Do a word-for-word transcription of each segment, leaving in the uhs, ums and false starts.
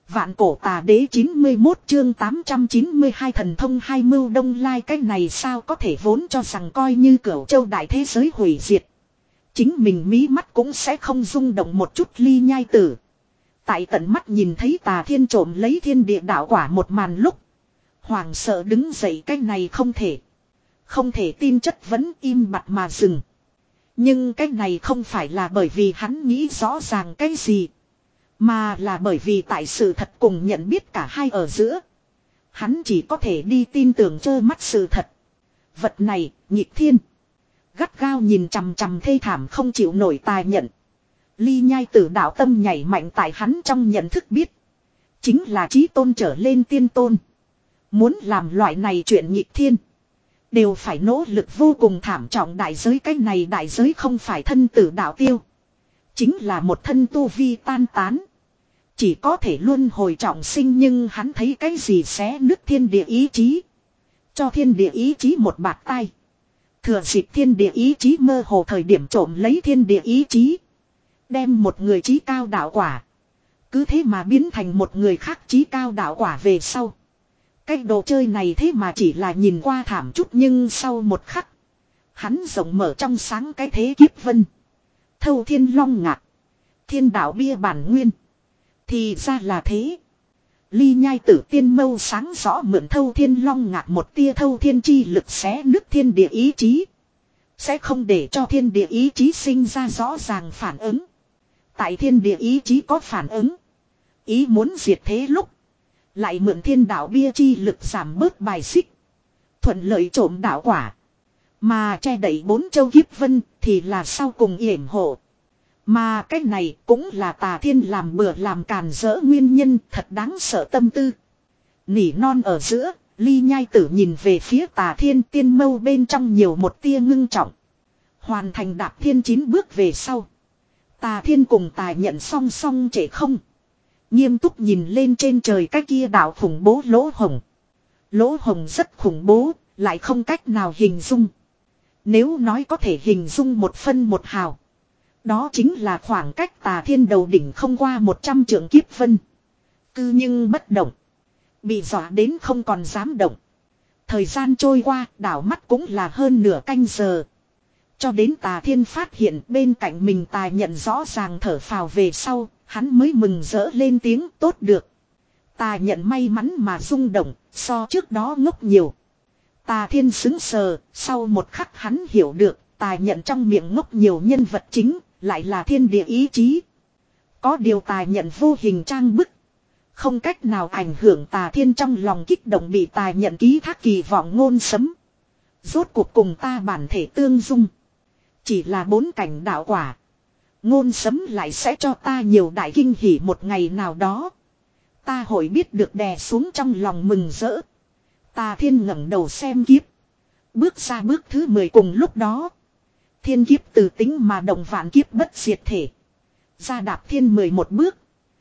Vạn cổ tà đế chín mươi mốt chương tám trăm chín mươi hai thần thông hai mưu đông lai, cái này sao có thể, vốn cho rằng coi như Cửu Châu đại thế giới hủy diệt, chính mình mí mắt cũng sẽ không rung động một chút. Ly Nhai Tử tại tận mắt nhìn thấy Tà Thiên trộm lấy thiên địa đạo quả một màn lúc, hoảng sợ đứng dậy, cái này không thể, không thể tin, chất vấn im bặt mà dừng. Nhưng cái này không phải là bởi vì hắn nghĩ rõ ràng cái gì, mà là bởi vì tại sự thật cùng nhận biết cả hai ở giữa, hắn chỉ có thể đi tin tưởng trơ mắt sự thật. Vật này, nghịch thiên. Gắt gao nhìn chằm chằm thê thảm không chịu nổi Tà Nhận. Ly Nhai Tử đạo tâm nhảy mạnh tại hắn trong nhận thức biết. Chính là chí tôn trở lên tiên tôn. Muốn làm loại này chuyện nghịch thiên, đều phải nỗ lực vô cùng thảm trọng đại giới. Cái này đại giới không phải thân tử đạo tiêu, chính là một thân tu vi tan tán, chỉ có thể luân hồi trọng sinh. Nhưng hắn thấy cái gì xé nứt thiên địa ý chí, cho thiên địa ý chí một bạt tai. Thừa dịp thiên địa ý chí mơ hồ thời điểm trộm lấy thiên địa ý chí, đem một người chí cao đạo quả, cứ thế mà biến thành một người khác chí cao đạo quả. Về sau, cái đồ chơi này thế mà chỉ là nhìn qua thảm chút, nhưng sau một khắc, hắn rộng mở trong sáng cái thế kiếp vân, thâu thiên long ngạc, thiên đạo bia bản nguyên. Thì ra là thế. Ly Nhai Tử tiên mâu sáng rõ, mượn thâu thiên long ngạc một tia thâu thiên chi lực xé nứt thiên địa ý chí, sẽ không để cho thiên địa ý chí sinh ra rõ ràng phản ứng. Tại thiên địa ý chí có phản ứng, ý muốn diệt thế lúc, lại mượn thiên đạo bia chi lực giảm bớt bài xích, thuận lợi trộm đạo quả. Mà che đậy bốn châu kiếp vân thì là sau cùng yểm hộ. Mà cái này cũng là Tà Thiên làm bừa làm càn rỡ nguyên nhân, thật đáng sợ tâm tư. Nỉ non ở giữa, Ly Nhai Tử nhìn về phía Tà Thiên, tiên mâu bên trong nhiều một tia ngưng trọng. Hoàn thành đạp thiên chín bước về sau, Tà Thiên cùng Tà Nhận song song trễ không, nghiêm túc nhìn lên trên trời cái kia đạo khủng bố lỗ hồng. Lỗ hồng rất khủng bố, lại không cách nào hình dung. Nếu nói có thể hình dung một phân một hào, đó chính là khoảng cách Tà Thiên đầu đỉnh không qua một trăm trượng kiếp vân. Cư nhưng bất động, bị dọa đến không còn dám động. Thời gian trôi qua, đảo mắt cũng là hơn nửa canh giờ. Cho đến Tà Thiên phát hiện bên cạnh mình Tà Nhận rõ ràng thở phào về sau, hắn mới mừng rỡ lên tiếng, tốt được. Tà Nhận may mắn mà rung động, so trước đó ngốc nhiều. Tà Thiên sững sờ, sau một khắc hắn hiểu được, Tà Nhận trong miệng ngốc nhiều nhân vật chính, lại là thiên địa ý chí. Có điều Tà Nhận vô hình trang bức, không cách nào ảnh hưởng Tà Thiên trong lòng kích động bị Tà Nhận ký thác kỳ vọng ngôn sấm. Rốt cuộc cùng ta bản thể tương dung. Chỉ là bốn cảnh đạo quả, ngôn sấm lại sẽ cho ta nhiều đại kinh hỉ. Một ngày nào đó, ta hội biết được đè xuống trong lòng mừng rỡ. Tà Thiên ngẩng đầu xem kiếp, bước ra bước thứ mười. Cùng lúc đó, thiên kiếp từ tính mà động, vạn kiếp bất diệt thể. Ra đạp thiên mười một bước,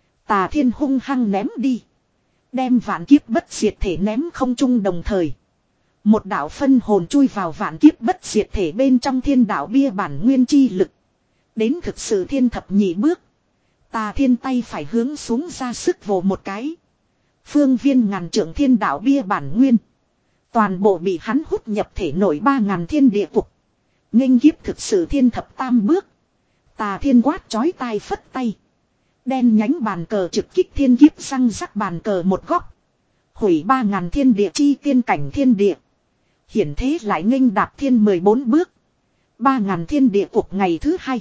Tà Thiên hung hăng ném đi, đem vạn kiếp bất diệt thể ném không trung. Đồng thời, một đạo phân hồn chui vào vạn kiếp bất diệt thể bên trong thiên đạo bia bản nguyên chi lực. Đến thực sự thiên thập nhị bước, Tà Thiên tay phải hướng xuống ra sức vồ một cái. Phương viên ngàn trượng thiên đạo bia bản nguyên, toàn bộ bị hắn hút nhập thể nội ba ngàn thiên địa cục. Nghênh kiếp thực sự thiên thập tam bước, Tà Thiên quát chói tai phất tay. Đen nhánh bàn cờ trực kích thiên kiếp răng rắc bàn cờ một góc. Hủy ba ngàn thiên địa chi tiên cảnh thiên địa. Hiển thế lại nghênh đạp thiên mười bốn bước. Ba ngàn thiên địa cuộc ngày thứ hai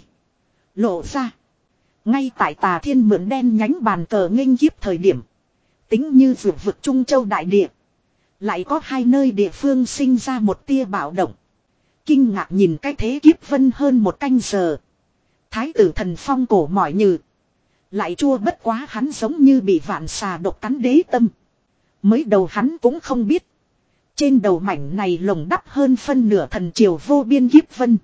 lộ ra. Ngay tại Tà Thiên mượn đen nhánh bàn cờ nghênh kiếp thời điểm, tính như vượt vực Trung Châu đại địa, lại có hai nơi địa phương sinh ra một tia bạo động. Kinh ngạc nhìn cái thế kiếp vân hơn một canh giờ. Thái tử Thần Phong cổ mỏi nhừ, lại chua bất quá hắn giống như bị vạn xà độc cắn đế tâm. Mới đầu hắn cũng không biết, trên đầu mảnh này lồng đắp hơn phân nửa thần triều vô biên kiếp vân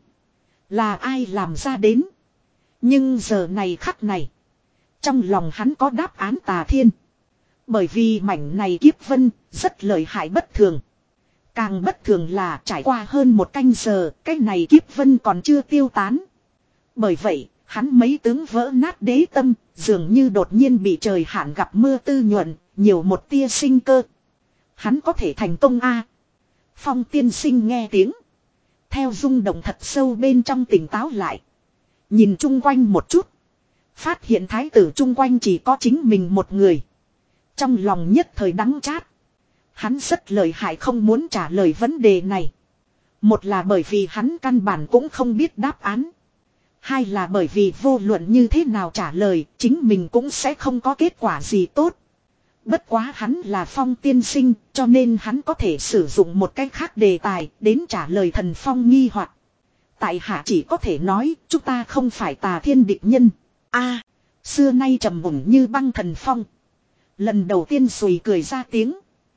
là ai làm ra đến. Nhưng giờ này khắc này, trong lòng hắn có đáp án. Tà Thiên, bởi vì mảnh này kiếp vân rất lợi hại bất thường. Càng bất thường là trải qua hơn một canh giờ, cái này kiếp vân còn chưa tiêu tán. Bởi vậy, Hắn mấy tướng vỡ nát đế tâm, dường như đột nhiên bị trời hạn gặp mưa tư nhuận, nhiều một tia sinh cơ. Hắn có thể thành công a. Phong tiên sinh nghe tiếng. Theo rung động thật sâu bên trong tỉnh táo lại. Nhìn chung quanh một chút. Phát hiện thái tử chung quanh chỉ có chính mình một người. Trong lòng nhất thời đắng chát. Hắn rất lợi hại không muốn trả lời vấn đề này. Một là bởi vì hắn căn bản cũng không biết đáp án. Hai là bởi vì vô luận như thế nào trả lời, chính mình cũng sẽ không có kết quả gì tốt. Bất quá hắn là Phong tiên sinh, cho nên hắn có thể sử dụng một cách khác đề tài đến trả lời Thần Phong nghi hoặc. Tại hạ chỉ có thể nói, chúng ta không phải Tà Thiên địch nhân. A, xưa nay trầm mùng như băng Thần Phong. Lần đầu tiên sùi cười ra tiếng.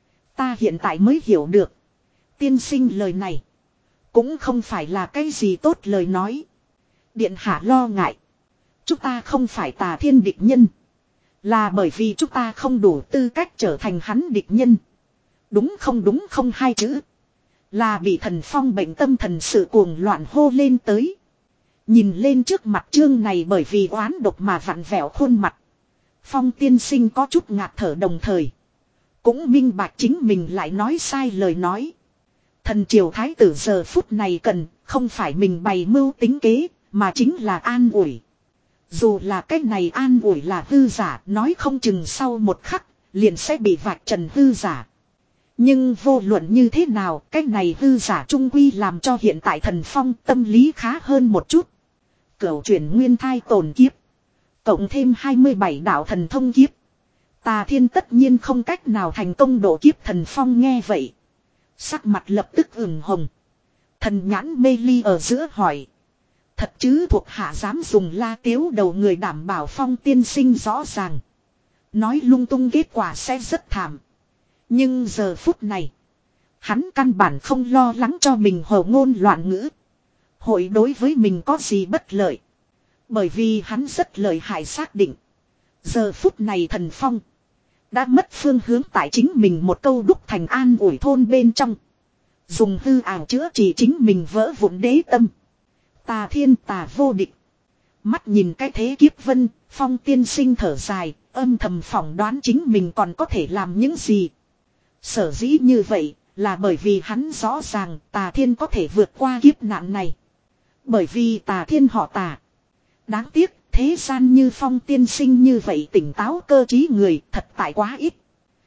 Ta hiện tại mới hiểu được. Tiên sinh lời này cũng không phải là cái gì tốt lời nói. Điện hạ lo ngại. Chúng ta không phải Tà Thiên địch nhân. Là bởi vì chúng ta không đủ tư cách trở thành hắn địch nhân. Đúng không đúng không hai chữ. Là bị Thần Phong bệnh tâm thần sự cuồng loạn hô lên tới. Nhìn lên trước mặt chương này bởi vì oán độc mà vặn vẹo khuôn mặt. Phong tiên sinh có chút ngạt thở đồng thời. Cũng minh bạch chính mình lại nói sai lời nói. Thần triều thái tử giờ phút này cần không phải mình bày mưu tính kế mà chính là an ủi. Dù là cái này an ủi là hư giả, nói không chừng sau một khắc liền sẽ bị vạch trần hư giả. Nhưng vô luận như thế nào, cái này hư giả trung quy làm cho hiện tại Thần Phong tâm lý khá hơn một chút. Cửu chuyển nguyên thai tồn kiếp, cộng thêm hai mươi bảy đạo thần thông kiếp, Tà Thiên tất nhiên không cách nào thành công độ kiếp. Thần Phong nghe vậy, sắc mặt lập tức ửng hồng. Thần nhãn mê ly ở giữa hỏi. Thật chứ thuộc hạ dám dùng la tiếu đầu người đảm bảo Phong tiên sinh rõ ràng. Nói lung tung kết quả sẽ rất thảm. Nhưng giờ phút này, hắn căn bản không lo lắng cho mình hồ ngôn loạn ngữ. Hội đối với mình có gì bất lợi. Bởi vì hắn rất lợi hại xác định. Giờ phút này Thần Phong đã mất phương hướng tại chính mình một câu đúc thành an ủi thôn bên trong. Dùng hư ảo chữa trị chính mình vỡ vụn đế tâm. Tà Thiên tà vô địch. Mắt nhìn cái thế kiếp vân, Phong tiên sinh thở dài, âm thầm phỏng đoán chính mình còn có thể làm những gì. Sở dĩ như vậy là bởi vì hắn rõ ràng Tà Thiên có thể vượt qua kiếp nạn này. Bởi vì Tà Thiên họ Tà. Đáng tiếc thế gian như Phong tiên sinh như vậy tỉnh táo cơ trí người thật tại quá ít.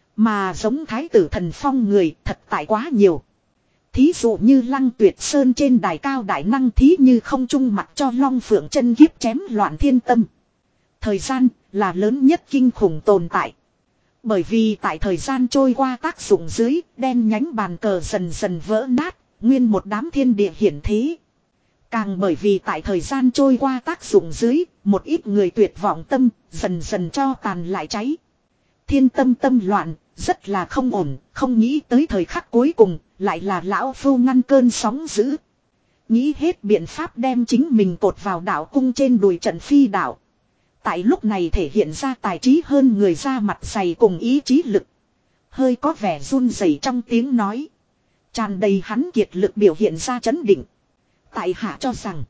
Mà giống thái tử Thần Phong người thật tại quá nhiều. Thí dụ như Lăng Tuyệt Sơn trên đài cao đại năng, thí như không trung mặt cho Long Phượng chân kiếp chém loạn thiên tâm. Thời gian là lớn nhất kinh khủng tồn tại. Bởi vì tại thời gian trôi qua tác dụng dưới, đen nhánh bàn cờ dần dần vỡ nát, nguyên một đám thiên địa hiển thế. Càng bởi vì tại thời gian trôi qua tác dụng dưới, một ít người tuyệt vọng tâm, dần dần cho tàn lại cháy. Thiên tâm tâm loạn, rất là không ổn, không nghĩ tới thời khắc cuối cùng, lại là lão phu ngăn cơn sóng dữ. Nghĩ hết biện pháp đem chính mình cột vào đạo cung trên đùi trận phi đạo. Tại lúc này thể hiện ra tài trí hơn người ra mặt dày cùng ý chí lực. Hơi có vẻ run rẩy trong tiếng nói. Tràn đầy hắn kiệt lực biểu hiện ra chấn định. Tại hạ cho rằng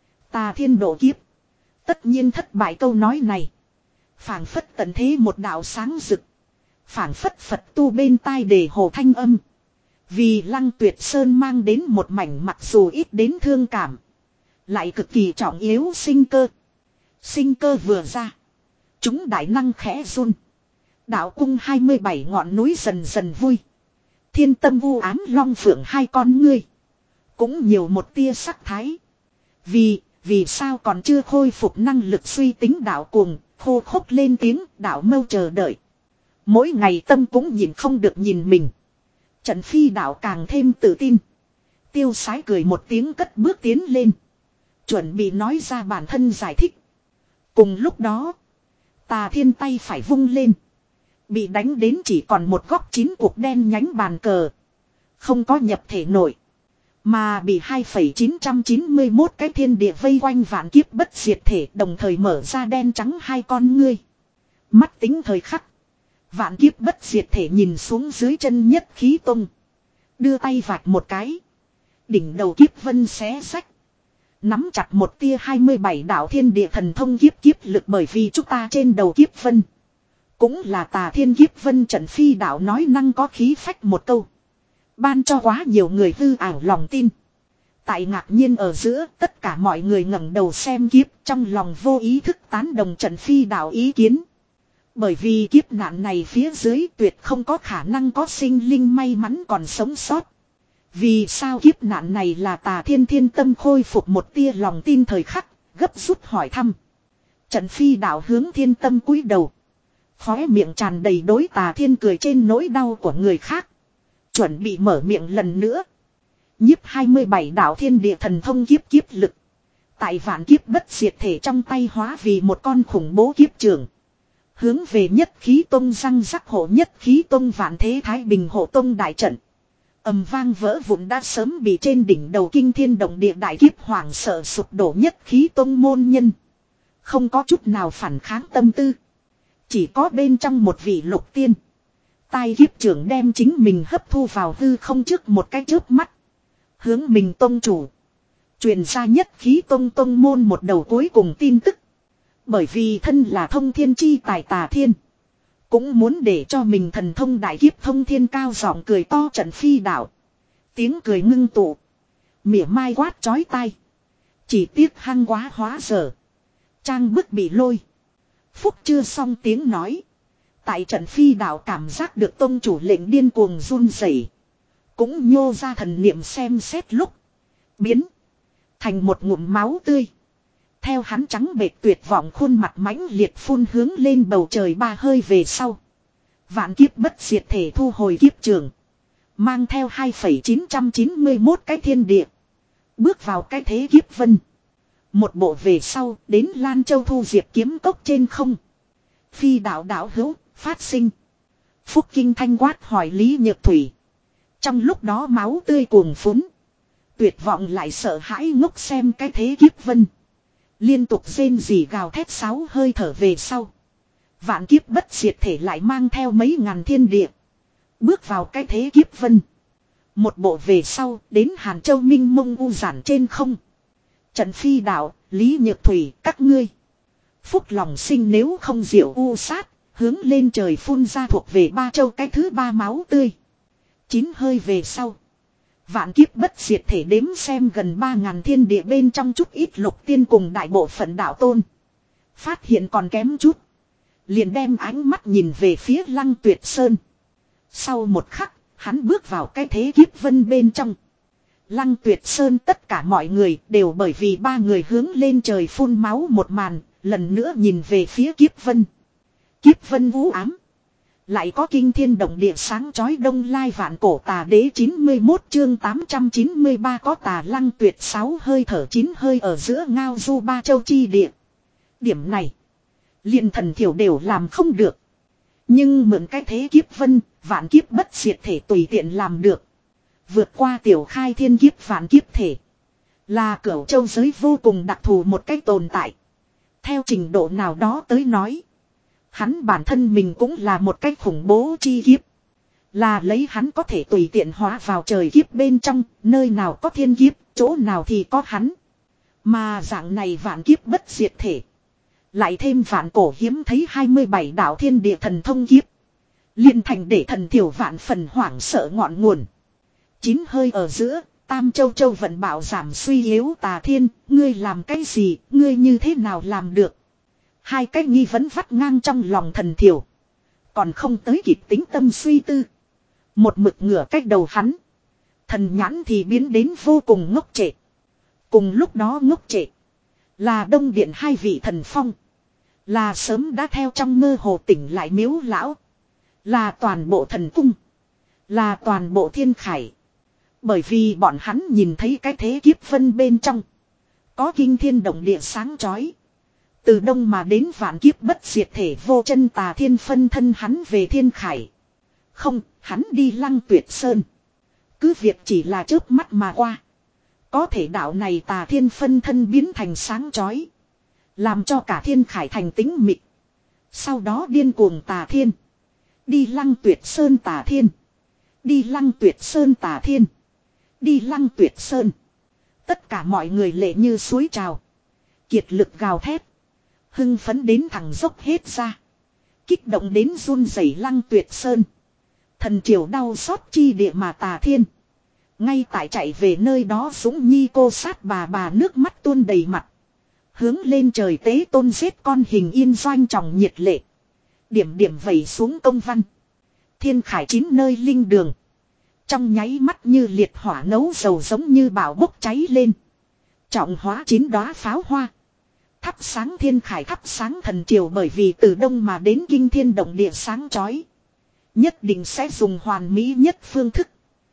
Tà Thiên độ kiếp tất nhiên thất bại. Câu nói này phảng phất tận thế một đạo sáng rực. Phảng phất Phật tu bên tai đề hồ thanh âm. Vì Lăng Tuyệt Sơn mang đến một mảnh mặc dù ít đến thương cảm, lại cực kỳ trọng yếu sinh cơ. Sinh cơ vừa ra, chúng đại năng khẽ run. Đạo cung hai mươi bảy ngọn núi dần dần vui. Thiên tâm u ám Long Phượng hai con ngươi cũng nhiều một tia sắc thái. Vì, vì sao còn chưa khôi phục năng lực suy tính đạo cuồng, khô khốc lên tiếng đạo mâu chờ đợi. Mỗi ngày tâm cũng nhìn không được nhìn mình. Trận phi đạo càng thêm tự tin. Tiêu sái cười một tiếng cất bước tiến lên. Chuẩn bị nói ra bản thân giải thích. Cùng lúc đó, Tà Thiên tay phải vung lên. Bị đánh đến chỉ còn một góc chín cuộc đen nhánh bàn cờ. Không có nhập thể nổi. Mà bị hai phẩy chín chín mốt cái thiên địa vây quanh vạn kiếp bất diệt thể đồng thời mở ra đen trắng hai con ngươi. Mắt tính thời khắc. Vạn kiếp bất diệt thể nhìn xuống dưới chân nhất khí tung. Đưa tay vạch một cái. Đỉnh đầu kiếp vân xé sách. Nắm chặt một tia hai mươi bảy đạo thiên địa thần thông kiếp kiếp lực bởi vì chúng ta trên đầu kiếp vân. Cũng là tà thiên kiếp vân Trần Phi đạo nói năng có khí phách một câu. Ban cho quá nhiều người hư ảo lòng tin. Tại ngạc nhiên ở giữa tất cả mọi người ngẩng đầu xem kiếp trong lòng vô ý thức tán đồng Trần Phi đạo ý kiến. Bởi vì kiếp nạn này phía dưới tuyệt không có khả năng có sinh linh may mắn còn sống sót. Vì sao kiếp nạn này là tà thiên thiên tâm khôi phục một tia lòng tin thời khắc, gấp rút hỏi thăm. Trần Phi đạo hướng thiên tâm cúi đầu. Khóe miệng tràn đầy đối tà thiên cười trên nỗi đau của người khác. Chuẩn bị mở miệng lần nữa. Nhiếp hai mươi bảy đạo thiên địa thần thông kiếp kiếp lực. Tại vạn kiếp bất diệt thể trong tay hóa vì một con khủng bố kiếp trường. Hướng về nhất khí tông răng rắc hộ nhất khí tông vạn thế thái bình hộ tông đại trận. Ầm vang vỡ vụn đã sớm bị trên đỉnh đầu kinh thiên động địa đại kiếp hoảng sợ sụp đổ nhất khí tông môn nhân. Không có chút nào phản kháng tâm tư. Chỉ có bên trong một vị lục tiên. Tai kiếp trưởng đem chính mình hấp thu vào hư không trước một cái chớp mắt. Hướng mình tông chủ. Truyền ra nhất khí tông tông môn một đầu cuối cùng tin tức. Bởi vì thân là thông thiên chi tài tà thiên. Cũng muốn để cho mình thần thông đại kiếp thông thiên cao giọng cười to Trần Phi đạo. Tiếng cười ngưng tụ. Mỉa mai quát chói tai. Chỉ tiếc hăng quá hóa dở. Trang bức bị lôi. Phúc chưa xong tiếng nói. Tại Trần Phi đạo cảm giác được tông chủ lệnh điên cuồng run rẩy, cũng nhô ra thần niệm xem xét lúc. Biến. Thành một ngụm máu tươi. Theo hắn trắng bệt tuyệt vọng khuôn mặt mãnh liệt phun hướng lên bầu trời ba hơi về sau. Vạn kiếp bất diệt thể thu hồi kiếp trường. Mang theo hai phẩy chín chín mốt cái thiên địa. Bước vào cái thế kiếp vân. Một bộ về sau đến Lan Châu thu diệp kiếm cốc trên không. Phi đạo đạo hữu phát sinh. Phúc Kinh thanh quát hỏi Lý Nhược Thủy. Trong lúc đó máu tươi cuồng phún. Tuyệt vọng lại sợ hãi ngốc xem cái thế kiếp vân. Liên tục rên rỉ gào thét sáu hơi thở về sau. Vạn kiếp bất diệt thể lại mang theo mấy ngàn thiên địa. Bước vào cái thế kiếp vân. Một bộ về sau đến Hàn Châu minh mông u giản trên không. Trần Phi đạo, Lý Nhược Thủy, các ngươi. Phúc lòng sinh nếu không diệu u sát. Hướng lên trời phun ra thuộc về ba châu cái thứ ba máu tươi. Chín hơi về sau. Vạn kiếp bất diệt thể đếm xem gần ba ngàn thiên địa bên trong chút ít lục tiên cùng đại bộ phận đạo tôn. Phát hiện còn kém chút. Liền đem ánh mắt nhìn về phía Lăng Tuyệt Sơn. Sau một khắc, hắn bước vào cái thế kiếp vân bên trong. Lăng Tuyệt Sơn tất cả mọi người đều bởi vì ba người hướng lên trời phun máu một màn, lần nữa nhìn về phía kiếp vân. Kiếp vân vũ ám. Lại có kinh thiên động địa sáng chói đông lai vạn cổ tà đế chín mươi mốt chương tám trăm chín mươi ba có tà Lăng Tuyệt sáu hơi thở chín hơi ở giữa ngao du ba châu chi địa. Điểm này. Liền thần thiểu đều làm không được. Nhưng mượn cái thế kiếp vân, vạn kiếp bất diệt thể tùy tiện làm được. Vượt qua tiểu khai thiên kiếp vạn kiếp thể. Là cửu châu giới vô cùng đặc thù một cách tồn tại. Theo trình độ nào đó tới nói. Hắn bản thân mình cũng là một cách khủng bố chi kiếp. Là lấy hắn có thể tùy tiện hóa vào trời kiếp bên trong, nơi nào có thiên kiếp, chỗ nào thì có hắn. Mà dạng này vạn kiếp bất diệt thể. Lại thêm vạn cổ hiếm thấy hai mươi bảy đạo thiên địa thần thông kiếp. Liên thành để thần thiểu vạn phần hoảng sợ ngọn nguồn. Chín hơi ở giữa, tam châu châu vận bảo giảm suy yếu tà thiên, ngươi làm cái gì, ngươi như thế nào làm được. Hai cái nghi vấn vắt ngang trong lòng thần thiểu. Còn không tới kịp tính tâm suy tư. Một mực ngửa cách đầu hắn. Thần nhãn thì biến đến vô cùng ngốc trệ. Cùng lúc đó ngốc trệ. Là đông điện hai vị thần phong. Là sớm đã theo trong mơ hồ tỉnh lại miếu lão. Là toàn bộ thần cung. Là toàn bộ thiên khải. Bởi vì bọn hắn nhìn thấy cái thế kiếp vân bên trong. Có kinh thiên động địa sáng chói. Từ đông mà đến vạn kiếp bất diệt thể vô chân tà thiên phân thân hắn về thiên khải. Không, hắn đi Lăng Tuyệt Sơn. Cứ việc chỉ là chớp mắt mà qua. Có thể đạo này tà thiên phân thân biến thành sáng chói. Làm cho cả thiên khải thành tính mịt. Sau đó điên cuồng tà thiên. Đi Lăng Tuyệt Sơn tà thiên. Đi Lăng Tuyệt Sơn tà thiên. Đi Lăng Tuyệt Sơn. Tất cả mọi người lệ như suối trào. Kiệt lực gào thét. Hưng phấn đến thẳng dốc hết ra. Kích động đến run rẩy Lăng Tuyệt Sơn. Thần triều đau xót chi địa mà Tà Thiên. Ngay tại chạy về nơi đó Dũng Nhi cô sát bà bà nước mắt tuôn đầy mặt. Hướng lên trời tế tôn giết con hình yên doanh trọng nhiệt lệ. Điểm điểm vẩy xuống công văn. Thiên khải chín nơi linh đường. Trong nháy mắt như liệt hỏa nấu dầu giống như bảo bốc cháy lên. Trọng hóa chín đóa pháo hoa. Thắp sáng thiên khải thắp sáng thần triều bởi vì từ đông mà đến kinh thiên động địa sáng chói. Nhất định sẽ dùng hoàn mỹ nhất phương thức.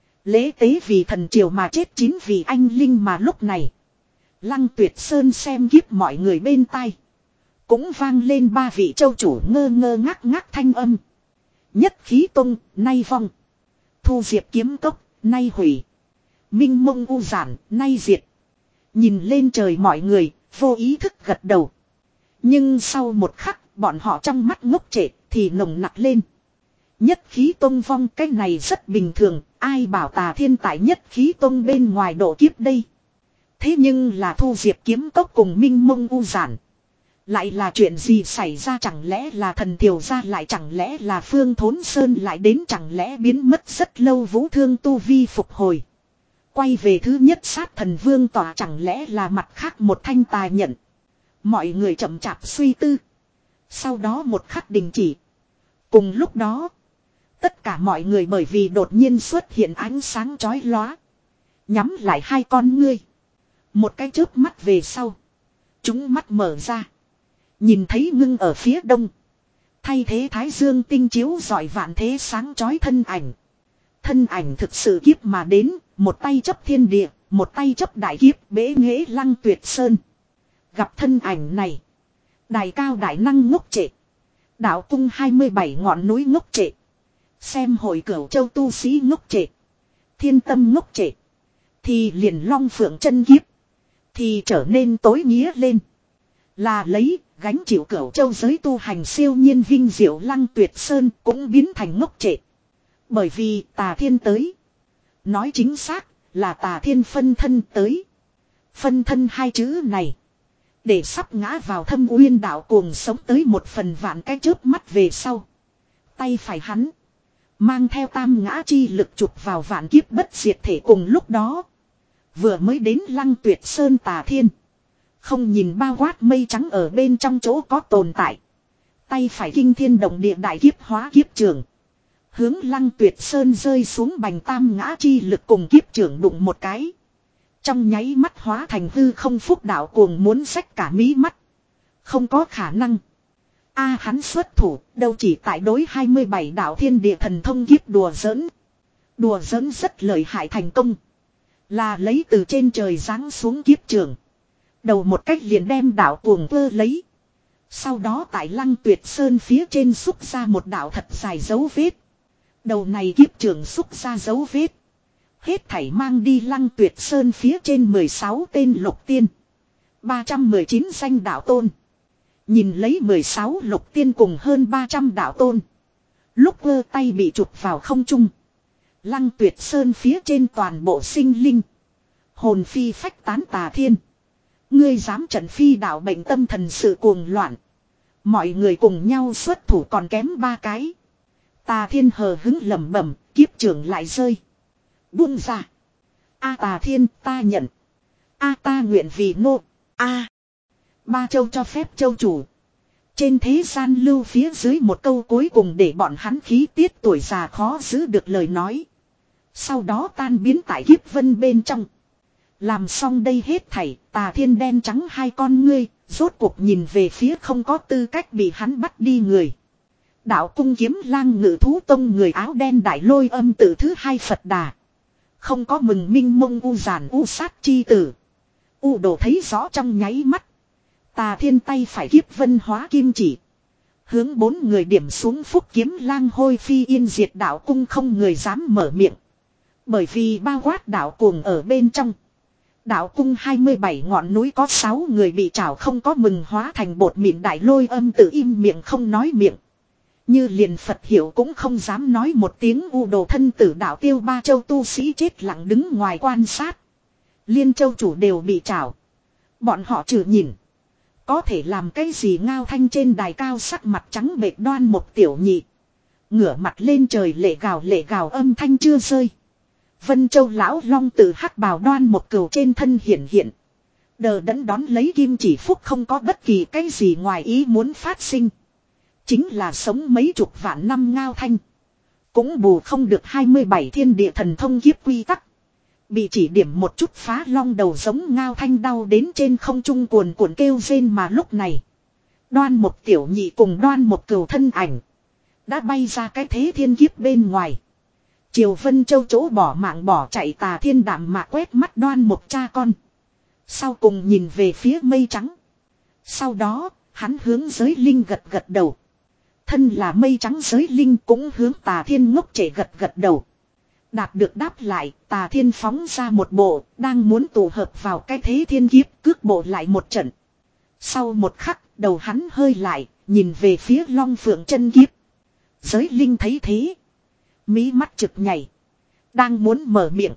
Lễ tế vì thần triều mà chết chín vì anh linh mà lúc này. Lăng Tuyệt Sơn xem kiếp mọi người bên tai. Cũng vang lên ba vị châu chủ ngơ ngơ ngác ngác thanh âm. Nhất khí tung, nay vong. Thu diệp kiếm cốc, nay hủy. Minh mông u giản, nay diệt. Nhìn lên trời mọi người, vô ý thức gật đầu. Nhưng sau một khắc, bọn họ trong mắt ngốc trệ thì nồng nặc lên. Nhất khí tông vong cái này rất bình thường, ai bảo Tà Thiên tại nhất khí tông bên ngoài độ kiếp đây. Thế nhưng là thu diệp kiếm cốc cùng minh mông u giản. Lại là chuyện gì xảy ra, chẳng lẽ là thần tiều ra, lại chẳng lẽ là Phương Thốn Sơn, lại đến chẳng lẽ biến mất rất lâu vũ thương tu vi phục hồi. Quay về thứ nhất sát thần vương tỏa, chẳng lẽ là mặt khác một thanh tài nhận. Mọi người chậm chạp suy tư. Sau đó một khắc đình chỉ. Cùng lúc đó, tất cả mọi người bởi vì đột nhiên xuất hiện ánh sáng chói lóa. Nhắm lại hai con ngươi. Một cái chớp mắt về sau. Chúng mắt mở ra. Nhìn thấy ngưng ở phía đông. Thay thế thái dương tinh chiếu rọi vạn thế sáng chói thân ảnh. Thân ảnh thực sự kiếp mà đến. Một tay chấp thiên địa. Một tay chấp đại kiếp bế nghệ Lăng Tuyệt Sơn. Gặp thân ảnh này. Đài cao đại năng ngốc trệ. Đạo cung hai mươi bảy ngọn núi ngốc trệ. Xem hội cửu châu tu sĩ ngốc trệ. Thiên tâm ngốc trệ. Thì liền long phượng chân kiếp. Thì trở nên tối nghĩa lên. Là lấy gánh chịu cửu châu giới tu hành siêu nhiên vinh diệu Lăng Tuyệt Sơn cũng biến thành ngốc trệ. Bởi vì Tà Thiên tới. Nói chính xác là Tà Thiên phân thân tới. Phân thân hai chữ này. Để sắp ngã vào thâm uyên đạo cuồng sống tới một phần vạn cái chớp mắt về sau. Tay phải hắn. Mang theo tam ngã chi lực chụp vào vạn kiếp bất diệt thể cùng lúc đó. Vừa mới đến Lăng Tuyệt Sơn Tà Thiên. Không nhìn bao quát mây trắng ở bên trong chỗ có tồn tại. Tay phải kinh thiên động địa đại kiếp hóa kiếp trường. Hướng Lăng Tuyệt Sơn rơi xuống bành tam ngã chi lực cùng kiếp trường đụng một cái. Trong nháy mắt hóa thành hư không phúc đạo cuồng muốn xách cả mí mắt. Không có khả năng. A hắn xuất thủ đâu chỉ tại đối hai mươi bảy đạo thiên địa thần thông kiếp đùa giỡn. Đùa giỡn rất lợi hại thành công. Là lấy từ trên trời giáng xuống kiếp trường. Đầu một cách liền đem đạo cuồng vơ lấy. Sau đó tại Lăng Tuyệt Sơn phía trên xúc ra một đạo thật dài dấu vết. Đầu này kiếp trường xúc ra dấu vết. Hết thảy mang đi Lăng Tuyệt Sơn phía trên mười sáu tên lục tiên. ba trăm mười chín danh đạo tôn. Nhìn lấy mười sáu lục tiên cùng hơn ba trăm đạo tôn. Lúc vơ tay bị chụp vào không trung. Lăng Tuyệt Sơn phía trên toàn bộ sinh linh. Hồn phi phách tán Tà Thiên. Ngươi dám trận phi đạo bệnh tâm thần sự cuồng loạn. Mọi người cùng nhau xuất thủ còn kém ba cái. Tà Thiên hờ hứng lẩm bẩm, kiếp trưởng lại rơi. Buông ra. A Tà Thiên ta nhận. A ta nguyện vì nô. A. Ba châu cho phép châu chủ. Trên thế gian lưu phía dưới một câu cuối cùng để bọn hắn khí tiết tuổi già khó giữ được lời nói. Sau đó tan biến tại kiếp vân bên trong. Làm xong đây hết thảy, Tà Thiên đen trắng hai con ngươi, rốt cuộc nhìn về phía không có tư cách bị hắn bắt đi người. Đạo cung kiếm lang ngự thú tông người áo đen đại lôi âm tử thứ hai Phật Đà. Không có mừng minh mông u giản u sát chi tử. U đồ thấy rõ trong nháy mắt. Tà Thiên tay phải kiếp vân hóa kim chỉ. Hướng bốn người điểm xuống phúc kiếm lang hôi phi yên diệt đạo cung không người dám mở miệng. Bởi vì bao quát đạo cuồng ở bên trong. Đạo cung hai mươi bảy ngọn núi có sáu người bị trảo không có mừng hóa thành bột mịn đại lôi âm tự im miệng không nói miệng. Như liền Phật hiểu cũng không dám nói một tiếng u đồ thân tử đạo tiêu ba châu tu sĩ chết lặng đứng ngoài quan sát. Liên châu chủ đều bị trảo. Bọn họ trừ nhìn. Có thể làm cái gì Ngao Thanh trên đài cao sắc mặt trắng bệch Đoan Mục Tiểu Nhị. Ngửa mặt lên trời lệ gào lệ gào âm thanh chưa rơi. Vân Châu lão long từ hắc bào Đoan Mục Cửu trên thân hiện hiện. Đờ đẫn đón lấy Kim Chỉ Phúc không có bất kỳ cái gì ngoài ý muốn phát sinh. Chính là sống mấy chục vạn năm Ngao Thanh. Cũng bù không được hai mươi bảy thiên địa thần thông kiếp quy tắc. Bị chỉ điểm một chút phá long đầu giống Ngao Thanh đau đến trên không trung cuồn cuộn kêu rên mà lúc này. Đoan Mục Tiểu Nhị cùng Đoan Mục Cửu thân ảnh. Đã bay ra cái thế thiên kiếp bên ngoài. Triều Vân Châu chỗ bỏ mạng bỏ chạy Tà Thiên đạm mạc quét mắt Đoan Mục cha con. Sau cùng nhìn về phía mây trắng. Sau đó, hắn hướng giới linh gật gật đầu. Thân là mây trắng giới linh cũng hướng Tà Thiên ngốc trệ gật gật đầu. Đạt được đáp lại, Tà Thiên phóng ra một bộ, đang muốn tụ hợp vào cái thế thiên kiếp cước bộ lại một trận. Sau một khắc, đầu hắn hơi lại, nhìn về phía Long Phượng chân kiếp. Giới linh thấy thế. Mí mắt trực nhảy. Đang muốn mở miệng.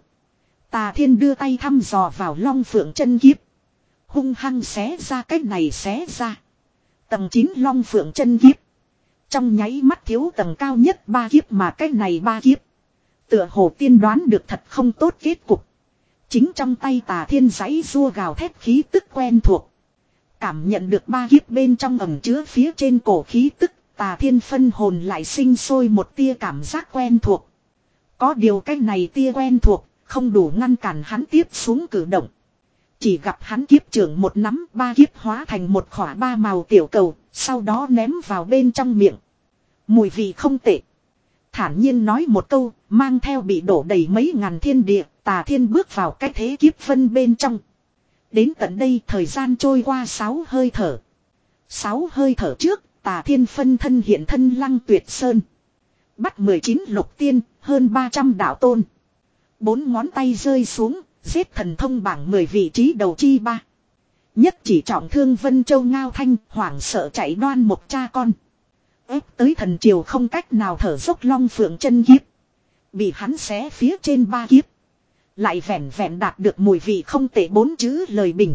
Tà Thiên đưa tay thăm dò vào Long Phượng chân kiếp. Hung hăng xé ra cái này xé ra. Tầng chín Long Phượng chân kiếp. Trong nháy mắt thiếu tầng cao nhất ba kiếp mà cái này ba kiếp. Tựa hồ tiên đoán được thật không tốt kết cục. Chính trong tay Tà Thiên giãy rua gào thét khí tức quen thuộc. Cảm nhận được ba kiếp bên trong ẩm chứa phía trên cổ khí tức. Tà Thiên phân hồn lại sinh sôi một tia cảm giác quen thuộc. Có điều cái này tia quen thuộc. Không đủ ngăn cản hắn tiếp xuống cử động. Chỉ gặp hắn kiếp trưởng một nắm ba kiếp hóa thành một khỏa ba màu tiểu cầu. Sau đó ném vào bên trong miệng. Mùi vị không tệ. Thản nhiên nói một câu. Mang theo bị đổ đầy mấy ngàn thiên địa. Tà Thiên bước vào cái thế kiếp phân bên trong. Đến tận đây thời gian trôi qua sáu hơi thở. Sáu hơi thở trước. Tà Thiên phân thân hiện thân Lăng Tuyệt Sơn. Bắt mười chín lục tiên. Hơn ba trăm đạo tôn. Bốn ngón tay rơi xuống, giết thần thông bảng mười vị trí đầu chi ba. Nhất chỉ trọng thương Vân Châu Ngao Thanh, hoảng sợ chạy Đoan Mục cha con. Ép tới thần triều không cách nào thở dốc Long Phượng chân kiếp. Bị hắn xé phía trên ba kiếp. Lại vẹn vẹn đạt được mùi vị không tệ bốn chữ lời bình.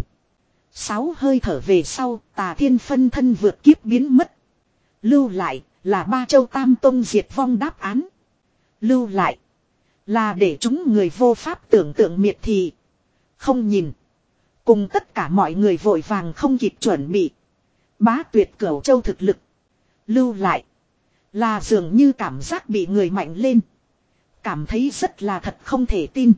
Sáu hơi thở về sau, Tà Thiên phân thân vượt kiếp biến mất. Lưu lại, là ba châu tam tông diệt vong đáp án. Lưu lại. Là để chúng người vô pháp tưởng tượng miệt thị. Không nhìn. Cùng tất cả mọi người vội vàng không kịp chuẩn bị. Bá tuyệt Cửu Châu thực lực. Lưu lại. Là dường như cảm giác bị người mạnh lên. Cảm thấy rất là thật không thể tin.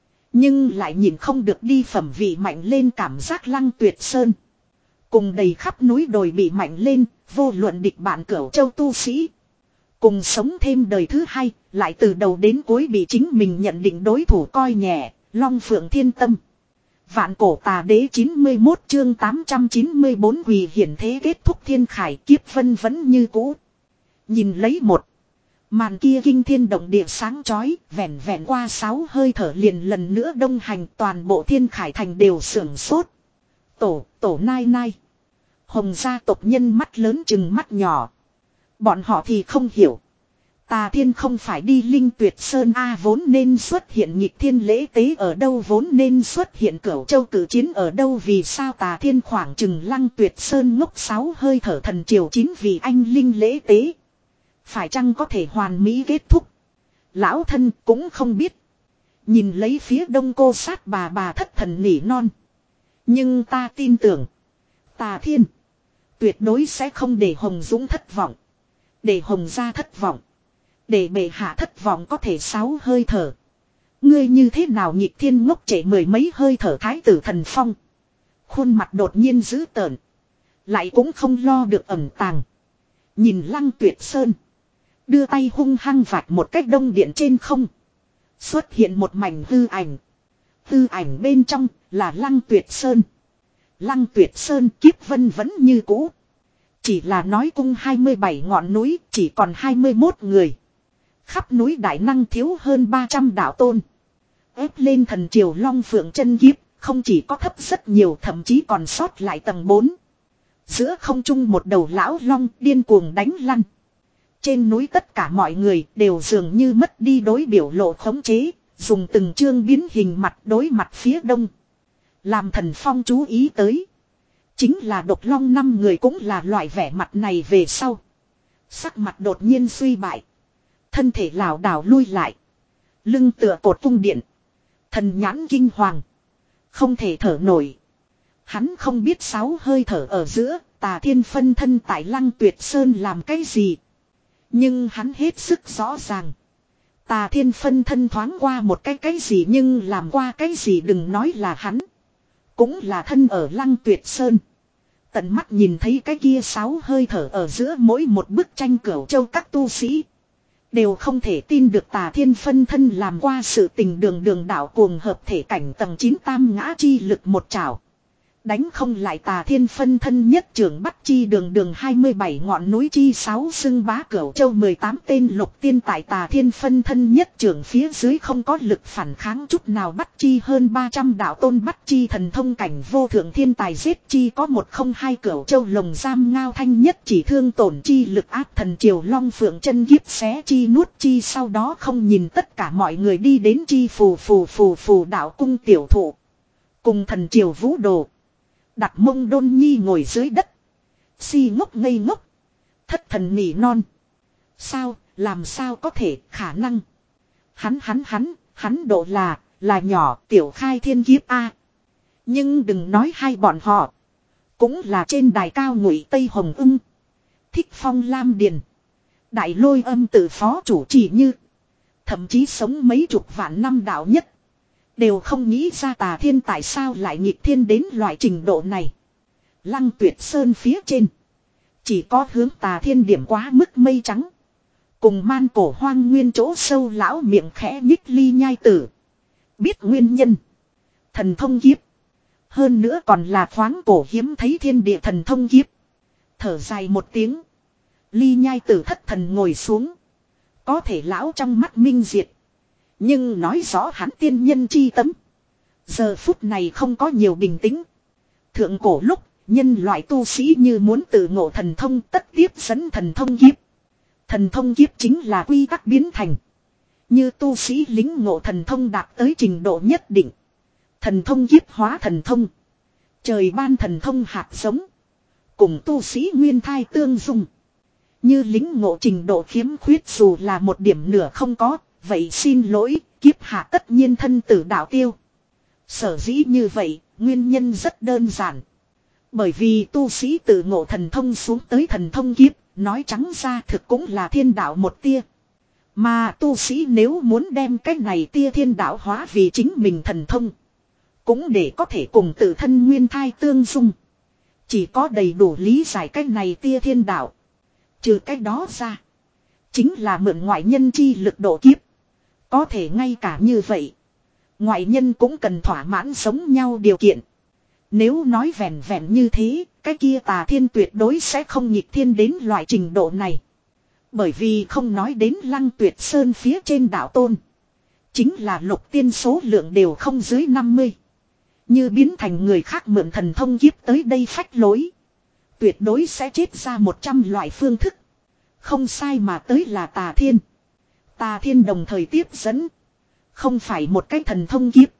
Nhưng lại nhìn không được đi phẩm vị mạnh lên cảm giác Lăng Tuyệt Sơn. Cùng đầy khắp núi đồi bị mạnh lên. Vô luận địch bạn Cửu Châu tu sĩ. Cùng sống thêm đời thứ hai, lại từ đầu đến cuối bị chính mình nhận định đối thủ coi nhẹ, Long Phượng Thiên Tâm. Vạn Cổ Tà Đế chín mươi mốt chương tám trăm chín mươi bốn quỳ hiển thế kết thúc thiên khải kiếp vân vẫn như cũ. Nhìn lấy một. Màn kia kinh thiên động địa sáng chói, vẹn vẹn qua sáu hơi thở liền lần nữa đông hành toàn bộ thiên khải thành đều sưởng sốt. Tổ, tổ nai nai. Hồng gia tộc nhân mắt lớn chừng mắt nhỏ. Bọn họ thì không hiểu. Tà Thiên không phải đi Linh Tuyệt Sơn A vốn nên xuất hiện nhịp thiên lễ tế ở đâu vốn nên xuất hiện Cửu Châu cử chiến ở đâu vì sao Tà Thiên khoảng chừng Lăng Tuyệt Sơn ngốc sáu hơi thở thần triều chín vì anh Linh lễ tế. Phải chăng có thể hoàn mỹ kết thúc. Lão thân cũng không biết. Nhìn lấy phía đông cô sát bà bà thất thần nỉ non. Nhưng ta tin tưởng. Tà Thiên. Tuyệt đối sẽ không để Hồng Dũng thất vọng. Để Hồng gia thất vọng. Để bệ hạ thất vọng có thể sáu hơi thở. Ngươi như thế nào nhịp thiên ngốc trễ mười mấy hơi thở thái tử thần phong. Khuôn mặt đột nhiên dữ tợn. Lại cũng không lo được ẩn tàng. Nhìn Lăng Tuyệt Sơn. Đưa tay hung hăng vạch một cách đông điện trên không. Xuất hiện một mảnh hư ảnh. Hư ảnh bên trong là Lăng Tuyệt Sơn. Lăng Tuyệt Sơn kiếp vân vẫn như cũ. Chỉ là nói cung hai mươi bảy ngọn núi chỉ còn hai mươi mốt người. Khắp núi đại năng thiếu hơn ba trăm đạo tôn. Ép lên thần triều Long Phượng chân kiếp. Không chỉ có thấp rất nhiều thậm chí còn sót lại tầng bốn. Giữa không trung một đầu lão long điên cuồng đánh lăn. Trên núi tất cả mọi người đều dường như mất đi đối biểu lộ khống chế. Dùng từng chương biến hình mặt đối mặt phía đông. Làm Thần Phong chú ý tới. Chính là Độc Long năm người cũng là loại vẻ mặt này về sau. Sắc mặt đột nhiên suy bại. Thân thể lảo đảo lui lại. Lưng tựa cột cung điện. Thần nhãn kinh hoàng. Không thể thở nổi. Hắn không biết sáu hơi thở ở giữa, Tà Thiên phân thân tại Lăng Tuyệt Sơn làm cái gì. Nhưng hắn hết sức rõ ràng. Tà Thiên phân thân thoáng qua một cái cái gì nhưng làm qua cái gì đừng nói là hắn. Cũng là thân ở Lăng Tuyệt Sơn. Tận mắt nhìn thấy cái kia sáu hơi thở ở giữa mỗi một bức tranh Cửu Châu các tu sĩ. Đều không thể tin được Tà Thiên phân thân làm qua sự tình đường đường đảo cuồng hợp thể cảnh tầng chín tam ngã chi lực một trảo. Đánh không lại Tà Thiên phân thân nhất trưởng bắt chi đường đường hai mươi bảy ngọn núi chi sáu xưng bá Cửu Châu mười tám tên lục tiên tại Tà Thiên phân thân nhất trưởng phía dưới không có lực phản kháng chút nào bắt chi hơn ba trăm đạo tôn bắt chi thần thông cảnh vô thượng thiên tài giết chi có một không hai Cửu Châu lồng giam ngao thanh nhất chỉ thương tổn chi lực áp thần triều long phượng chân kiếp xé chi nuốt chi sau đó không nhìn tất cả mọi người đi đến chi phù phù phù phù đạo cung tiểu thụ. Cùng thần triều vũ đồ. Đặt mông đôn nhi ngồi dưới đất. Si ngốc ngây ngốc. Thất thần nỉ non. Sao, làm sao có thể, khả năng. Hắn hắn hắn, hắn độ là, là nhỏ tiểu khai thiên kiếp A. Nhưng đừng nói hai bọn họ. Cũng là trên đài cao Ngụy Tây Hồng Ưng. Thích Phong Lam Điền. Đại Lôi Âm tự phó chủ chỉ như. Thậm chí sống mấy chục vạn năm đạo nhất. Đều không nghĩ ra Tà Thiên tại sao lại nghịch thiên đến loại trình độ này. Lăng Tuyệt Sơn phía trên. Chỉ có hướng Tà Thiên điểm quá mức mây trắng. Cùng man cổ hoang nguyên chỗ sâu lão miệng khẽ nhích ly nhai tử. Biết nguyên nhân. Thần thông kiếp. Hơn nữa còn là thoáng cổ hiếm thấy thiên địa thần thông kiếp. Thở dài một tiếng. Ly nhai tử thất thần ngồi xuống. Có thể lão trong mắt minh diệt. Nhưng nói rõ hắn tiên nhân chi tâm. Giờ phút này không có nhiều bình tĩnh. Thượng cổ lúc, nhân loại tu sĩ như muốn tự ngộ thần thông tất tiếp dẫn thần thông kiếp. Thần thông kiếp chính là quy tắc biến thành. Như tu sĩ lính ngộ thần thông đạt tới trình độ nhất định. Thần thông kiếp hóa thần thông. Trời ban thần thông hạt giống. Cùng tu sĩ nguyên thai tương dung. Như lính ngộ trình độ khiếm khuyết dù là một điểm nửa không có. Vậy xin lỗi, kiếp hạ tất nhiên thân tử đạo tiêu. Sở dĩ như vậy, nguyên nhân rất đơn giản. Bởi vì tu sĩ tự ngộ thần thông xuống tới thần thông kiếp, nói trắng ra thực cũng là thiên đạo một tia. Mà tu sĩ nếu muốn đem cái này tia thiên đạo hóa vì chính mình thần thông. Cũng để có thể cùng tự thân nguyên thai tương dung. Chỉ có đầy đủ lý giải cái này tia thiên đạo. Trừ cái đó ra. Chính là mượn ngoại nhân chi lực độ kiếp. Có thể ngay cả như vậy. Ngoại nhân cũng cần thỏa mãn giống nhau điều kiện. Nếu nói vẹn vẹn như thế, cái kia Tà Thiên tuyệt đối sẽ không nghịch thiên đến loại trình độ này. Bởi vì không nói đến Lăng Tuyệt Sơn phía trên đạo tôn. Chính là lục tiên số lượng đều không dưới năm mươi. Như biến thành người khác mượn thần thông kiếp tới đây phách lối. Tuyệt đối sẽ chết ra một trăm loại phương thức. Không sai mà tới là Tà Thiên. Tà Thiên đồng thời tiếp dẫn. Không phải một cái thần thông kiếp.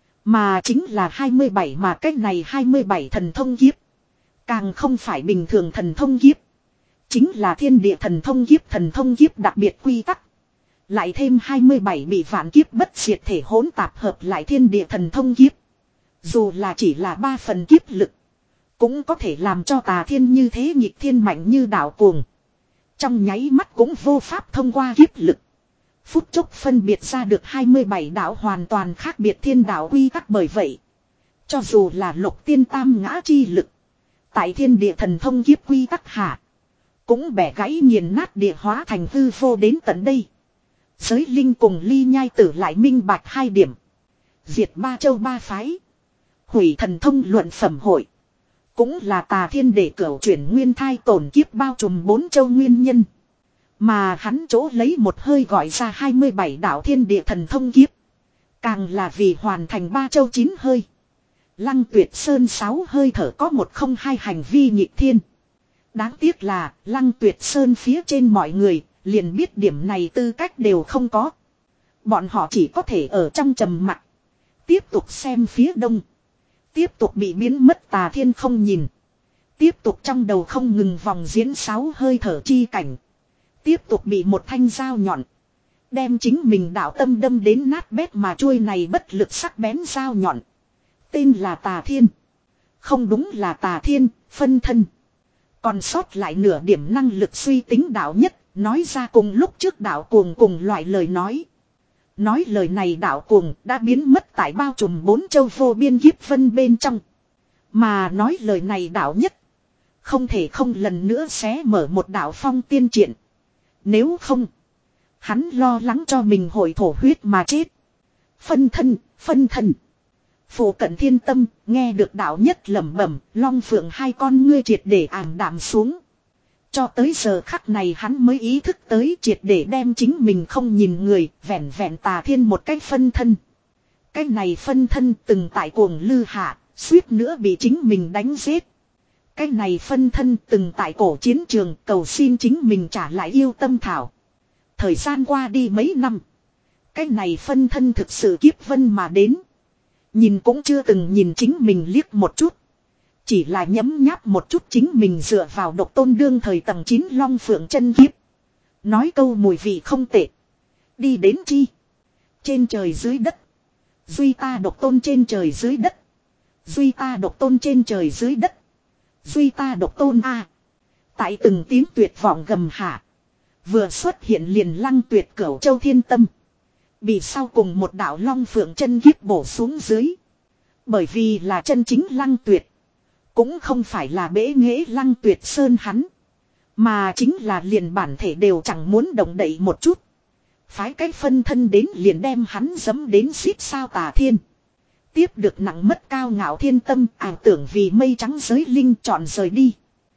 Mà chính là hai mươi bảy mà cái này hai mươi bảy thần thông kiếp. Càng không phải bình thường thần thông kiếp. Chính là thiên địa thần thông kiếp thần thông kiếp đặc biệt quy tắc. Lại thêm hai mươi bảy bị vạn kiếp bất diệt thể hỗn tạp hợp lại thiên địa thần thông kiếp. Dù là chỉ là ba phần kiếp lực. Cũng có thể làm cho Tà Thiên như thế nghịch thiên mạnh như đảo cuồng. Trong nháy mắt cũng vô pháp thông qua kiếp lực. Phút chốc phân biệt ra được hai mươi bảy đạo hoàn toàn khác biệt thiên đạo quy tắc bởi vậy. Cho dù là lục tiên tam ngã chi lực. Tại thiên địa thần thông kiếp quy tắc hạ. Cũng bẻ gãy nghiền nát địa hóa thành hư vô đến tận đây. Giới linh cùng ly nhai tử lại minh bạch hai điểm. Diệt ba châu ba phái. Hủy thần thông luận phẩm hội. Cũng là Tà Thiên để cửu chuyển nguyên thai tổn kiếp bao trùm bốn châu nguyên nhân. Mà hắn chỗ lấy một hơi gọi ra hai mươi bảy đạo thiên địa thần thông kiếp. Càng là vì hoàn thành ba châu chín hơi. Lăng Tuyệt Sơn sáu hơi thở có một không hai hành vi nhịp thiên. Đáng tiếc là Lăng Tuyệt Sơn phía trên mọi người liền biết điểm này tư cách đều không có. Bọn họ chỉ có thể ở trong trầm mặc. Tiếp tục xem phía đông. Tiếp tục bị biến mất Tà Thiên không nhìn. Tiếp tục trong đầu không ngừng vòng diễn sáu hơi thở chi cảnh. Tiếp tục bị một thanh dao nhọn. Đem chính mình đạo tâm đâm đến nát bét mà chuôi này bất lực sắc bén dao nhọn. Tên là Tà Thiên. Không đúng là Tà Thiên, phân thân. Còn sót lại nửa điểm năng lực suy tính đạo nhất, nói ra cùng lúc trước đạo cuồng cùng loại lời nói. Nói lời này đạo cuồng đã biến mất tại bao trùm bốn châu vô biên kiếp vân bên trong. Mà nói lời này đạo nhất. Không thể không lần nữa xé mở một đạo phong tiên triện. Nếu không, hắn lo lắng cho mình hội thổ huyết mà chết. Phân thân, phân thân. Phủ cận thiên tâm, nghe được đạo nhất lẩm bẩm, long phượng hai con ngươi triệt để ảm đạm xuống. Cho tới giờ khắc này hắn mới ý thức tới triệt để đem chính mình không nhìn người, vẹn vẹn Tà Thiên một cách phân thân. Cái này phân thân từng tại cuồng lư hạ, suýt nữa bị chính mình đánh giết. Cái này phân thân từng tại cổ chiến trường cầu xin chính mình trả lại yêu tâm thảo. Thời gian qua đi mấy năm. Cái này phân thân thực sự kiếp vân mà đến. Nhìn cũng chưa từng nhìn chính mình liếc một chút. Chỉ là nhấm nháp một chút chính mình dựa vào độc tôn đương thời tầng chín long phượng chân kiếp. Nói câu mùi vị không tệ. Đi đến chi? Trên trời dưới đất. Duy ta độc tôn trên trời dưới đất. Duy ta độc tôn trên trời dưới đất. Duy ta độc tôn a. Tại từng tiếng tuyệt vọng gầm hạ. Vừa xuất hiện liền lăng tuyệt cửu châu thiên tâm. Bị sau cùng một đạo long phượng chân kiếp bổ xuống dưới. Bởi vì là chân chính lăng tuyệt. Cũng không phải là bế nghệ lăng tuyệt sơn hắn. Mà chính là liền bản thể đều chẳng muốn động đậy một chút. Phái cái phân thân đến liền đem hắn dẫm đến xít sao Tà Thiên. Tiếp được nặng mất cao ngạo thiên tâm ảo tưởng vì mây trắng giới linh chọn rời đi.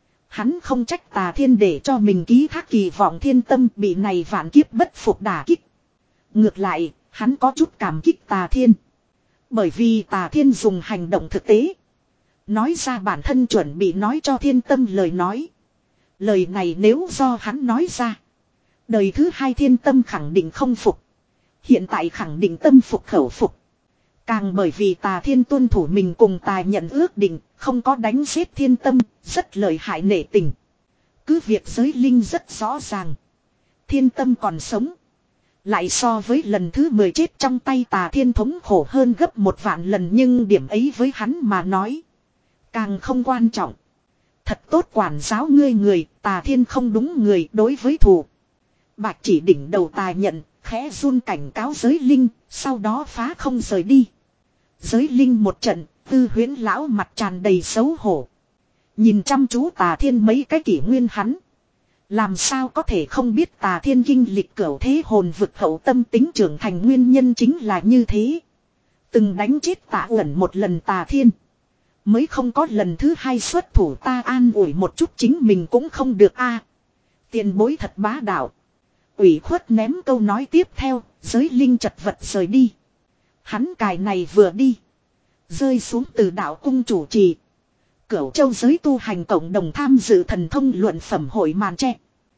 Hắn không trách Tà Thiên để cho mình ký thác kỳ vọng thiên tâm bị này vạn kiếp bất phục đả kích. Ngược lại, hắn có chút cảm kích Tà Thiên. Bởi vì Tà Thiên dùng hành động thực tế. Nói ra bản thân chuẩn bị nói cho thiên tâm lời nói. Lời này nếu do hắn nói ra. Đời thứ hai thiên tâm khẳng định không phục. Hiện tại khẳng định tâm phục khẩu phục. Càng bởi vì Tà Thiên tuân thủ mình cùng Tài nhận ước định, không có đánh giết thiên tâm, rất lợi hại nể tình. Cứ việc giới linh rất rõ ràng. Thiên tâm còn sống. Lại so với lần thứ mười chết trong tay Tà Thiên thống khổ hơn gấp một vạn lần, nhưng điểm ấy với hắn mà nói. Càng không quan trọng. Thật tốt quản giáo ngươi người, Tà Thiên không đúng người đối với thù. Bạch chỉ đỉnh đầu Tài nhận, khẽ run cảnh cáo giới linh, sau đó phá không rời đi. Giới linh một trận, Tư Huyễn lão mặt tràn đầy xấu hổ. Nhìn chăm chú Tà Thiên mấy cái kỷ nguyên hắn. Làm sao có thể không biết Tà Thiên kinh lịch cửu thế hồn vực hậu tâm tính trưởng thành nguyên nhân chính là như thế. Từng đánh chết Tạ Uẩn một lần Tà Thiên. Mới không có lần thứ hai xuất thủ, ta an ủi một chút chính mình cũng không được a. Tiền bối thật bá đạo. Ủy khuất ném câu nói tiếp theo, giới linh chật vật rời đi. Hắn cài này vừa đi. Rơi xuống từ đạo cung chủ trì. Cửu châu giới tu hành cộng đồng tham dự thần thông luận phẩm hội màn tre.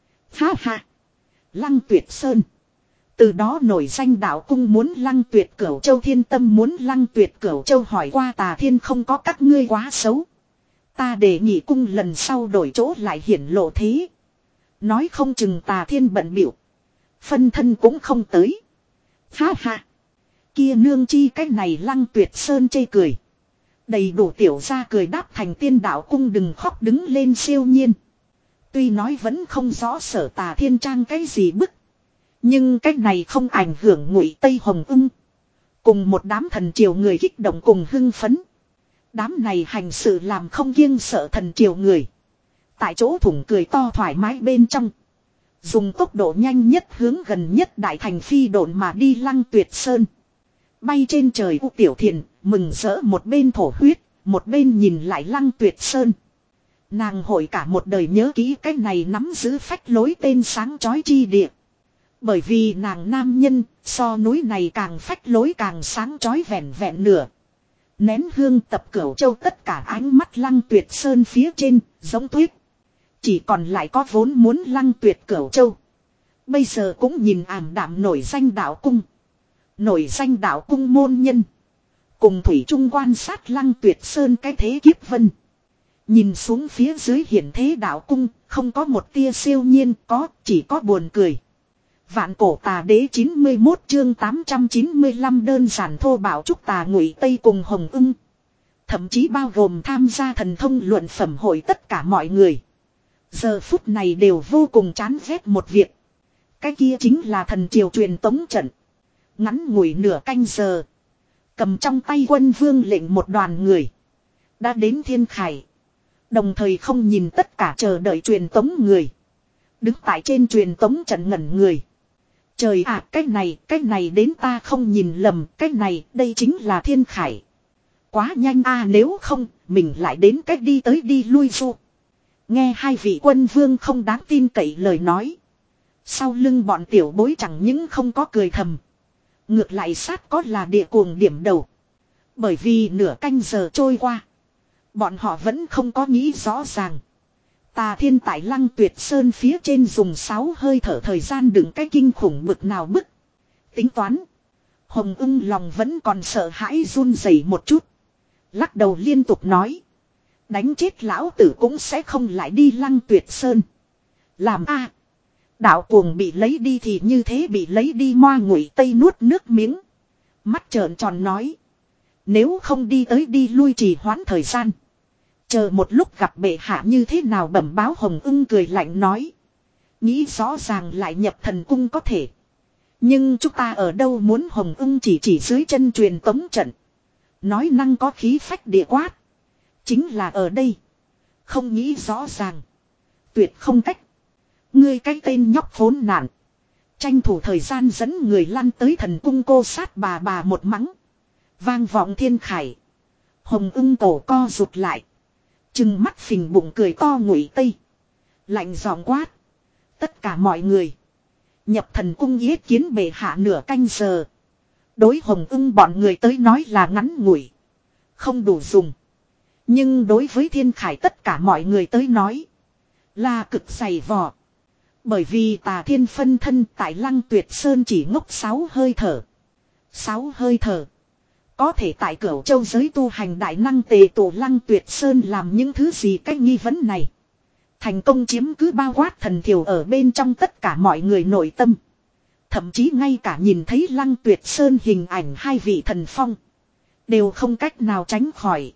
Ha ha. Lăng Tuyệt Sơn. Từ đó nổi danh đạo cung muốn lăng tuyệt cửu châu, thiên tâm muốn lăng tuyệt cửu châu, hỏi qua Tà Thiên không có các ngươi quá xấu. Ta đề nghị cung lần sau đổi chỗ lại hiển lộ thế. Nói không chừng Tà Thiên bận biểu. Phân thân cũng không tới. Ha ha. Kia nương chi cái này lăng tuyệt sơn chê cười. Đầy đủ tiểu ra cười đáp thành tiên đạo cung đừng khóc đứng lên siêu nhiên. Tuy nói vẫn không rõ sở Tà Thiên trang cái gì bức. Nhưng cách này không ảnh hưởng Ngụy Tây Hồng Ưng. Cùng một đám thần triều người kích động cùng hưng phấn. Đám này hành sự làm không kiêng sợ thần triều người. Tại chỗ thủng cười to thoải mái bên trong. Dùng tốc độ nhanh nhất hướng gần nhất đại thành phi độn mà đi Lăng Tuyệt Sơn. Bay trên trời U Tiểu Thiền, mừng rỡ một bên thổ huyết, một bên nhìn lại Lăng Tuyệt Sơn. Nàng hội cả một đời nhớ kỹ cái này nắm giữ phách lối tên sáng chói chi địa. Bởi vì nàng nam nhân, so núi này càng phách lối càng sáng chói vẹn vẹn nửa. Nén hương tập Cửu Châu, tất cả ánh mắt Lăng Tuyệt Sơn phía trên, giống tuyết. Chỉ còn lại có vốn muốn lăng tuyệt Cửu Châu. Bây giờ cũng nhìn ảm đạm nổi danh đạo cung. Nổi danh đạo cung môn nhân. Cùng thủy trung quan sát Lăng Tuyệt Sơn cái thế kiếp vân. Nhìn xuống phía dưới hiển thế đạo cung, không có một tia siêu nhiên, có, chỉ có buồn cười. Vạn cổ tà đế chín mươi mốt chương tám trăm chín mươi lăm đơn giản thô bạo trúc tà Ngụy Tây cùng Hồng Ưng. Thậm chí bao gồm tham gia thần thông luận phẩm hội tất cả mọi người. Giờ phút này đều vô cùng chán ghét một việc. Cái kia chính là thần triều truyền tống trận. Ngắn ngủi nửa canh giờ. Cầm trong tay quân vương lệnh một đoàn người. Đã đến Thiên Khải. Đồng thời không nhìn tất cả chờ đợi truyền tống người. Đứng tại trên truyền tống trận ngẩn người. Trời ạ, à, cái này, cái này đến ta không nhìn lầm, cái này, đây chính là Thiên Khải. Quá nhanh a à, nếu không, mình lại đến cách đi tới đi lui du. Nghe hai vị quân vương không đáng tin cậy lời nói. Sau lưng bọn tiểu bối chẳng những không có cười thầm. Ngược lại sát có là địa cuồng điểm đầu. Bởi vì nửa canh giờ trôi qua. Bọn họ vẫn không có nghĩ rõ ràng. Tà Thiên tại Lăng Tuyệt Sơn phía trên dùng sáu hơi thở thời gian đựng cái kinh khủng bực nào bức. Tính toán. Hồng Ưng lòng vẫn còn sợ hãi run rẩy một chút. Lắc đầu liên tục nói. Đánh chết lão tử cũng sẽ không lại đi Lăng Tuyệt Sơn. Làm a đạo cuồng bị lấy đi thì như thế bị lấy đi moa Ngụy Tây nuốt nước miếng. Mắt trợn tròn nói. Nếu không đi tới đi lui trì hoãn thời gian. Chờ một lúc gặp bệ hạ như thế nào bẩm báo Hồng Ưng cười lạnh nói. Nghĩ rõ ràng lại nhập thần cung có thể. Nhưng chúng ta ở đâu muốn Hồng Ưng chỉ chỉ dưới chân truyền tống trận. Nói năng có khí phách địa quát. Chính là ở đây. Không nghĩ rõ ràng. Tuyệt không cách. Ngươi cái tên nhóc khốn nạn. Tranh thủ thời gian dẫn người lăn tới thần cung cô sát bà bà một mắng. Vang vọng Thiên Khải. Hồng Ưng cổ co rụt lại. Trừng mắt phình bụng cười to Ngụy Tây. Lạnh giọng quát. Tất cả mọi người. Nhập thần cung yết kiến bệ hạ nửa canh giờ. Đối Hồng Ưng bọn người tới nói là ngắn ngủi. Không đủ dùng. Nhưng đối với Thiên Khải tất cả mọi người tới nói. Là cực dày vò. Bởi vì Tà Thiên phân thân tại Lăng Tuyệt Sơn chỉ ngốc sáu hơi thở. Sáu hơi thở. Có thể tại Cửu Châu giới tu hành đại năng tề tổ Lăng Tuyệt Sơn làm những thứ gì cách nghi vấn này. Thành công chiếm cứ bao quát thần thiểu ở bên trong tất cả mọi người nội tâm. Thậm chí ngay cả nhìn thấy Lăng Tuyệt Sơn hình ảnh hai vị thần phong. Đều không cách nào tránh khỏi.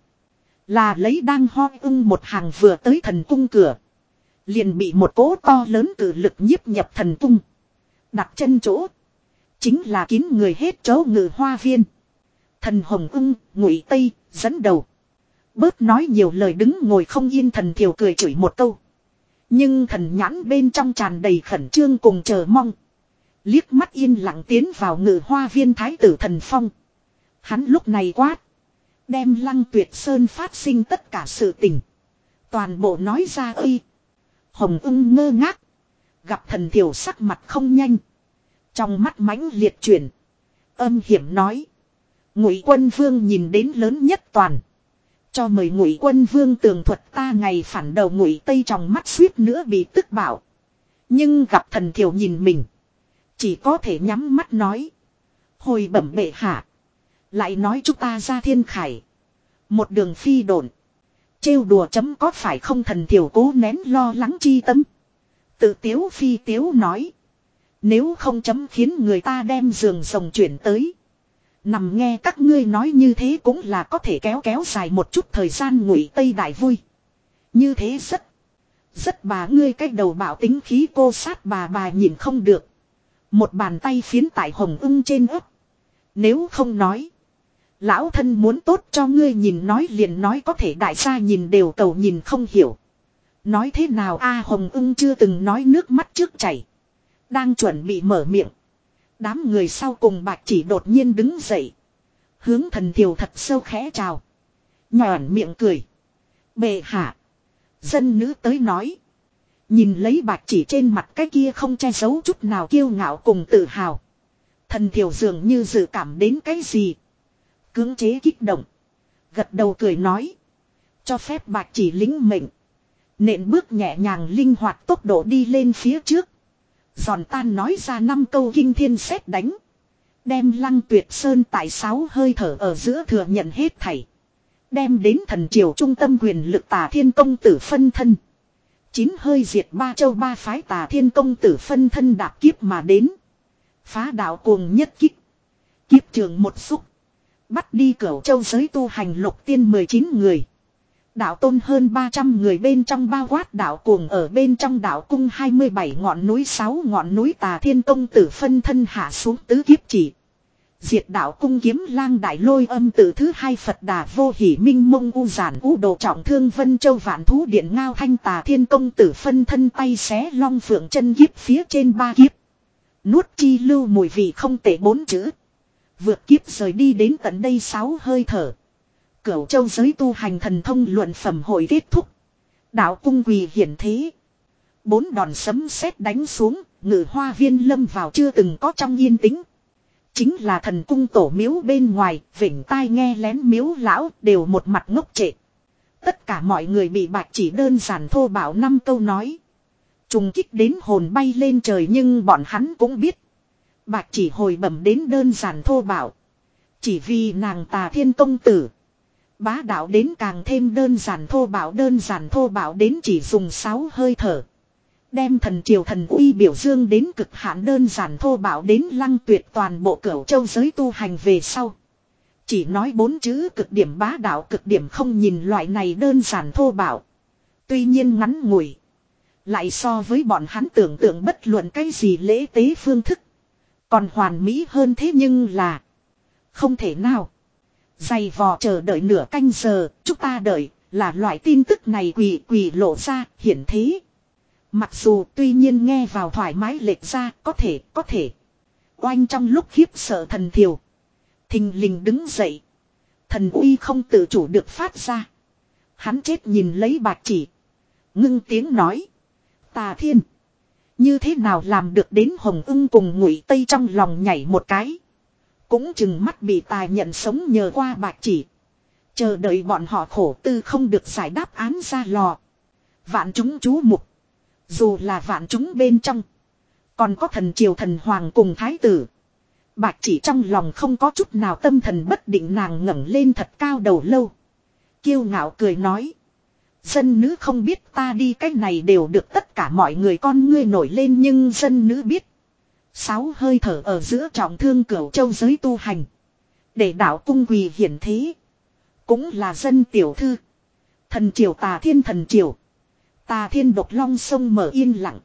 Là lấy đang ho ưng một hàng vừa tới thần cung cửa. Liền bị một cỗ to lớn cử lực nhiếp nhập thần cung. Đặt chân chỗ. Chính là kín người hết chỗ ngự hoa viên. Thần Hồng Ưng, Ngụy Tây, dẫn đầu. Bớt nói nhiều lời đứng ngồi không yên thần thiểu cười chửi một câu. Nhưng thần nhãn bên trong tràn đầy khẩn trương cùng chờ mong. Liếc mắt yên lặng tiến vào ngự hoa viên thái tử thần phong. Hắn lúc này quát. Đem Lăng Tuyệt Sơn phát sinh tất cả sự tình. Toàn bộ nói ra ơi. Hồng Ưng ngơ ngác. Gặp thần thiểu sắc mặt không nhanh. Trong mắt mãnh liệt chuyển. Âm hiểm nói. Ngụy Quân Vương nhìn đến lớn nhất toàn. Cho mời Ngụy Quân Vương tường thuật ta ngày phản đầu Ngụy Tây trong mắt suýt nữa bị tức bảo. Nhưng gặp thần thiểu nhìn mình. Chỉ có thể nhắm mắt nói. Hồi bẩm bệ hạ. Lại nói chúng ta ra Thiên Khải. Một đường phi độn. Trêu đùa chấm có phải không thần thiểu cố nén lo lắng chi tâm. Tự tiếu phi tiếu nói. Nếu không chấm khiến người ta đem giường rồng chuyển tới. Nằm nghe các ngươi nói như thế cũng là có thể kéo kéo dài một chút thời gian Ngụy Tây đại vui. Như thế rất. Rất bà ngươi cách đầu bảo tính khí cô sát bà bà nhìn không được. Một bàn tay phiến tại Hồng Ưng trên ấp. Nếu không nói. Lão thân muốn tốt cho ngươi nhìn nói liền nói có thể đại gia nhìn đều cầu nhìn không hiểu. Nói thế nào a Hồng Ưng chưa từng nói nước mắt trước chảy. Đang chuẩn bị mở miệng. Đám người sau cùng Bạch Chỉ đột nhiên đứng dậy. Hướng thần thiểu thật sâu khẽ chào. Nhòn miệng cười. Bệ hạ. Dân nữ tới nói. Nhìn lấy Bạch Chỉ trên mặt cái kia không che giấu chút nào kiêu ngạo cùng tự hào. Thần thiểu dường như dự cảm đến cái gì. Cưỡng chế kích động. Gật đầu cười nói. Cho phép Bạch Chỉ lính mệnh. Nện bước nhẹ nhàng linh hoạt tốc độ đi lên phía trước. Giòn tan nói ra năm câu kinh thiên sét đánh. Đem Lăng Tuyệt Sơn tại sáu hơi thở ở giữa thừa nhận hết thảy. Đem đến thần triều trung tâm quyền lực Tà Thiên công tử phân thân. Chín hơi diệt ba châu ba phái Tà Thiên công tử phân thân đạp kiếp mà đến. Phá đạo cuồng nhất kích. Kiếp trường một xúc. Bắt đi Cửu Châu giới tu hành lục tiên mười chín người. Đạo tôn hơn ba trăm người bên trong bao quát đạo cuồng ở bên trong đạo cung hai mươi bảy ngọn núi sáu ngọn núi Tà Thiên công tử phân thân hạ xuống tứ kiếp chỉ. Diệt đạo cung kiếm lang đại lôi âm tử thứ hai Phật Đà vô hỷ minh mông u giản u đồ trọng thương Vân Châu vạn thú điện ngao thanh Tà Thiên công tử phân thân tay xé long phượng chân kiếp phía trên ba kiếp. Nuốt chi lưu mùi vị không tệ bốn chữ. Vượt kiếp rời đi đến tận đây sáu hơi thở. Cửu Châu giới tu hành thần thông luận phẩm hội kết thúc. Đạo cung quỳ hiển thế. Bốn đòn sấm sét đánh xuống, ngự hoa viên lâm vào chưa từng có trong yên tĩnh. Chính là thần cung tổ miếu bên ngoài, vểnh tai nghe lén miếu lão đều một mặt ngốc trệ. Tất cả mọi người bị Bạch Chỉ đơn giản thô bạo năm câu nói. Trùng kích đến hồn bay lên trời nhưng bọn hắn cũng biết. Bạch Chỉ hồi bẩm đến đơn giản thô bạo. Chỉ vì nàng Tà Thiên công tử. Bá đạo đến càng thêm đơn giản thô bạo đơn giản thô bạo đến chỉ dùng sáu hơi thở. Đem thần triều thần uy biểu dương đến cực hạn đơn giản thô bạo đến Lăng Tuyệt toàn bộ Cửu Châu giới tu hành về sau. Chỉ nói bốn chữ cực điểm bá đạo cực điểm không nhìn loại này đơn giản thô bạo. Tuy nhiên ngắn ngủi. Lại so với bọn hắn tưởng tượng bất luận cái gì lễ tế phương thức. Còn hoàn mỹ hơn thế nhưng là. Không thể nào. Dày vò chờ đợi nửa canh giờ, chúng ta đợi, là loại tin tức này quỳ quỳ lộ ra, hiển thế. Mặc dù tuy nhiên nghe vào thoải mái lệch ra, có thể, có thể. Oanh trong lúc khiếp sợ thần thiều. Thình lình đứng dậy. Thần uy không tự chủ được phát ra. Hắn chết nhìn lấy Bạch Chỉ. Ngưng tiếng nói. Tà Thiên. Như thế nào làm được đến Hồng Ưng cùng Ngụy Tây trong lòng nhảy một cái. Cũng chừng mắt bị tài nhận sống nhờ qua Bạch Chỉ. Chờ đợi bọn họ khổ tư không được giải đáp án ra lò. Vạn chúng chú mục. Dù là vạn chúng bên trong. Còn có thần triều thần hoàng cùng thái tử. Bạch Chỉ trong lòng không có chút nào tâm thần bất định nàng ngẩng lên thật cao đầu lâu. Kiêu ngạo cười nói. Dân nữ không biết ta đi cách này đều được tất cả mọi người con ngươi nổi lên nhưng dân nữ biết. Sáu hơi thở ở giữa trọng thương Cửu Châu giới tu hành. Để đạo cung quỳ hiển thế. Cũng là dân tiểu thư. Thần triều Tà Thiên thần triều. Tà Thiên độc long sông mở yên lặng.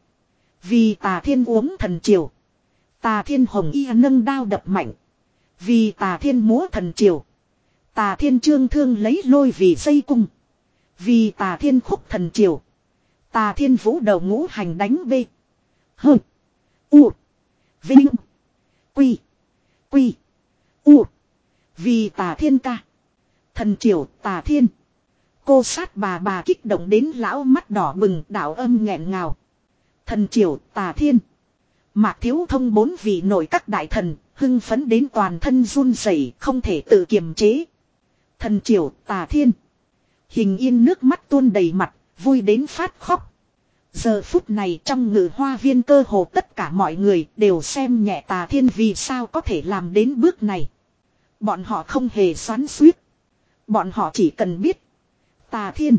Vì Tà Thiên uống thần triều. Tà Thiên hồng y nâng đao đập mạnh. Vì Tà Thiên múa thần triều. Tà Thiên trương thương lấy lôi vì dây cung. Vì Tà Thiên khúc thần triều. Tà Thiên vũ đầu ngũ hành đánh bê. Hơ. U. Vinh. Quy. Quy. U. Vì Tà Thiên ca. Thần triều Tà Thiên. Cô sát bà bà kích động đến lão mắt đỏ bừng đạo âm nghẹn ngào. Thần triều Tà Thiên. Mạc Thiếu Thông bốn vị nội các đại thần, hưng phấn đến toàn thân run rẩy không thể tự kiềm chế. Thần triều Tà Thiên. Hình Yên nước mắt tuôn đầy mặt, vui đến phát khóc. Giờ phút này trong ngự hoa viên cơ hồ tất cả mọi người đều xem nhẹ Tà Thiên vì sao có thể làm đến bước này. Bọn họ không hề xoắn xuýt. Bọn họ chỉ cần biết. Tà Thiên.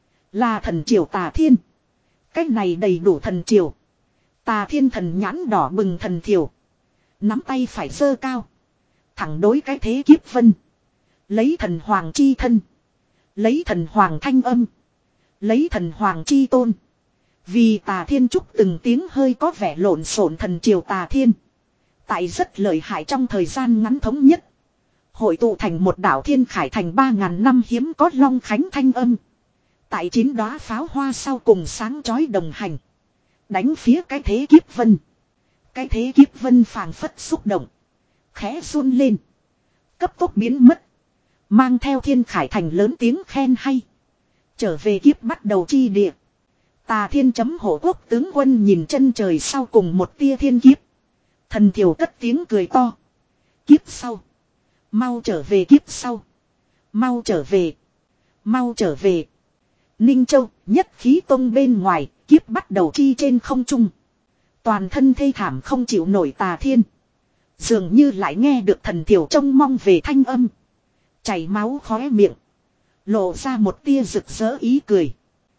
Là thần triều Tà Thiên. Cái này đầy đủ thần triều. Tà Thiên thần nhãn đỏ bừng thần thiều. Nắm tay phải giơ cao. Thẳng đối cái thế kiếp vân. Lấy thần hoàng chi thân. Lấy thần hoàng thanh âm. Lấy thần hoàng chi tôn. Vì Tà Thiên trúc từng tiếng hơi có vẻ lộn xộn thần triều Tà Thiên. Tại rất lợi hại trong thời gian ngắn thống nhất. Hội tụ thành một đảo thiên khải thành ba ngàn năm hiếm có long khánh thanh âm. Tại chín đóa pháo hoa sau cùng sáng chói đồng hành. Đánh phía cái thế kiếp vân. Cái thế kiếp vân phảng phất xúc động. Khẽ run lên. Cấp tốc biến mất. Mang theo thiên khải thành lớn tiếng khen hay. Trở về kiếp bắt đầu chi địa. Tà Thiên chấm hộ quốc tướng quân nhìn chân trời sau cùng một tia thiên kiếp. Thần thiểu cất tiếng cười to. Kiếp sau. Mau trở về kiếp sau. Mau trở về. Mau trở về. Ninh Châu, nhất khí tông bên ngoài, kiếp bắt đầu chi trên không trung. Toàn thân thê thảm không chịu nổi Tà Thiên. Dường như lại nghe được thần thiểu trông mong về thanh âm. Chảy máu khóe miệng. Lộ ra một tia rực rỡ ý cười.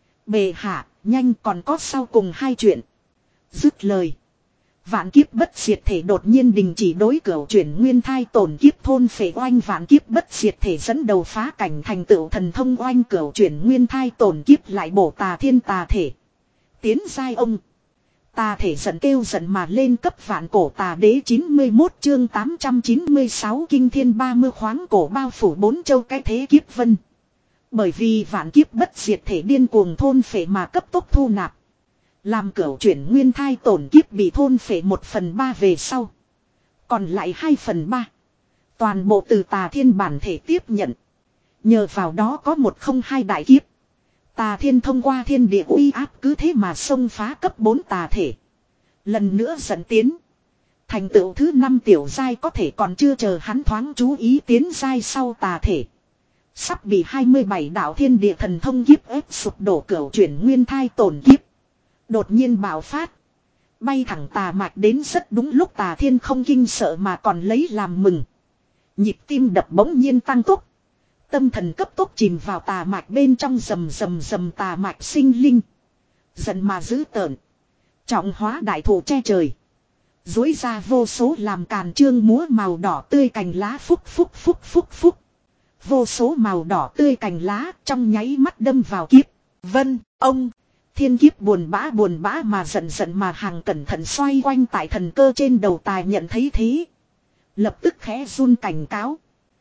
Bệ hạ, nhanh còn có sau cùng hai chuyện. Dứt lời. Vạn kiếp bất diệt thể đột nhiên đình chỉ đối cửu chuyển nguyên thai tổn kiếp thôn phệ oanh vạn kiếp bất diệt thể dẫn đầu phá cảnh thành tựu thần thông oanh cửu chuyển nguyên thai tổn kiếp lại bổ tà thiên tà thể. Tiến giai ông. Tà thể giận kêu giận mà lên cấp vạn cổ tà đế chín mươi mốt chương tám trăm chín mươi sáu kinh thiên ba mươi khoáng cổ bao phủ bốn châu cái thế kiếp vân. Bởi vì vạn kiếp bất diệt thể điên cuồng thôn phệ mà cấp tốc thu nạp. Làm cửu chuyển nguyên thai tổn kiếp bị thôn phệ một phần ba về sau. Còn lại hai phần ba. Toàn bộ từ tà thiên bản thể tiếp nhận. Nhờ vào đó có một không hai đại kiếp. Tà thiên thông qua thiên địa uy áp cứ thế mà xông phá cấp bốn tà thể. Lần nữa dẫn tiến. Thành tựu thứ năm tiểu giai có thể còn chưa chờ hắn thoáng chú ý tiến giai sau tà thể. Sắp bị hai mươi bảy đạo thiên địa thần thông kiếp ép sụp đổ cửu chuyển nguyên thai tổn kiếp. Đột nhiên bạo phát. Bay thẳng tà mạch đến rất đúng lúc tà thiên không kinh sợ mà còn lấy làm mừng. Nhịp tim đập bỗng nhiên tăng tốc. Tâm thần cấp tốc chìm vào tà mạch bên trong rầm rầm rầm tà mạch sinh linh. Giận mà dữ tợn. Trọng hóa đại thụ che trời. Dối ra vô số làm càn trương múa màu đỏ tươi cành lá phúc phúc phúc phúc phúc. Vô số màu đỏ tươi cành lá trong nháy mắt đâm vào kiếp. Vân, ông. Thiên kiếp buồn bã buồn bã mà giận giận mà hàng cẩn thận xoay quanh tại thần cơ trên đầu tài nhận thấy thế. Lập tức khẽ run cảnh cáo.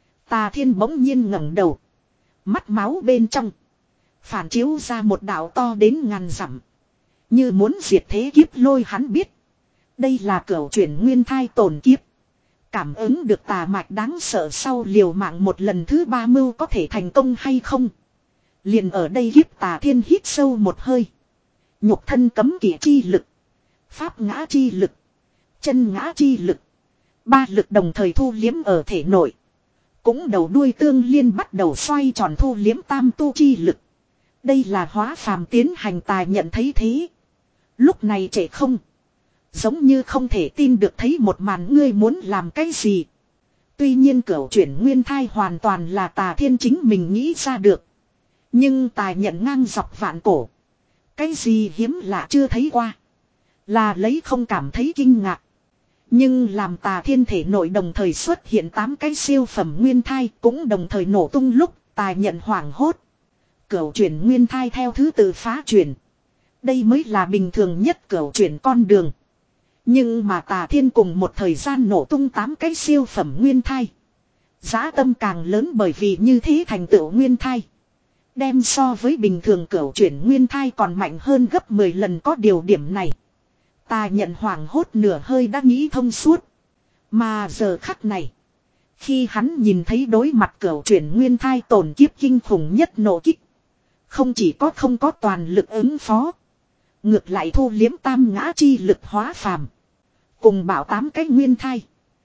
Tà thiên bỗng nhiên ngẩng đầu. Mắt máu bên trong. Phản chiếu ra một đạo to đến ngàn dặm. Như muốn diệt thế kiếp lôi hắn biết. Đây là cửu chuyển nguyên thai tổn kiếp. Cảm ứng được tà mạch đáng sợ sau liều mạng một lần thứ ba mưu có thể thành công hay không. Liền ở đây kiếp tà thiên hít sâu một hơi. Nhục thân cấm kỵ chi lực. Pháp ngã chi lực. Chân ngã chi lực. Ba lực đồng thời thu liếm ở thể nội. Cũng đầu đuôi tương liên bắt đầu xoay tròn thu liếm tam tu chi lực. Đây là hóa phàm tiến hành tài nhận thấy thế. Lúc này trễ không. Giống như không thể tin được thấy một màn ngươi muốn làm cái gì. Tuy nhiên cửu chuyển nguyên thai hoàn toàn là tà thiên chính mình nghĩ ra được. Nhưng tài nhận ngang dọc vạn cổ. Cái gì hiếm lạ chưa thấy qua. Là lấy không cảm thấy kinh ngạc. Nhưng làm tà thiên thể nội đồng thời xuất hiện tám cái siêu phẩm nguyên thai cũng đồng thời nổ tung lúc tài nhận hoảng hốt. Cửu chuyển nguyên thai theo thứ tự phá chuyển. Đây mới là bình thường nhất cửu chuyển con đường. Nhưng mà tà thiên cùng một thời gian nổ tung tám cái siêu phẩm nguyên thai. Giá tâm càng lớn bởi vì như thế thành tựu nguyên thai. Đem so với bình thường cửu chuyển nguyên thai còn mạnh hơn gấp mười lần có điều điểm này. Tà nhận hoảng hốt nửa hơi đã nghĩ thông suốt. Mà giờ khắc này. Khi hắn nhìn thấy đối mặt cửu chuyển nguyên thai tổn kiếp kinh khủng nhất nổ kích. Không chỉ có không có toàn lực ứng phó. Ngược lại thu liếm tam ngã chi lực hóa phàm. Cùng bảo tám cái nguyên thai.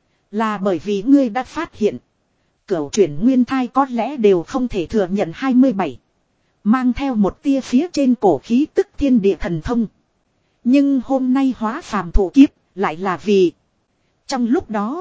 Là bởi vì ngươi đã phát hiện. Cửu chuyển nguyên thai có lẽ đều không thể thừa nhận hai mươi bảy. Mang theo một tia phía trên cổ khí tức thiên địa thần thông. Nhưng hôm nay hóa phàm thủ kiếp lại là vì. Trong lúc đó.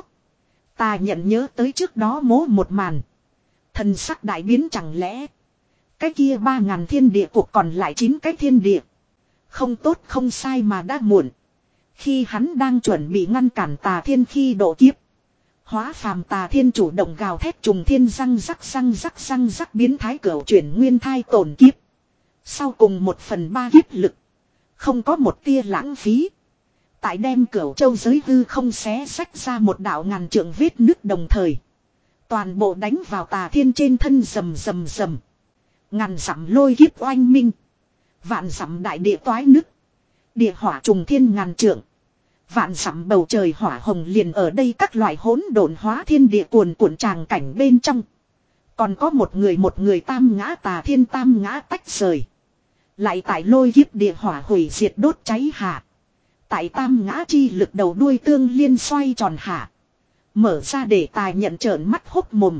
Ta nhận nhớ tới trước đó mố một màn. Thần sắc đại biến chẳng lẽ. Cái kia ba ngàn thiên địa cuộc còn lại chín cái thiên địa. Không tốt không sai mà đã muộn. Khi hắn đang chuẩn bị ngăn cản tà thiên khi độ kiếp. Hóa phàm tà thiên chủ động gào thét trùng thiên răng rắc răng rắc răng rắc biến thái cửu chuyển nguyên thai tổn kiếp. Sau cùng một phần ba kiếp lực. Không có một tia lãng phí. Tại đem cửu châu giới hư không xé sách ra một đạo ngàn trượng vết nứt đồng thời. Toàn bộ đánh vào tà thiên trên thân rầm rầm rầm. Ngàn dặm lôi kiếp oanh minh. Vạn dặm đại địa toái nứt. Địa hỏa trùng thiên ngàn trượng. Vạn dặm bầu trời hỏa hồng liền ở đây các loại hỗn độn hóa thiên địa cuồn cuộn tràng cảnh bên trong. Còn có một người một người tam ngã tà thiên tam ngã tách rời. Lại tại lôi kiếp địa hỏa hủy diệt đốt cháy hạ. Tại tam ngã chi lực đầu đuôi tương liên xoay tròn hạ. Mở ra để tài nhận trợn mắt hốc mồm.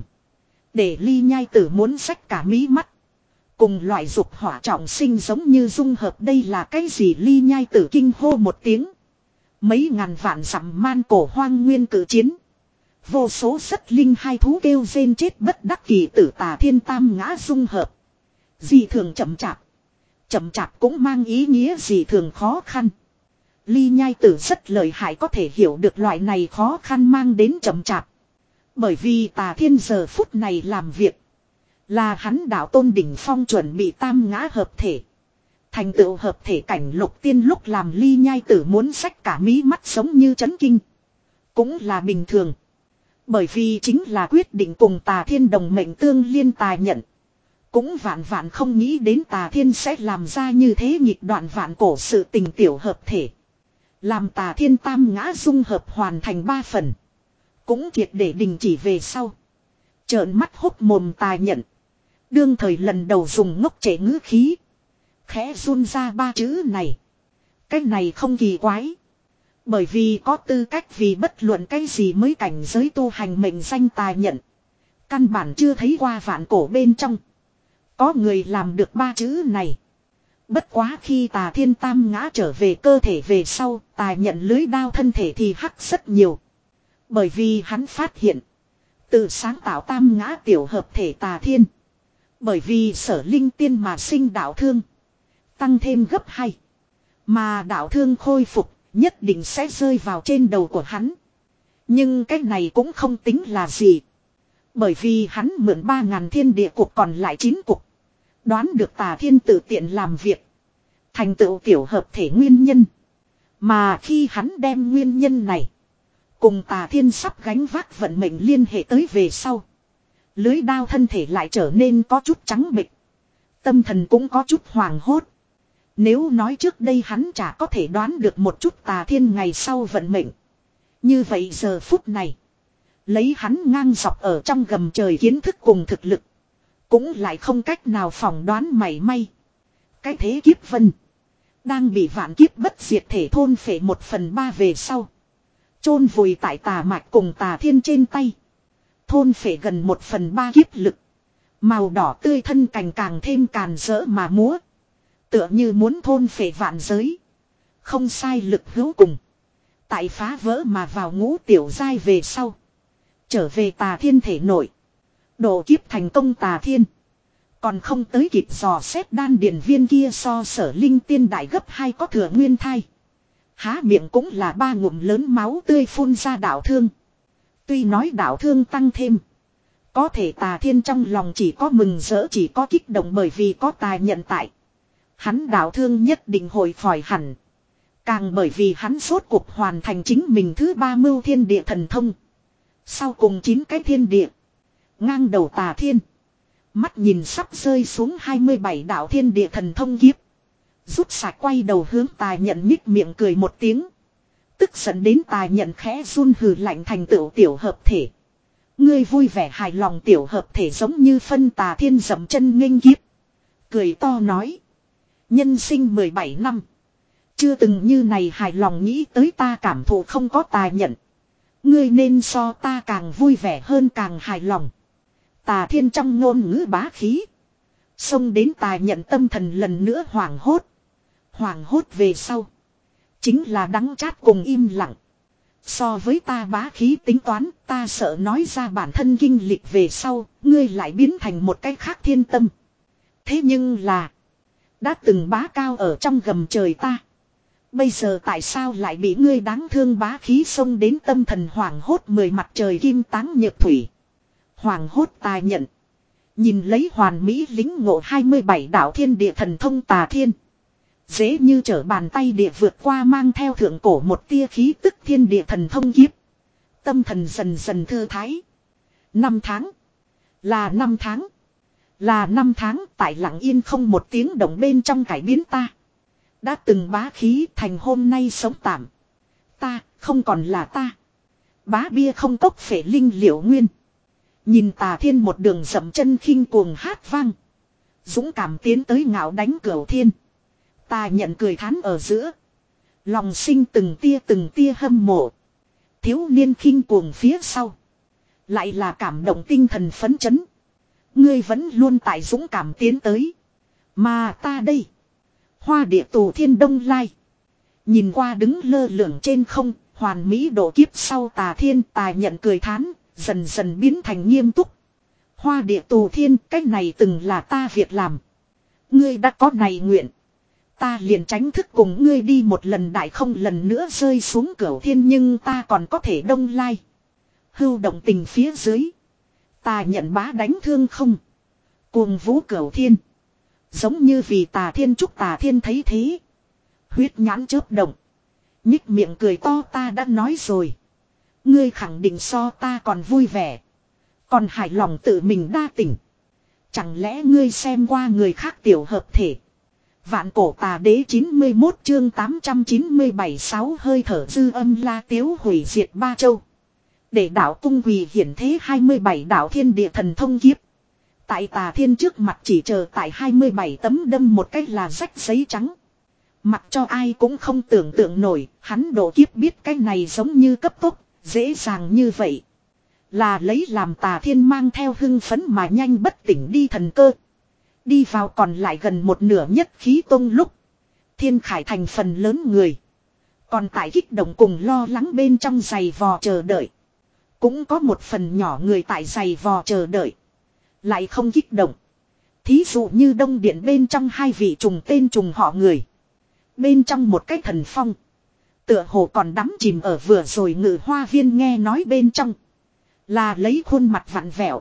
Để ly nhai tử muốn xách cả mí mắt. Cùng loại dục hỏa trọng sinh giống như dung hợp đây là cái gì ly nhai tử kinh hô một tiếng. Mấy ngàn vạn dặm man cổ hoang nguyên cử chiến. Vô số rất linh hai thú kêu rên chết bất đắc kỳ tử Tà Thiên tam ngã dung hợp. Dị thường chậm chạp. Chậm chạp cũng mang ý nghĩa dị thường khó khăn. Ly nhai tử rất lợi hại có thể hiểu được loại này khó khăn mang đến chậm chạp. Bởi vì Tà Thiên giờ phút này làm việc. Là hắn đạo tôn đỉnh phong chuẩn bị tam ngã hợp thể. Thành tựu hợp thể cảnh lục tiên lúc làm ly nhai tử muốn xách cả mí mắt giống như chấn kinh. Cũng là bình thường. Bởi vì chính là quyết định cùng Tà Thiên đồng mệnh tương liên tài nhận. Cũng vạn vạn không nghĩ đến Tà Thiên sẽ làm ra như thế nhịp đoạn vạn cổ sự tình tiểu hợp thể. Làm Tà Thiên tam ngã dung hợp hoàn thành ba phần. Cũng triệt để đình chỉ về sau. Trợn mắt hốt mồm tài nhận. Đương thời lần đầu dùng ngốc trẻ ngữ khí. Khẽ run ra ba chữ này. Cái này không kỳ quái. Bởi vì có tư cách vì bất luận cái gì mới cảnh giới tu hành mệnh danh tài nhận. Căn bản chưa thấy qua vạn cổ bên trong. Có người làm được ba chữ này. Bất quá khi Tà Thiên tam ngã trở về cơ thể về sau, tài nhận lưới đao thân thể thì hắc rất nhiều. Bởi vì hắn phát hiện. Từ sáng tạo tam ngã tiểu hợp thể Tà Thiên. Bởi vì sở linh tiên mà sinh đạo thương. Tăng thêm gấp hai. Mà đạo thương khôi phục nhất định sẽ rơi vào trên đầu của hắn. Nhưng cái này cũng không tính là gì. Bởi vì hắn mượn ba ngàn thiên địa cục còn lại chín cục. Đoán được Tà Thiên tự tiện làm việc. Thành tựu tiểu hợp thể nguyên nhân. Mà khi hắn đem nguyên nhân này. Cùng Tà Thiên sắp gánh vác vận mệnh liên hệ tới về sau. Lưới đao thân thể lại trở nên có chút trắng bệch. Tâm thần cũng có chút hoàng hốt. Nếu nói trước đây hắn chả có thể đoán được một chút Tà Thiên ngày sau vận mệnh. Như vậy giờ phút này. Lấy hắn ngang dọc ở trong gầm trời kiến thức cùng thực lực. Cũng lại không cách nào phỏng đoán mảy may. Cái thế kiếp vân. Đang bị vạn kiếp bất diệt thể thôn phệ một phần ba về sau. Chôn vùi tại tà mạch cùng Tà Thiên trên tay. Thôn phệ gần một phần ba kiếp lực. Màu đỏ tươi thân cành càng thêm càn rỡ mà múa. Tựa như muốn thôn phệ vạn giới. Không sai lực hữu cùng. Tại phá vỡ mà vào ngũ tiểu giai về sau. Trở về Tà Thiên thể nội. Độ kiếp thành công Tà Thiên. Còn không tới kịp dò xét đan điền viên kia so sở linh tiên đại gấp hai có thừa nguyên thai. Há miệng cũng là ba ngụm lớn máu tươi phun ra đạo thương. Tuy nói đạo thương tăng thêm. Có thể Tà Thiên trong lòng chỉ có mừng rỡ chỉ có kích động bởi vì có tài nhận tại. Hắn đạo thương nhất định hồi khỏi hẳn. Càng bởi vì hắn rốt cuộc hoàn thành chính mình thứ ba mưu thiên địa thần thông. Sau cùng chín cái thiên địa. Ngang đầu Tà Thiên. Mắt nhìn sắp rơi xuống hai mươi bảy đạo thiên địa thần thông kiếp. Rút sạch quay đầu hướng Tài nhận nhích miệng cười một tiếng. Tức giận đến Tài nhận khẽ run hừ lạnh thành tựu tiểu hợp thể. Ngươi vui vẻ hài lòng tiểu hợp thể giống như phân Tà Thiên dậm chân nghênh kiếp. Cười to nói. Nhân sinh mười bảy năm. Chưa từng như này hài lòng nghĩ tới ta cảm thụ không có Tài nhận. Ngươi nên so ta càng vui vẻ hơn càng hài lòng. Tà Thiên trong ngôn ngữ bá khí. Xông đến Tài nhận tâm thần lần nữa hoảng hốt. Hoảng hốt về sau. Chính là đắng chát cùng im lặng. So với ta bá khí tính toán, ta sợ nói ra bản thân kinh lịch về sau, ngươi lại biến thành một cái khác thiên tâm. Thế nhưng là, đã từng bá cao ở trong gầm trời ta. Bây giờ tại sao lại bị ngươi đáng thương bá khí xông đến tâm thần hoảng hốt mười mặt trời kim táng nhược thủy. Hoàng hốt Tài nhận. Nhìn lấy hoàn mỹ lính ngộ hai mươi bảy đạo thiên địa thần thông Tà Thiên. Dễ như trở bàn tay địa vượt qua mang theo thượng cổ một tia khí tức thiên địa thần thông kiếp. Tâm thần dần dần thư thái. Năm tháng. Là năm tháng. Là năm tháng tại lặng yên không một tiếng động bên trong cải biến ta. Đã từng bá khí thành hôm nay sống tạm. Ta không còn là ta. Bá bia không cốc phệ linh liệu nguyên. Nhìn Tà Thiên một đường dậm chân khinh cuồng hát vang. Dũng cảm tiến tới ngạo đánh cửu thiên. Ta nhận cười thán ở giữa. Lòng sinh từng tia từng tia hâm mộ. Thiếu niên khinh cuồng phía sau. Lại là cảm động tinh thần phấn chấn. Ngươi vẫn luôn tại dũng cảm tiến tới. Mà ta đây. Hoa địa tù thiên đông lai. Nhìn qua đứng lơ lửng trên không. hoàn mỹ độ kiếp sau Tà Thiên tài nhận cười thán, dần dần biến thành nghiêm túc. Hoa địa tù thiên, cái này từng là ta việc làm. Ngươi đã có này nguyện. Ta liền tránh thức cùng ngươi đi một lần đại không lần nữa rơi xuống cửu thiên, nhưng ta còn có thể đông lai. Hưu động tình phía dưới. Ta nhận bá đánh thương không. Cuồng vũ cửu thiên. Giống như vì Tà Thiên chúc Tà Thiên thấy thế. Huyết nhãn chớp động. Nhích miệng cười to, ta đã nói rồi. Ngươi khẳng định so ta còn vui vẻ. Còn hài lòng tự mình đa tỉnh. Chẳng lẽ ngươi xem qua người khác tiểu hợp thể. Vạn cổ tà đế chín mươi mốt chương tám trăm chín mươi bảy sáu hơi thở dư âm La Tiếu hủy diệt ba châu. Để đạo cung quỳ hiển thế hai mươi bảy đạo thiên địa thần thông kiếp. Tại Tà Thiên trước mặt chỉ chờ tại hai mươi bảy tấm đâm một cách là rách giấy trắng. Mặc cho ai cũng không tưởng tượng nổi, hắn độ kiếp biết cái này giống như cấp tốc, dễ dàng như vậy. Là lấy làm Tà Thiên mang theo hưng phấn mà nhanh bất tỉnh đi thần cơ. Đi vào còn lại gần một nửa nhất khí tông lúc. Thiên Khải thành phần lớn người. Còn tại kích động cùng lo lắng bên trong giày vò chờ đợi. Cũng có một phần nhỏ người tại giày vò chờ đợi. Lại không kích động. Thí dụ như Đông Điện bên trong hai vị trùng tên trùng họ người. Bên trong một cái thần phong. Tựa hồ còn đắm chìm ở vừa rồi Ngự Hoa Viên nghe nói bên trong. Là lấy khuôn mặt vặn vẹo.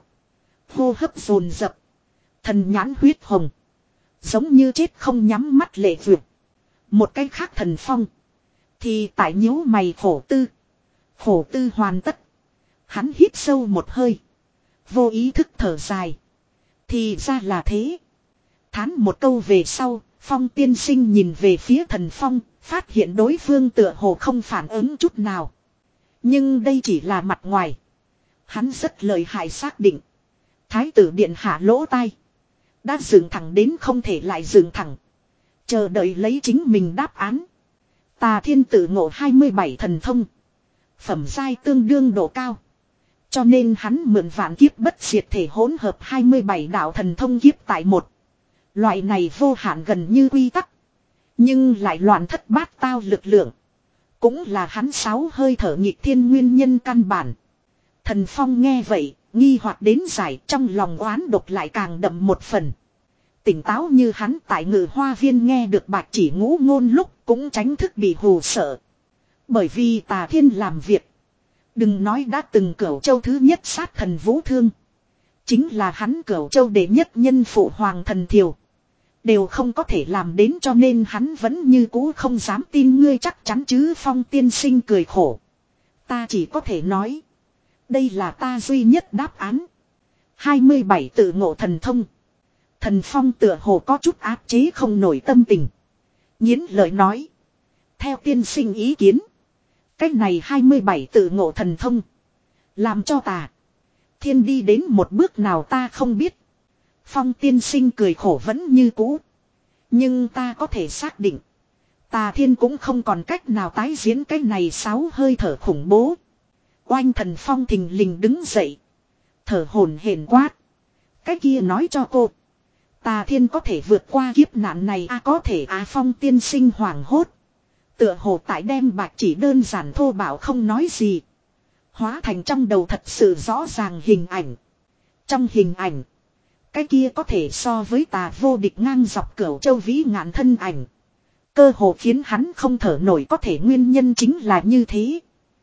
Hô hấp dồn dập. Thần nhãn huyết hồng. Giống như chết không nhắm mắt lệ vượt. Một cái khác thần phong. Thì tại nhíu mày khổ tư. Khổ tư hoàn tất. Hắn hít sâu một hơi. Vô ý thức thở dài. Thì ra là thế. Thán một câu về sau. Phong tiên sinh nhìn về phía thần phong. Phát hiện đối phương tựa hồ không phản ứng chút nào. Nhưng đây chỉ là mặt ngoài. Hắn rất lợi hại xác định. Thái tử điện hạ lỗ tai. Đã dựng thẳng đến không thể lại dựng thẳng. Chờ đợi lấy chính mình đáp án. Tà Thiên tự ngộ hai mươi bảy thần thông. Phẩm giai tương đương độ cao. Cho nên hắn mượn vạn kiếp bất diệt thể hỗn hợp hai mươi bảy đạo thần thông kiếp tại một. Loại này vô hạn gần như quy tắc. Nhưng lại loạn thất bát tao lực lượng. Cũng là hắn sáu hơi thở nhịp thiên nguyên nhân căn bản. Thần Phong nghe vậy, nghi hoặc đến giải, trong lòng oán độc lại càng đậm một phần. Tỉnh táo như hắn tại Ngự Hoa Viên nghe được bạch chỉ ngũ ngôn lúc cũng tránh thức bị hù sợ. Bởi vì Tà Thiên làm việc. Đừng nói đã từng Cửu Châu thứ nhất sát thần Vũ Thương. Chính là hắn Cửu Châu đệ nhất nhân phụ Hoàng Thần Thiều. Đều không có thể làm đến, cho nên hắn vẫn như cũ không dám tin ngươi chắc chắn chứ. Phong tiên sinh cười khổ. Ta chỉ có thể nói. Đây là ta duy nhất đáp án. hai mươi bảy tự ngộ thần thông. Thần Phong tựa hồ có chút áp chế không nổi tâm tình. Nhiến lời nói. Theo tiên sinh ý kiến. Cách này hai mươi bảy tự ngộ thần thông. Làm cho ta. Thiên đi đến một bước nào ta không biết. Phong tiên sinh cười khổ vẫn như cũ. Nhưng ta có thể xác định. Tà Thiên cũng không còn cách nào tái diễn cái này sáu hơi thở khủng bố. Oanh thần Phong thình lình đứng dậy. Thở hổn hển quát. Cái kia nói cho cô. Tà Thiên có thể vượt qua kiếp nạn này à, có thể à. Phong tiên sinh hoảng hốt. Tựa hồ tại đem bạch chỉ đơn giản thô bạo không nói gì. Hóa thành trong đầu thật sự rõ ràng hình ảnh. Trong hình ảnh. Cái kia có thể so với Tà vô địch ngang dọc Cửu Châu vĩ ngạn thân ảnh. Cơ hồ khiến hắn không thở nổi, có thể nguyên nhân chính là như thế.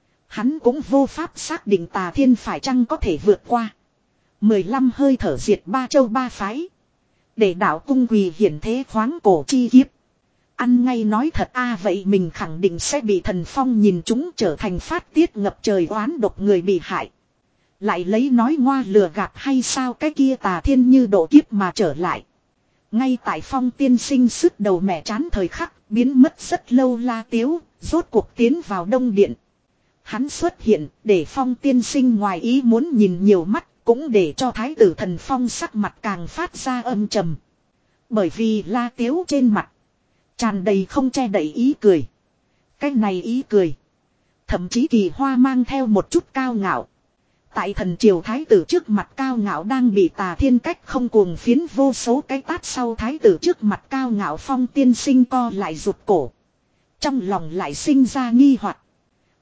Hắn cũng vô pháp xác định Tà Thiên phải chăng có thể vượt qua. mười lăm hơi thở diệt ba châu ba phái. Để đạo cung quỳ hiển thế khoáng cổ chi kiếp. Ăn ngay nói thật a vậy mình khẳng định sẽ bị thần Phong nhìn chúng trở thành phát tiết ngập trời oán độc người bị hại. Lại lấy nói ngoa lừa gạt hay sao, cái kia Tà Thiên như độ kiếp mà trở lại. Ngay tại Phong tiên sinh sức đầu mẻ chán thời khắc, biến mất rất lâu La Tiếu, rốt cuộc tiến vào Đông Điện. Hắn xuất hiện để Phong tiên sinh ngoài ý muốn nhìn nhiều mắt, cũng để cho Thái tử thần Phong sắc mặt càng phát ra âm trầm. Bởi vì La Tiếu trên mặt tràn đầy không che đậy ý cười. Cái này ý cười thậm chí kỳ hoa mang theo một chút cao ngạo. Tại thần triều thái tử trước mặt cao ngạo đang bị Tà Thiên cách không cuồng phiến vô số cái tát sau, thái tử trước mặt cao ngạo Phong tiên sinh co lại rụt cổ. Trong lòng lại sinh ra nghi hoặc.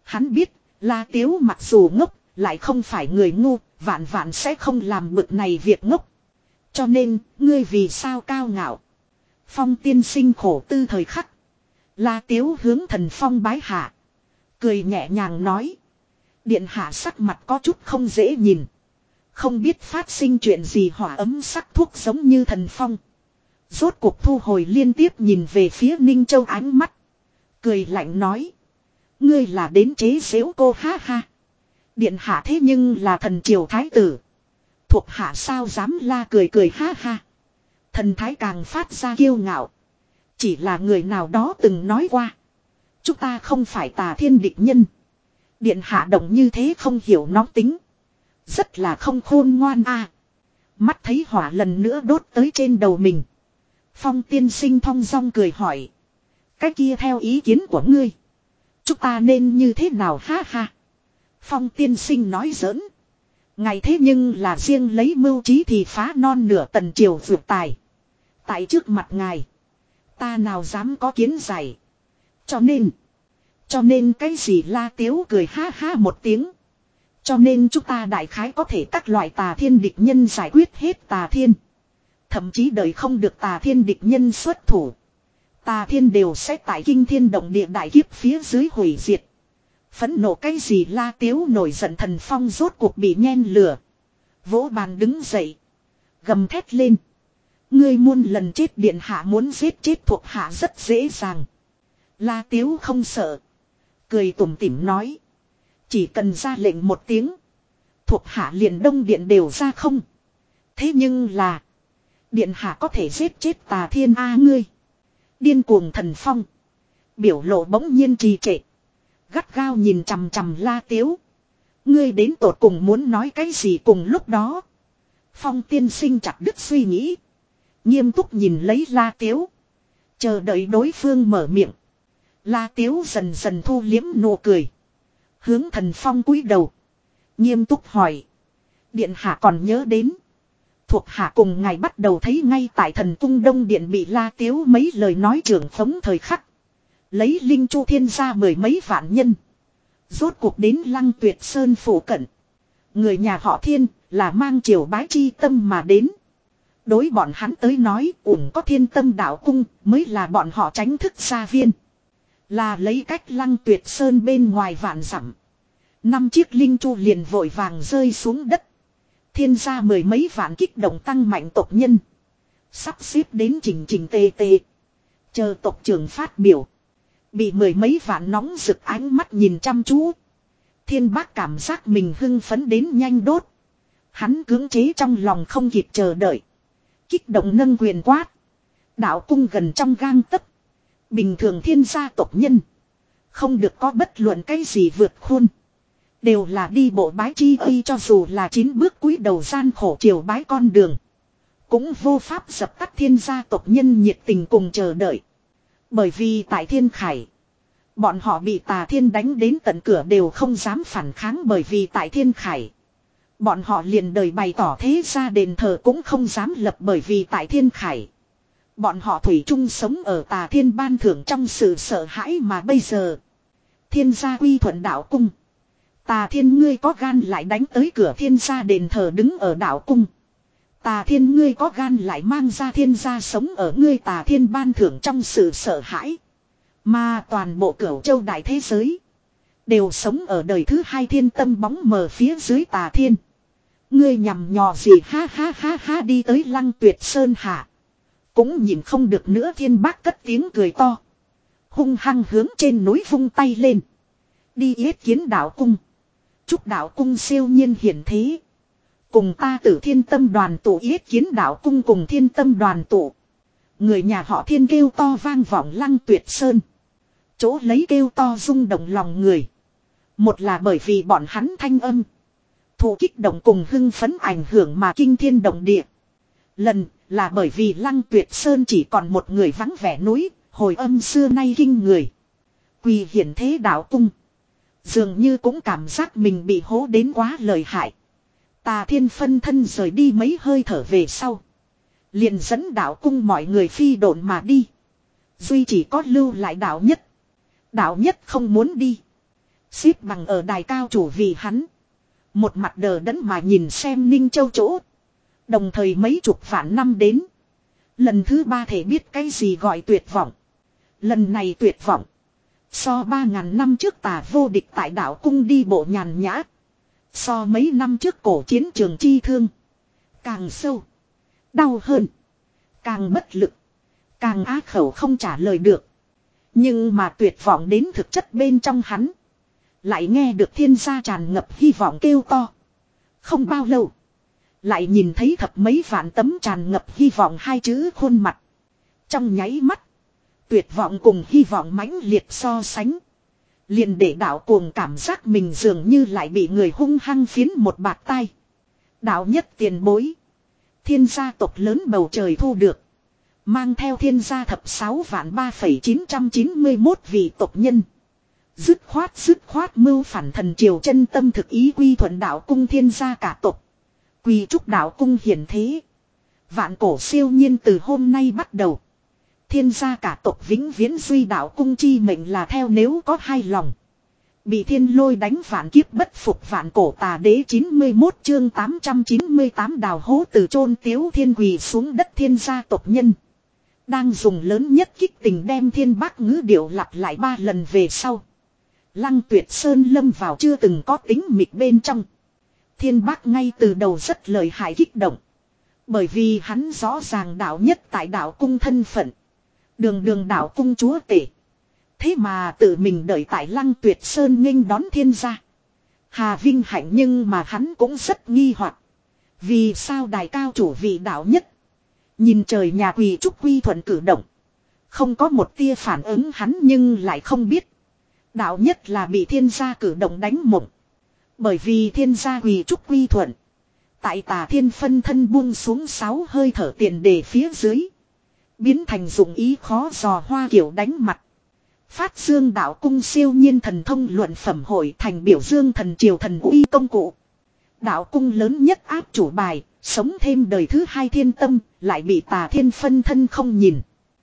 Hắn biết, La Tiếu mặc dù ngốc, lại không phải người ngu, vạn vạn sẽ không làm bực này việc ngốc. Cho nên, ngươi vì sao cao ngạo? Phong tiên sinh khổ tư thời khắc. La Tiếu hướng Thần Phong bái hạ. Cười nhẹ nhàng nói. Điện hạ sắc mặt có chút không dễ nhìn. Không biết phát sinh chuyện gì hỏa ấm sắc thuốc giống như Thần Phong. Rốt cuộc thu hồi liên tiếp nhìn về phía Ninh Châu ánh mắt. Cười lạnh nói. Ngươi là đến chế giễu cô ha ha. Điện hạ thế nhưng là thần triều thái tử. Thuộc hạ sao dám la cười cười ha ha. Thần thái càng phát ra kiêu ngạo. Chỉ là người nào đó từng nói qua. Chúng ta không phải Tà Thiên địch nhân. Điện hạ động như thế không hiểu nóng tính. Rất là không khôn ngoan a. À. Mắt thấy hỏa lần nữa đốt tới trên đầu mình. Phong tiên sinh thong dong cười hỏi. Cái kia theo ý kiến của ngươi. Chúng ta nên như thế nào ha ha. Phong tiên sinh nói giỡn. Ngày thế nhưng là riêng lấy mưu trí thì phá non nửa tần triều vượt tài. Tại trước mặt ngài. Ta nào dám có kiến giải. Cho nên. Cho nên cái gì La Tiếu cười ha ha một tiếng. Cho nên chúng ta đại khái có thể các loại Tà Thiên địch nhân giải quyết hết Tà Thiên. Thậm chí đời không được Tà Thiên địch nhân xuất thủ. Tà Thiên đều sẽ tại kinh thiên động địa đại kiếp phía dưới hủy diệt. Phẫn nộ cái gì La Tiếu nổi giận Thần Phong rốt cuộc bị nhen lửa. Vỗ bàn đứng dậy. Gầm thét lên. Ngươi muôn lần chết điện hạ muốn giết chết thuộc hạ rất dễ dàng. La Tiếu không sợ. Cười tủm tỉm nói. Chỉ cần ra lệnh một tiếng. Thuộc hạ liền đông điện đều ra không. Thế nhưng là. Điện hạ có thể giết chết Tà Thiên A ngươi. Điên cuồng Thần Phong. Biểu lộ bỗng nhiên trì trệ. Gắt gao nhìn chằm chằm La Tiếu. Ngươi đến tột cùng muốn nói cái gì cùng lúc đó. Phong tiên sinh chặt đứt suy nghĩ. Nghiêm túc nhìn lấy La Tiếu. Chờ đợi đối phương mở miệng. La Tiếu dần dần thu liếm nụ cười. Hướng Thần Phong cúi đầu. Nghiêm túc hỏi. Điện hạ còn nhớ đến. Thuộc hạ cùng ngài bắt đầu thấy ngay tại Thần Cung Đông Điện bị La Tiếu mấy lời nói trưởng phóng thời khắc. Lấy Linh Chu Thiên ra mười mấy vạn nhân. Rốt cuộc đến Lăng Tuyệt Sơn phủ cận. Người nhà họ Thiên là mang triều bái chi tâm mà đến. Đối bọn hắn tới nói ủng có Thiên Tâm Đạo Cung mới là bọn họ tránh thức xa viên. Là lấy cách Lăng Tuyệt Sơn bên ngoài vạn dặm. Năm chiếc Linh Chu liền vội vàng rơi xuống đất. Thiên gia mười mấy vạn kích động tăng mạnh tộc nhân. Sắp xếp đến trình trình tê tê. Chờ tộc trưởng phát biểu. Bị mười mấy vạn nóng rực ánh mắt nhìn chăm chú. Thiên Bác cảm giác mình hưng phấn đến nhanh đốt. Hắn cưỡng chế trong lòng không kịp chờ đợi. Kích động nâng quyền quát. Đạo cung gần trong gang tấc. Bình thường thiên gia tộc nhân. Không được có bất luận cái gì vượt khuôn. Đều là đi bộ bái chi uy cho dù là chín bước cúi đầu gian khổ triều bái con đường. Cũng vô pháp dập tắt thiên gia tộc nhân nhiệt tình cùng chờ đợi. Bởi vì tại Thiên Khải. Bọn họ bị Tà Thiên đánh đến tận cửa đều không dám phản kháng bởi vì tại Thiên Khải. Bọn họ liền đời bày tỏ thế ra đền thờ cũng không dám lập bởi vì tại Thiên Khải. Bọn họ thủy chung sống ở Tà Thiên ban thưởng trong sự sợ hãi mà bây giờ. Thiên gia quy thuận đạo cung. Tà Thiên ngươi có gan lại đánh tới cửa thiên gia đền thờ đứng ở đạo cung. Tà Thiên ngươi có gan lại mang ra thiên gia sống ở ngươi Tà Thiên ban thưởng trong sự sợ hãi. Mà toàn bộ Cửu Châu đại thế giới. Đều sống ở đời thứ hai thiên tâm bóng mờ phía dưới Tà Thiên. Ngươi nhằm nhò gì ha ha ha ha đi tới Lăng Tuyệt Sơn hạ. Cũng nhìn không được nữa Thiên Bác cất tiếng cười to. Hung hăng hướng trên núi vung tay lên. Đi yết kiến đạo cung. Chúc đạo cung siêu nhiên hiển thế. Cùng ta Tử Thiên Tâm đoàn tụ yết kiến đạo cung cùng Thiên Tâm đoàn tụ. Người nhà họ Thiên kêu to vang vọng Lăng Tuyệt Sơn. Chỗ lấy kêu to rung động lòng người. Một là bởi vì bọn hắn thanh âm. Thủ kích động cùng hưng phấn ảnh hưởng mà kinh thiên động địa. Lần là bởi vì Lăng Tuyệt Sơn chỉ còn một người vắng vẻ núi. Hồi âm xưa nay kinh người. Quỳ hiển thế đạo cung. Dường như cũng cảm giác mình bị hố đến quá lợi hại. Tà Thiên phân thân rời đi mấy hơi thở về sau. Liền dẫn đạo cung mọi người phi độn mà đi. Duy chỉ có lưu lại đạo nhất. Đạo nhất không muốn đi. Xếp bằng ở đài cao chủ vì hắn. Một mặt đờ đẫn mà nhìn xem Ninh Châu chỗ. Đồng thời mấy chục vạn năm đến. Lần thứ ba thể biết cái gì gọi tuyệt vọng. Lần này tuyệt vọng. So ba ngàn năm trước tà vô địch tại đảo cung đi bộ nhàn nhã. So mấy năm trước cổ chiến trường chi thương. Càng sâu. Đau hơn. Càng bất lực. Càng á khẩu không trả lời được. Nhưng mà tuyệt vọng đến thực chất bên trong hắn. Lại nghe được thiên gia tràn ngập hy vọng kêu to. Không bao lâu. Lại nhìn thấy thập mấy vạn tấm tràn ngập hy vọng hai chữ khuôn mặt. Trong nháy mắt. Tuyệt vọng cùng hy vọng mãnh liệt so sánh. Liền để đạo cuồng cảm giác mình dường như lại bị người hung hăng phiến một bạt tay. Đạo nhất tiền bối. Thiên gia tộc lớn bầu trời thu được. Mang theo thiên gia thập sáu vạn ba phẩy chín trăm chín mươi mốt vị tộc nhân. Dứt khoát dứt khoát mưu phản thần triều chân tâm thực ý quy thuận đạo cung thiên gia cả tộc. Quy trúc đạo cung hiển thế. Vạn cổ siêu nhiên từ hôm nay bắt đầu. Thiên gia cả tộc vĩnh viễn duy đạo cung chi mệnh là theo nếu có hai lòng. Bị thiên lôi đánh vạn kiếp bất phục vạn cổ tà đế chín mươi mốt chương tám trăm chín mươi tám đào hố từ chôn tiếu thiên quỳ xuống đất thiên gia tộc nhân. Đang dùng lớn nhất kích tình đem thiên bác ngữ điệu lặp lại ba lần về sau. Lăng Tuyệt Sơn lâm vào chưa từng có tính mịch bên trong. Thiên bác ngay từ đầu rất lợi hại kích động. Bởi vì hắn rõ ràng đạo nhất tại đạo cung thân phận. Đường đường đạo cung chúa tể. Thế mà tự mình đợi tại Lăng Tuyệt Sơn nghênh đón thiên gia. Hà vinh hạnh nhưng mà hắn cũng rất nghi hoặc. Vì sao đài cao chủ vị đạo nhất. Nhìn trời nhà quỳ trúc quy thuận cử động. Không có một tia phản ứng hắn nhưng lại không biết. Đạo nhất là bị thiên gia cử động đánh mộng. Bởi vì thiên gia quỳ trúc quy thuận. Tại tà thiên phân thân buông xuống sáu hơi thở tiền đề phía dưới. Biến thành dụng ý khó dò hoa kiểu đánh mặt. Phát dương đạo cung siêu nhiên thần thông luận phẩm hội thành biểu dương thần triều thần uy công cụ. Đạo cung lớn nhất áp chủ bài, sống thêm đời thứ hai thiên tâm, lại bị tà thiên phân thân không nhìn.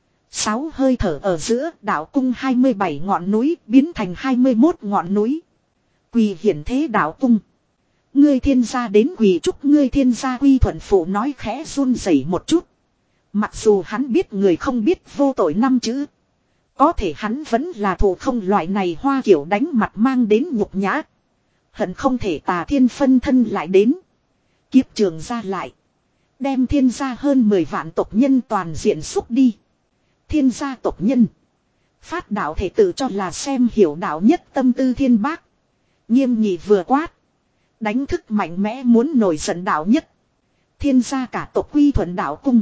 Sáu hơi thở ở giữa đạo cung hai mươi bảy ngọn núi biến thành hai mươi mốt ngọn núi. Quỳ hiển thế đạo cung. Ngươi thiên gia đến quỳ chúc ngươi thiên gia quy thuận phụ nói khẽ run rẩy một chút. Mặc dù hắn biết người không biết vô tội năm chữ. Có thể hắn vẫn là thù không loại này hoa kiểu đánh mặt mang đến nhục nhã. Hận không thể tà thiên phân thân lại đến. Kiếp trường ra lại. Đem thiên gia hơn mười vạn tộc nhân toàn diện xúc đi. Thiên gia tộc nhân. Phát đạo thể tự cho là xem hiểu đạo nhất tâm tư thiên bác. Nghiêm nghị vừa quát. Đánh thức mạnh mẽ muốn nổi giận đạo nhất. Thiên gia cả tộc quy thuận đạo cung.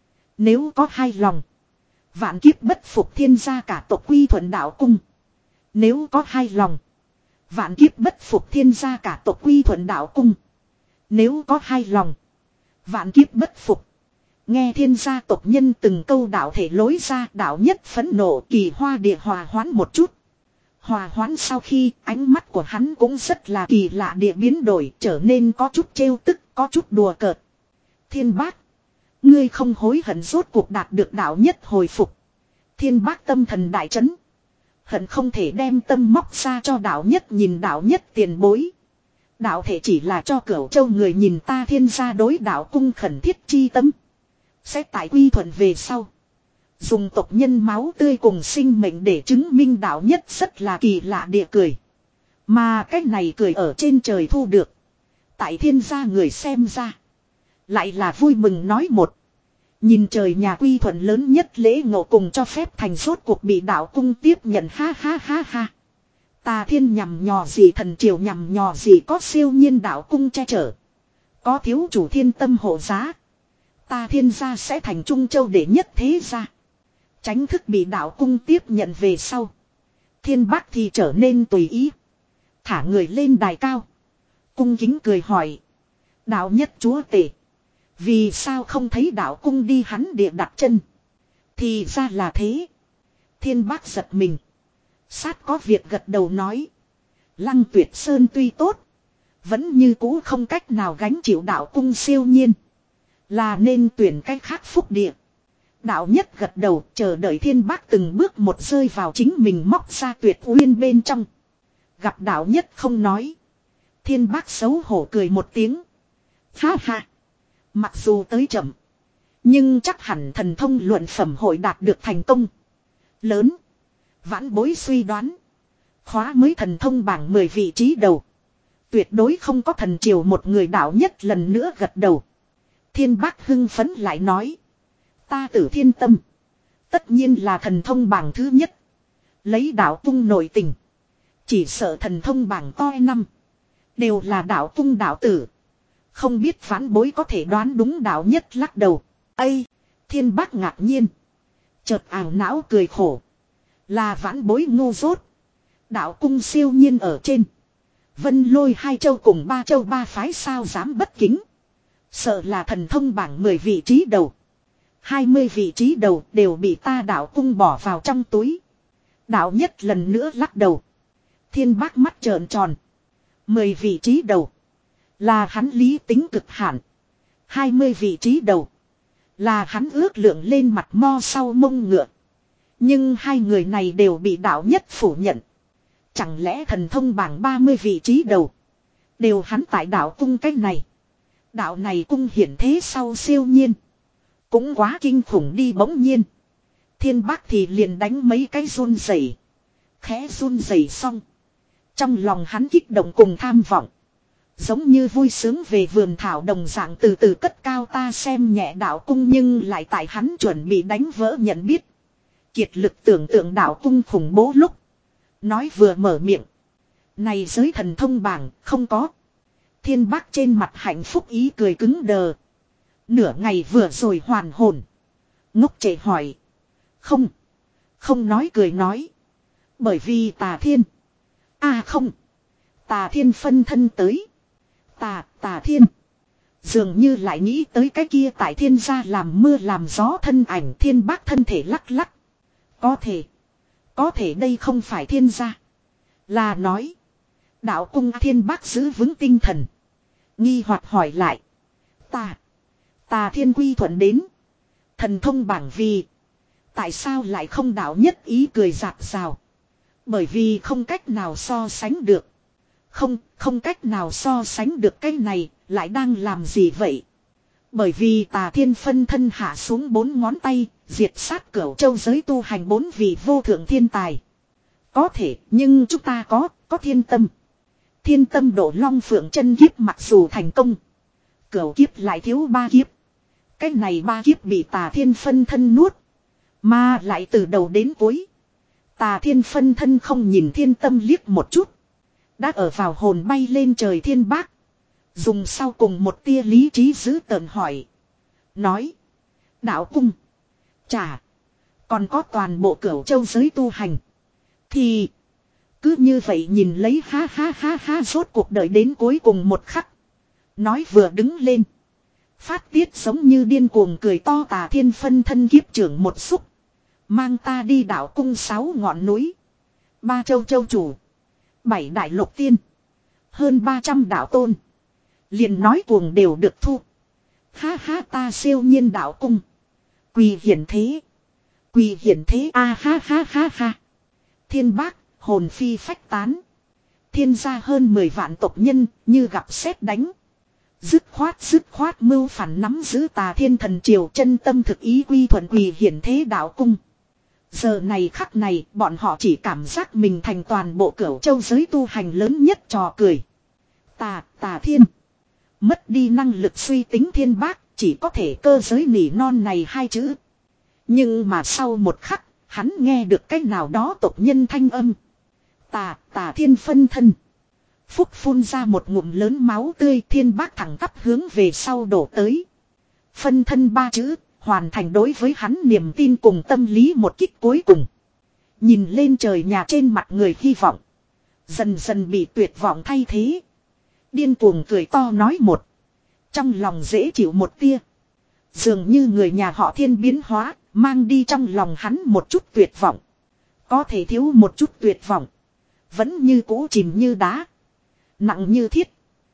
Nếu có hai lòng. Vạn kiếp bất phục thiên gia cả tộc quy thuận đạo cung. Nếu có hai lòng. Vạn kiếp bất phục thiên gia cả tộc quy thuận đạo cung. Nếu có hai lòng. Vạn kiếp bất phục. Nghe thiên gia tộc nhân từng câu đạo thể lối ra đạo nhất phẫn nộ kỳ hoa địa hòa hoãn một chút. Hòa hoãn sau khi ánh mắt của hắn cũng rất là kỳ lạ địa biến đổi trở nên có chút trêu tức có chút đùa cợt. Thiên bác. Ngươi không hối hận rốt cuộc đạt được đạo nhất hồi phục. Thiên bác tâm thần đại chấn. Hận không thể đem tâm móc ra cho đạo nhất nhìn đạo nhất tiền bối. Đạo thể chỉ là cho cửu châu người nhìn ta thiên gia đối đạo cung khẩn thiết chi tâm. Sẽ tại quy thuận về sau. Dùng tộc nhân máu tươi cùng sinh mệnh để chứng minh đạo nhất rất là kỳ lạ địa cười. Mà cái này cười ở trên trời thu được. Tại thiên gia người xem ra. Lại là vui mừng nói một. Nhìn trời nhà quy thuận lớn nhất lễ ngộ cùng cho phép thành rốt cuộc bị đạo cung tiếp nhận ha ha ha ha. Tà thiên nhằm nhò gì thần triều nhằm nhò gì có siêu nhiên đạo cung che chở. Có thiếu chủ thiên tâm hộ giá. Ta thiên gia sẽ thành Trung Châu đệ nhất thế gia. Tránh thức bị đạo cung tiếp nhận về sau. Thiên bác thì trở nên tùy ý. Thả người lên đài cao. Cung kính cười hỏi. Đạo nhất chúa tể. Vì sao không thấy đạo cung đi hắn địa đặt chân. Thì ra là thế. Thiên bác giật mình. Sát có việc gật đầu nói. Lăng Tuyệt Sơn tuy tốt. Vẫn như cũ không cách nào gánh chịu đạo cung siêu nhiên. Là nên tuyển cách khác phúc địa. Đạo nhất gật đầu chờ đợi thiên bác từng bước một rơi vào chính mình móc ra tuyệt uyên bên trong. Gặp đạo nhất không nói. Thiên bác xấu hổ cười một tiếng. Ha ha. Mặc dù tới chậm. Nhưng chắc hẳn thần thông luận phẩm hội đạt được thành công lớn. Vãn bối suy đoán. Khóa mới thần thông bảng mười vị trí đầu. Tuyệt đối không có thần triều một người đạo nhất lần nữa gật đầu. Thiên bác hưng phấn lại nói. Ta Tử Thiên Tâm. Tất nhiên là thần thông bảng thứ nhất. Lấy đạo cung nội tình. Chỉ sợ thần thông bảng toi năm. Đều là đạo cung đạo tử. Không biết vãn bối có thể đoán đúng đạo nhất lắc đầu. Ây! Thiên bác ngạc nhiên. Chợt ảo não cười khổ. Là vãn bối ngu dốt. Đạo cung siêu nhiên ở trên. Vân Lôi hai châu cùng ba châu ba phái sao dám bất kính. Sợ là thần thông bảng mười vị trí đầu. hai mươi vị trí đầu đều bị ta đạo cung bỏ vào trong túi. Đạo nhất lần nữa lắc đầu. Thiên bác mắt trợn tròn. mười vị trí đầu. Là hắn lý tính cực hạn. hai mươi vị trí đầu. Là hắn ước lượng lên mặt mo sau mông ngựa. Nhưng hai người này đều bị đạo nhất phủ nhận. Chẳng lẽ thần thông bảng ba mươi vị trí đầu. Đều hắn tại đạo cung cách này. Đạo này cung hiển thế sau siêu nhiên. Cũng quá kinh khủng đi bỗng nhiên. Thiên bác thì liền đánh mấy cái run rẩy. Khẽ run rẩy xong. Trong lòng hắn kích động cùng tham vọng. Giống như vui sướng về vườn thảo đồng dạng từ từ cất cao ta xem nhẹ đạo cung nhưng lại tại hắn chuẩn bị đánh vỡ nhận biết. Kiệt lực tưởng tượng đạo cung khủng bố lúc. Nói vừa mở miệng. Này giới thần thông bảng không có. Thiên bác trên mặt hạnh phúc ý cười cứng đờ. Nửa ngày vừa rồi hoàn hồn. Ngốc trệ hỏi. Không. Không nói cười nói. Bởi vì tà thiên. À không. Tà thiên phân thân tới. Tà, tà thiên. Dường như lại nghĩ tới cái kia tại thiên gia làm mưa làm gió thân ảnh thiên bác thân thể lắc lắc. Có thể. Có thể đây không phải thiên gia. Là nói. Đạo cung thiên bác giữ vững tinh thần. Nghi hoặc hỏi lại. Tà. Tà thiên quy thuận đến. Thần thông bảng vì. Tại sao lại không đạo nhất ý cười rạc rào. Bởi vì không cách nào so sánh được. Không, không cách nào so sánh được cái này, lại đang làm gì vậy? Bởi vì tà thiên phân thân hạ xuống bốn ngón tay, diệt sát cửu châu giới tu hành bốn vị vô thượng thiên tài. Có thể, nhưng chúng ta có, có thiên tâm. Thiên tâm độ long phượng chân kiếp mặc dù thành công. Cửu kiếp lại thiếu ba kiếp. Cái này ba kiếp bị tà thiên phân thân nuốt. Mà lại từ đầu đến cuối. Tà thiên phân thân không nhìn thiên tâm liếc một chút. Đã ở vào hồn bay lên trời thiên bác. Dùng sau cùng một tia lý trí giữ tợn hỏi. Nói. Đạo cung. Chà. Còn có toàn bộ cửu châu giới tu hành. Thì. Cứ như vậy nhìn lấy ha ha ha ha rốt cuộc đời đến cuối cùng một khắc. Nói vừa đứng lên. Phát tiết giống như điên cuồng cười to tà thiên phân thân kiếp trưởng một xúc. Mang ta đi đạo cung sáu ngọn núi. Ba châu châu chủ. Bảy đại lục tiên. Hơn ba trăm đạo tôn. Liền nói cuồng đều được thu. Ha ha ta siêu nhiên đạo cung. Quỳ hiển thế. Quỳ hiển thế a à, ha ha ha ha. Thiên bác, hồn phi phách tán. Thiên gia hơn mười vạn tộc nhân như gặp sét đánh. Dứt khoát dứt khoát mưu phản nắm giữ tà thiên thần triều chân tâm thực ý quy thuận quỳ hiển thế đạo cung. Giờ này khắc này bọn họ chỉ cảm giác mình thành toàn bộ cửu châu giới tu hành lớn nhất trò cười. Tà, tà thiên. Mất đi năng lực suy tính thiên bác chỉ có thể cơ giới nỉ non này hai chữ. Nhưng mà sau một khắc hắn nghe được cái nào đó tộc nhân thanh âm. Tà, tà thiên phân thân. Phúc phun ra một ngụm lớn máu tươi thiên bác thẳng tắp hướng về sau đổ tới. Phân thân ba chữ. Hoàn thành đối với hắn niềm tin cùng tâm lý một kích cuối cùng. Nhìn lên trời nhà trên mặt người hy vọng. Dần dần bị tuyệt vọng thay thế. Điên cuồng cười to nói một. Trong lòng dễ chịu một tia. Dường như người nhà họ thiên biến hóa. Mang đi trong lòng hắn một chút tuyệt vọng. Có thể thiếu một chút tuyệt vọng. Vẫn như cũ chìm như đá. Nặng như thiết.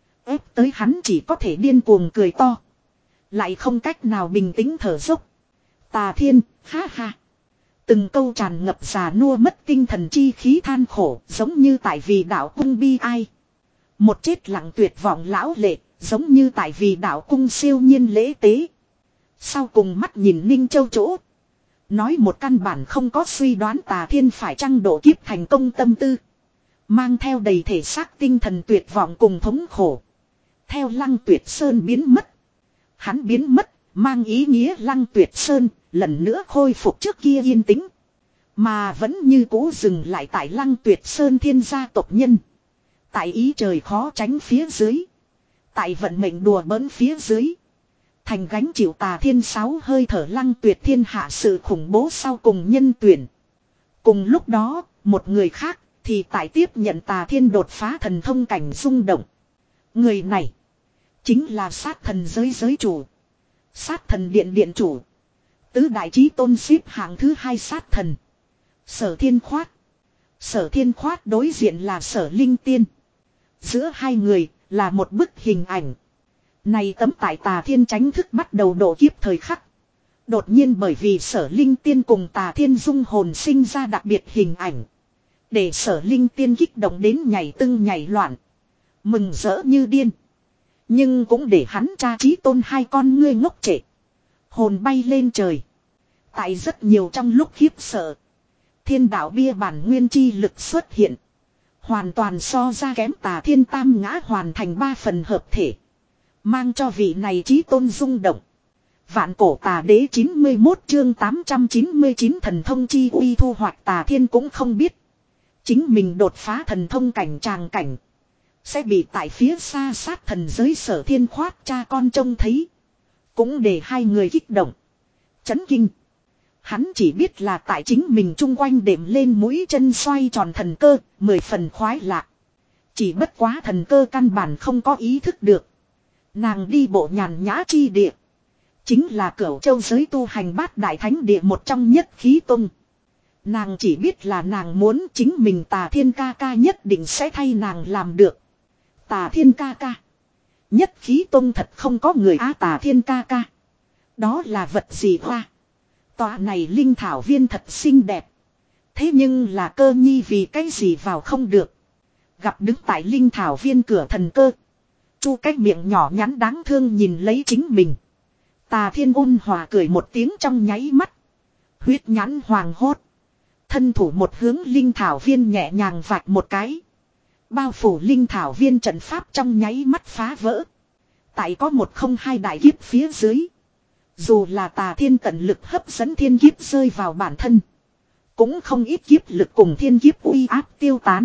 Ép tới hắn chỉ có thể điên cuồng cười to. Lại không cách nào bình tĩnh thở dốc. Tà thiên, ha ha. Từng câu tràn ngập già nua mất tinh thần chi khí than khổ, giống như tại vì đạo cung bi ai. Một chết lặng tuyệt vọng lão lệ, giống như tại vì đạo cung siêu nhiên lễ tế. Sau cùng mắt nhìn Ninh Châu chỗ. Nói một căn bản không có suy đoán Tà Thiên phải chăng độ kiếp thành công tâm tư. Mang theo đầy thể xác tinh thần tuyệt vọng cùng thống khổ. Theo Lăng Tuyệt Sơn biến mất. Hắn biến mất, mang ý nghĩa Lăng Tuyệt Sơn, lần nữa khôi phục trước kia yên tĩnh. Mà vẫn như cũ dừng lại tại Lăng Tuyệt Sơn thiên gia tộc nhân. Tại ý trời khó tránh phía dưới. Tại vận mệnh đùa bỡn phía dưới. Thành gánh chịu Tà Thiên sáu hơi thở Lăng Tuyệt thiên hạ sự khủng bố sau cùng nhân tuyển. Cùng lúc đó, một người khác thì tại tiếp nhận Tà Thiên đột phá thần thông cảnh rung động. Người này chính là sát thần giới giới chủ. Sát thần điện điện chủ. Tứ đại chí tôn xếp hạng thứ hai sát thần. Sở Thiên Khoát. Sở Thiên Khoát đối diện là Sở Linh Tiên. Giữa hai người là một bức hình ảnh. Này tấm tại Tà Thiên tránh thức bắt đầu độ kiếp thời khắc. Đột nhiên bởi vì Sở Linh Tiên cùng Tà Thiên dung hồn sinh ra đặc biệt hình ảnh. Để Sở Linh Tiên kích động đến nhảy tưng nhảy loạn. Mừng rỡ như điên. Nhưng cũng để hắn cha chí tôn hai con ngươi ngốc trệ. Hồn bay lên trời. Tại rất nhiều trong lúc khiếp sợ. Thiên đạo bia bản nguyên chi lực xuất hiện. Hoàn toàn so ra kém Tà Thiên tam ngã hoàn thành ba phần hợp thể. Mang cho vị này chí tôn rung động. Vạn cổ Tà Đế chín mươi mốt chương tám trăm chín mươi chín thần thông chi uy thu hoạch Tà Thiên cũng không biết. Chính mình đột phá thần thông cảnh tràng cảnh. Sẽ bị tại phía xa sát thần giới Sở Thiên Khoát cha con trông thấy. Cũng để hai người kích động. Chấn kinh. Hắn chỉ biết là tại chính mình chung quanh đệm lên mũi chân xoay tròn thần cơ, mười phần khoái lạc. Chỉ bất quá thần cơ căn bản không có ý thức được. Nàng đi bộ nhàn nhã chi địa. Chính là Cửu Châu giới tu hành bát đại thánh địa một trong nhất khí tông. Nàng chỉ biết là nàng muốn chính mình Tà Thiên ca ca nhất định sẽ thay nàng làm được. Tà Thiên ca ca. Nhất khí tông thật không có người á Tà Thiên ca ca. Đó là vật gì hoa. Tòa này linh thảo viên thật xinh đẹp. Thế nhưng là cơ nhi vì cái gì vào không được. Gặp đứng tại linh thảo viên cửa thần cơ. Chu cái miệng nhỏ nhắn đáng thương nhìn lấy chính mình. Tà Thiên ôn hòa cười một tiếng trong nháy mắt. Huyết nhãn hoàng hốt. Thân thủ một hướng linh thảo viên nhẹ nhàng vạch một cái. Bao phủ linh thảo viên trận pháp trong nháy mắt phá vỡ. Tại có một không hai đại kiếp phía dưới. Dù là Tà Thiên tận lực hấp dẫn thiên kiếp rơi vào bản thân. Cũng không ít kiếp lực cùng thiên kiếp uy áp tiêu tán.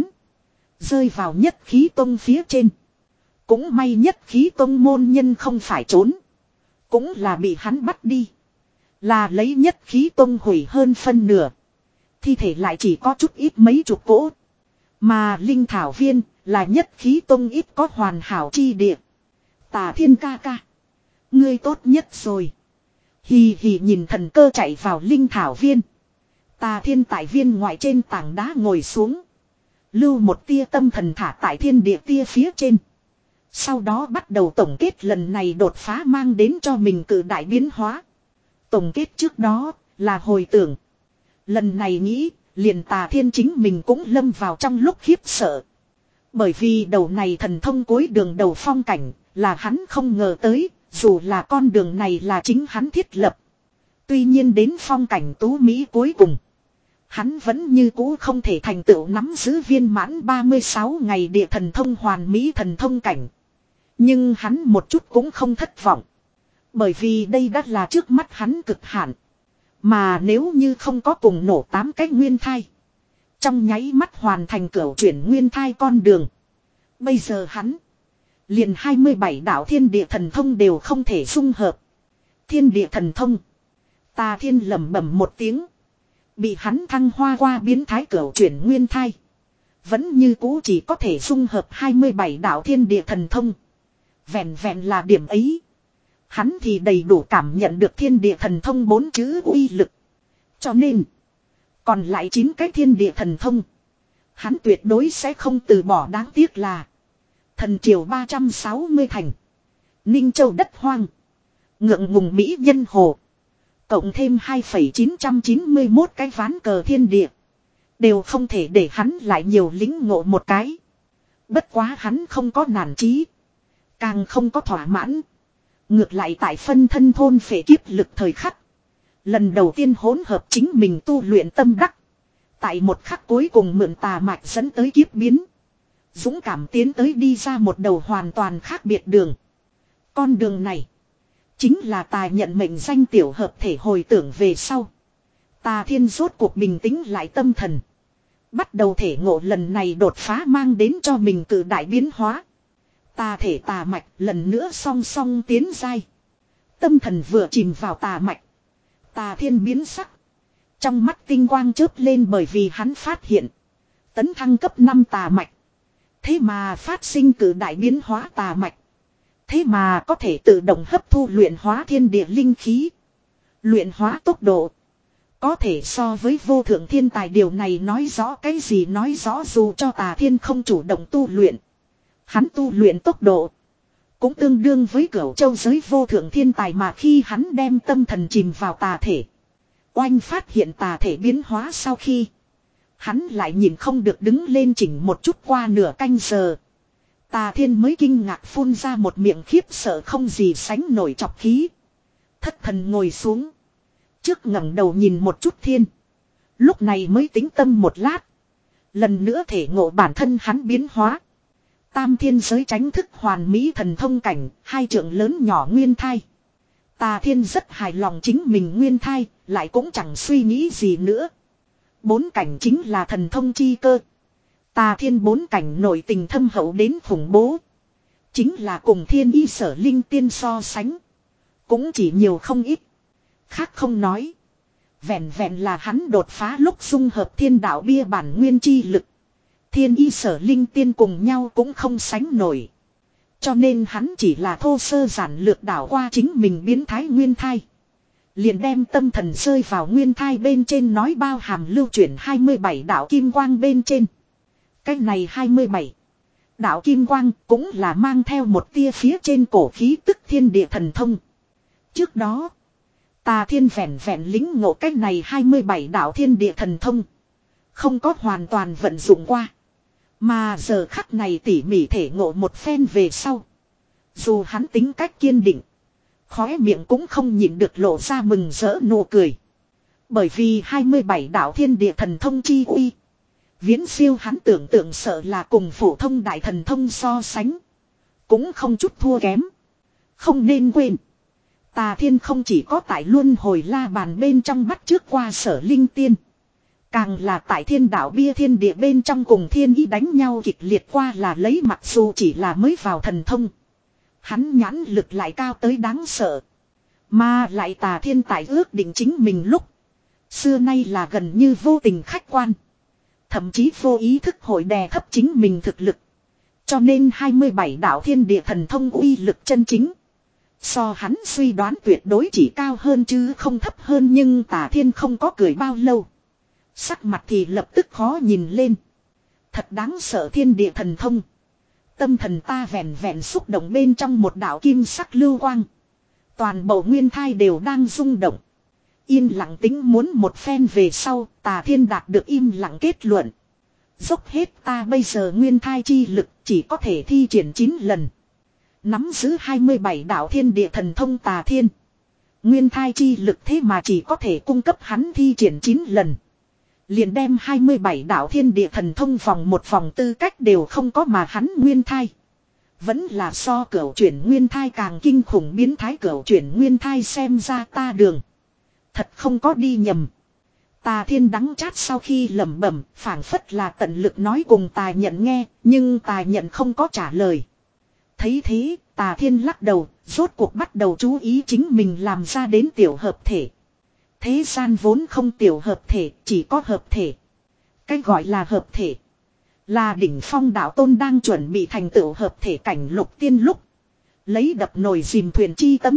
Rơi vào nhất khí tông phía trên. Cũng may nhất khí tông môn nhân không phải trốn. Cũng là bị hắn bắt đi. Là lấy nhất khí tông hủy hơn phân nửa. Thi thể lại chỉ có chút ít mấy chục cỗ. Mà linh thảo viên là nhất khí tông ít có hoàn hảo chi địa. Tà Thiên ca ca. Ngươi tốt nhất rồi. Hì hì nhìn thần cơ chạy vào linh thảo viên. Tà Thiên tại viên ngoại trên tảng đá ngồi xuống. Lưu một tia tâm thần thả tại thiên địa tia phía trên. Sau đó bắt đầu tổng kết lần này đột phá mang đến cho mình cử đại biến hóa. Tổng kết trước đó là hồi tưởng. Lần này nghĩ liền Tà Thiên chính mình cũng lâm vào trong lúc khiếp sợ. Bởi vì đầu này thần thông cuối đường đầu phong cảnh là hắn không ngờ tới. Dù là con đường này là chính hắn thiết lập. Tuy nhiên đến phong cảnh tú Mỹ cuối cùng. Hắn vẫn như cũ không thể thành tựu nắm giữ viên mãn ba mươi sáu ngày địa thần thông hoàn mỹ thần thông cảnh. Nhưng hắn một chút cũng không thất vọng. Bởi vì đây đã là trước mắt hắn cực hạn. Mà nếu như không có cùng nổ tám cái nguyên thai. Trong nháy mắt hoàn thành cửu chuyển nguyên thai con đường. Bây giờ hắn. Liền hai mươi bảy đạo thiên địa thần thông đều không thể dung hợp. Thiên địa thần thông. Tà Thiên lẩm bẩm một tiếng. Bị hắn thăng hoa qua biến thái cửu chuyển nguyên thai. Vẫn như cũ chỉ có thể dung hợp hai mươi bảy đạo thiên địa thần thông. Vẹn vẹn là điểm ấy. Hắn thì đầy đủ cảm nhận được thiên địa thần thông bốn chữ uy lực. Cho nên. Còn lại chín cái thiên địa thần thông. Hắn tuyệt đối sẽ không từ bỏ đáng tiếc là. Thần triều ba trăm sáu mươi thành. Ninh Châu đất hoang. Ngượng ngùng Mỹ nhân hồ. Cộng thêm hai phẩy chín chín mốt cái ván cờ thiên địa. Đều không thể để hắn lại nhiều lính ngộ một cái. Bất quá hắn không có nản chí. Càng không có thỏa mãn. Ngược lại tại phân thân thôn phệ kiếp lực thời khắc. Lần đầu tiên hỗn hợp chính mình tu luyện tâm đắc. Tại một khắc cuối cùng mượn tà mạch dẫn tới kiếp biến. Dũng cảm tiến tới đi ra một đầu hoàn toàn khác biệt đường. Con đường này. Chính là tà nhận mệnh danh tiểu hợp thể hồi tưởng về sau. Tà thiên rốt cuộc bình tĩnh lại tâm thần. Bắt đầu thể ngộ lần này đột phá mang đến cho mình cử đại biến hóa. Tà thể tà mạch lần nữa song song tiến giai. Tâm thần vừa chìm vào tà mạch. Tà thiên biến sắc. Trong mắt tinh quang chớp lên bởi vì hắn phát hiện. Tấn thăng cấp năm tà mạch. Thế mà phát sinh cử đại biến hóa tà mạch. Thế mà có thể tự động hấp thu luyện hóa thiên địa linh khí. Luyện hóa tốc độ. Có thể so với vô thượng thiên tài điều này nói rõ cái gì nói rõ dù cho tà thiên không chủ động tu luyện. Hắn tu luyện tốc độ. Cũng tương đương với cửu châu giới vô thượng thiên tài mà khi hắn đem tâm thần chìm vào tà thể. Oanh phát hiện tà thể biến hóa sau khi. Hắn lại nhìn không được đứng lên chỉnh một chút qua nửa canh giờ. Tà thiên mới kinh ngạc phun ra một miệng khiếp sợ không gì sánh nổi chọc khí. Thất thần ngồi xuống. Trước ngẩng đầu nhìn một chút thiên. Lúc này mới tĩnh tâm một lát. Lần nữa thể ngộ bản thân hắn biến hóa. Tam thiên giới tránh thức hoàn mỹ thần thông cảnh, hai trượng lớn nhỏ nguyên thai. Tà thiên rất hài lòng chính mình nguyên thai, lại cũng chẳng suy nghĩ gì nữa. Bốn cảnh chính là thần thông chi cơ. Tà thiên bốn cảnh nội tình thâm hậu đến khủng bố. Chính là cùng thiên y sở linh tiên so sánh. Cũng chỉ nhiều không ít. Khác không nói. Vẹn vẹn là hắn đột phá lúc dung hợp thiên đạo bia bản nguyên chi lực. Thiên y sở linh tiên cùng nhau cũng không sánh nổi. Cho nên hắn chỉ là thô sơ giản lược đảo qua chính mình biến thái nguyên thai. Liền đem tâm thần rơi vào nguyên thai bên trên nói bao hàm lưu chuyển hai mươi bảy đạo kim quang bên trên. Cái này hai mươi bảy. Đạo kim quang cũng là mang theo một tia phía trên cổ khí tức thiên địa thần thông. Trước đó, tà thiên vẹn vẹn lính ngộ cái này hai mươi bảy đạo thiên địa thần thông. Không có hoàn toàn vận dụng qua. Mà giờ khắc này tỉ mỉ thể ngộ một phen về sau. Dù hắn tính cách kiên định. Khóe miệng cũng không nhịn được lộ ra mừng rỡ nụ cười. Bởi vì hai mươi bảy đạo thiên địa thần thông chi uy. Viễn siêu hắn tưởng tượng sợ là cùng phổ thông đại thần thông so sánh. Cũng không chút thua kém. Không nên quên. Tà thiên không chỉ có tại luân hồi la bàn bên trong bắt trước qua sở linh tiên. Càng là tại thiên đạo bia thiên địa bên trong cùng thiên ý đánh nhau kịch liệt qua là lấy mặc dù chỉ là mới vào thần thông. Hắn nhãn lực lại cao tới đáng sợ. Mà lại tà thiên tại ước định chính mình lúc. Xưa nay là gần như vô tình khách quan. Thậm chí vô ý thức hội đè thấp chính mình thực lực. Cho nên hai mươi bảy đạo thiên địa thần thông uy lực chân chính. So hắn suy đoán tuyệt đối chỉ cao hơn chứ không thấp hơn nhưng tà thiên không có cười bao lâu. Sắc mặt thì lập tức khó nhìn lên. Thật đáng sợ thiên địa thần thông. Tâm thần ta vẹn vẹn xúc động bên trong một đạo kim sắc lưu quang. Toàn bộ nguyên thai đều đang rung động. Yên lặng tính muốn một phen về sau, tà thiên đạt được im lặng kết luận. Dốc hết ta bây giờ nguyên thai chi lực chỉ có thể thi triển chín lần. Nắm giữ hai mươi bảy đạo thiên địa thần thông tà thiên. Nguyên thai chi lực thế mà chỉ có thể cung cấp hắn thi triển chín lần. Liền đem hai mươi bảy đạo thiên địa thần thông vòng một vòng tư cách đều không có mà hắn nguyên thai. Vẫn là so cửu chuyển nguyên thai càng kinh khủng biến thái cửu chuyển nguyên thai xem ra ta đường. Thật không có đi nhầm. Tà thiên đắng chát sau khi lẩm bẩm phảng phất là tận lực nói cùng tà nhận nghe nhưng tà nhận không có trả lời. Thấy thế tà thiên lắc đầu rốt cuộc bắt đầu chú ý chính mình làm ra đến tiểu hợp thể. Thế gian vốn không tiểu hợp thể, chỉ có hợp thể. Cái gọi là hợp thể. Là đỉnh phong đạo tôn đang chuẩn bị thành tựu hợp thể cảnh lục tiên lúc. Lấy đập nồi dìm thuyền chi tâm.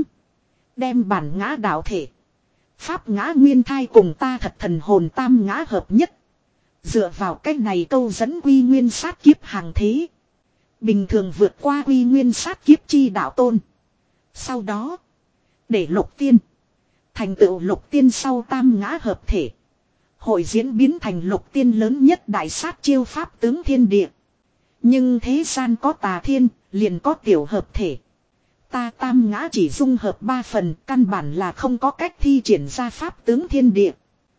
Đem bản ngã đạo thể. Pháp ngã nguyên thai cùng ta thật thần hồn tam ngã hợp nhất. Dựa vào cách này câu dẫn quy nguyên sát kiếp hàng thế. Bình thường vượt qua quy nguyên sát kiếp chi đạo tôn. Sau đó. Để lục tiên. Thành tựu lục tiên sau tam ngã hợp thể. Hội diễn biến thành lục tiên lớn nhất đại sát chiêu pháp tướng thiên địa. Nhưng thế gian có tà thiên, liền có tiểu hợp thể. Ta tam ngã chỉ dung hợp ba phần, căn bản là không có cách thi triển ra pháp tướng thiên địa.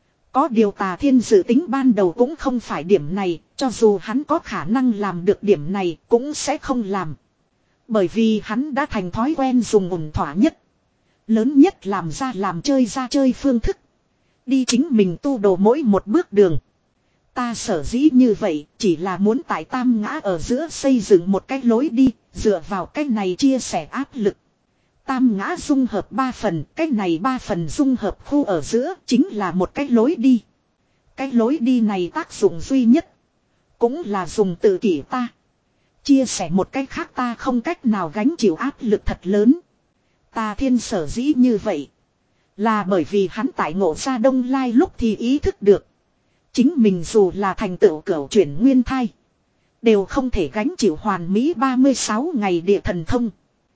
Có điều tà thiên dự tính ban đầu cũng không phải điểm này, cho dù hắn có khả năng làm được điểm này cũng sẽ không làm. Bởi vì hắn đã thành thói quen dùng ổn thỏa nhất. Lớn nhất làm ra làm chơi ra chơi phương thức. Đi chính mình tu đồ mỗi một bước đường. Ta sở dĩ như vậy chỉ là muốn tại tam ngã ở giữa xây dựng một cái lối đi, dựa vào cái này chia sẻ áp lực. Tam ngã dung hợp ba phần, cái này ba phần dung hợp khu ở giữa chính là một cái lối đi. Cái lối đi này tác dụng duy nhất, cũng là dùng tự kỷ ta. Chia sẻ một cách khác ta không cách nào gánh chịu áp lực thật lớn. Ta thiên sở dĩ như vậy, là bởi vì hắn tại ngộ ra Đông Lai lúc thì ý thức được. Chính mình dù là thành tựu cửu chuyển nguyên thai, đều không thể gánh chịu hoàn mỹ ba mươi sáu ngày địa thần thông.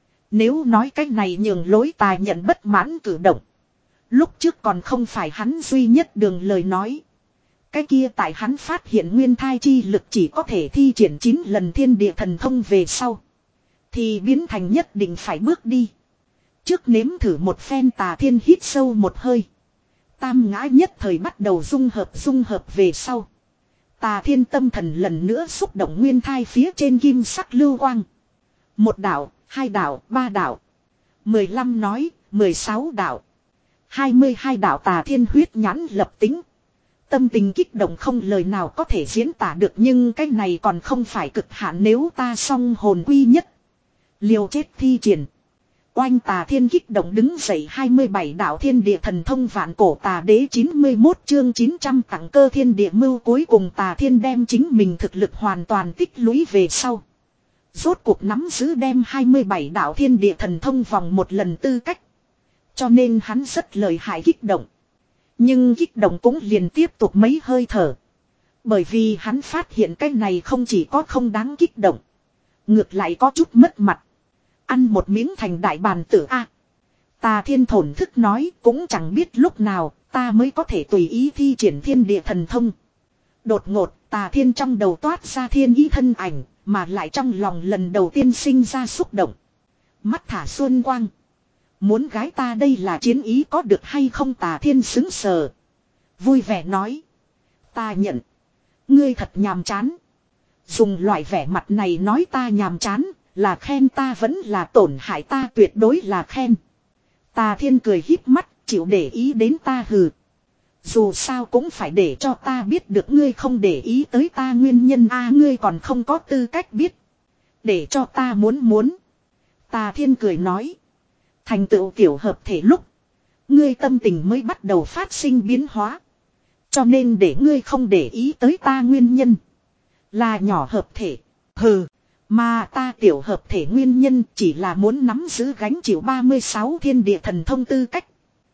Nếu nói cách này nhường lối tài nhận bất mãn cử động. Lúc trước còn không phải hắn duy nhất đường lời nói. Cái kia tại hắn phát hiện nguyên thai chi lực chỉ có thể thi triển chín lần thiên địa thần thông về sau. Thì biến thành nhất định phải bước đi. Trước nếm thử một phen tà thiên hít sâu một hơi. Tam ngã nhất thời bắt đầu dung hợp dung hợp về sau. Tà thiên tâm thần lần nữa xúc động nguyên thai phía trên kim sắc lưu quang. Một đạo, hai đạo, ba đạo. Mười lăm nói, mười sáu đạo. Hai mươi hai đạo tà thiên huyết nhãn lập tính. Tâm tình kích động không lời nào có thể diễn tả được, nhưng cái này còn không phải cực hạn nếu ta song hồn quy nhất. Liều chết thi triển. Oanh tà thiên kích động đứng dậy hai mươi bảy đạo thiên địa thần thông vạn cổ tà đế chín mươi mốt chương chín trăm tặng cơ thiên địa mưu cuối cùng tà thiên đem chính mình thực lực hoàn toàn tích lũy về sau. Rốt cuộc nắm giữ đem hai mươi bảy đạo thiên địa thần thông vòng một lần tư cách. Cho nên hắn rất lợi hại kích động. Nhưng kích động cũng liền tiếp tục mấy hơi thở. Bởi vì hắn phát hiện cái này không chỉ có không đáng kích động. Ngược lại có chút mất mặt. Ăn một miếng thành đại bàn tử a. Tà thiên thổn thức nói cũng chẳng biết lúc nào ta mới có thể tùy ý thi triển thiên địa thần thông. Đột ngột tà thiên trong đầu toát ra thiên ý thân ảnh, mà lại trong lòng lần đầu tiên sinh ra xúc động. Mắt thả xuân quang. Muốn gái ta đây là chiến ý có được hay không? Tà thiên xứng sờ. Vui vẻ nói. Ta nhận. Ngươi thật nhàm chán. Dùng loại vẻ mặt này nói ta nhàm chán, là khen ta vẫn là tổn hại ta? Tuyệt đối là khen. Tà thiên cười híp mắt, chịu để ý đến ta hừ. Dù sao cũng phải để cho ta biết được ngươi không để ý tới ta nguyên nhân a. Ngươi còn không có tư cách biết. Để cho ta muốn muốn. Tà thiên cười nói. Thành tựu tiểu hợp thể lúc, ngươi tâm tình mới bắt đầu phát sinh biến hóa. Cho nên để ngươi không để ý tới ta nguyên nhân là nhỏ hợp thể. Hừ. Mà ta tiểu hợp thể nguyên nhân chỉ là muốn nắm giữ gánh chịu ba mươi sáu thiên địa thần thông tư cách.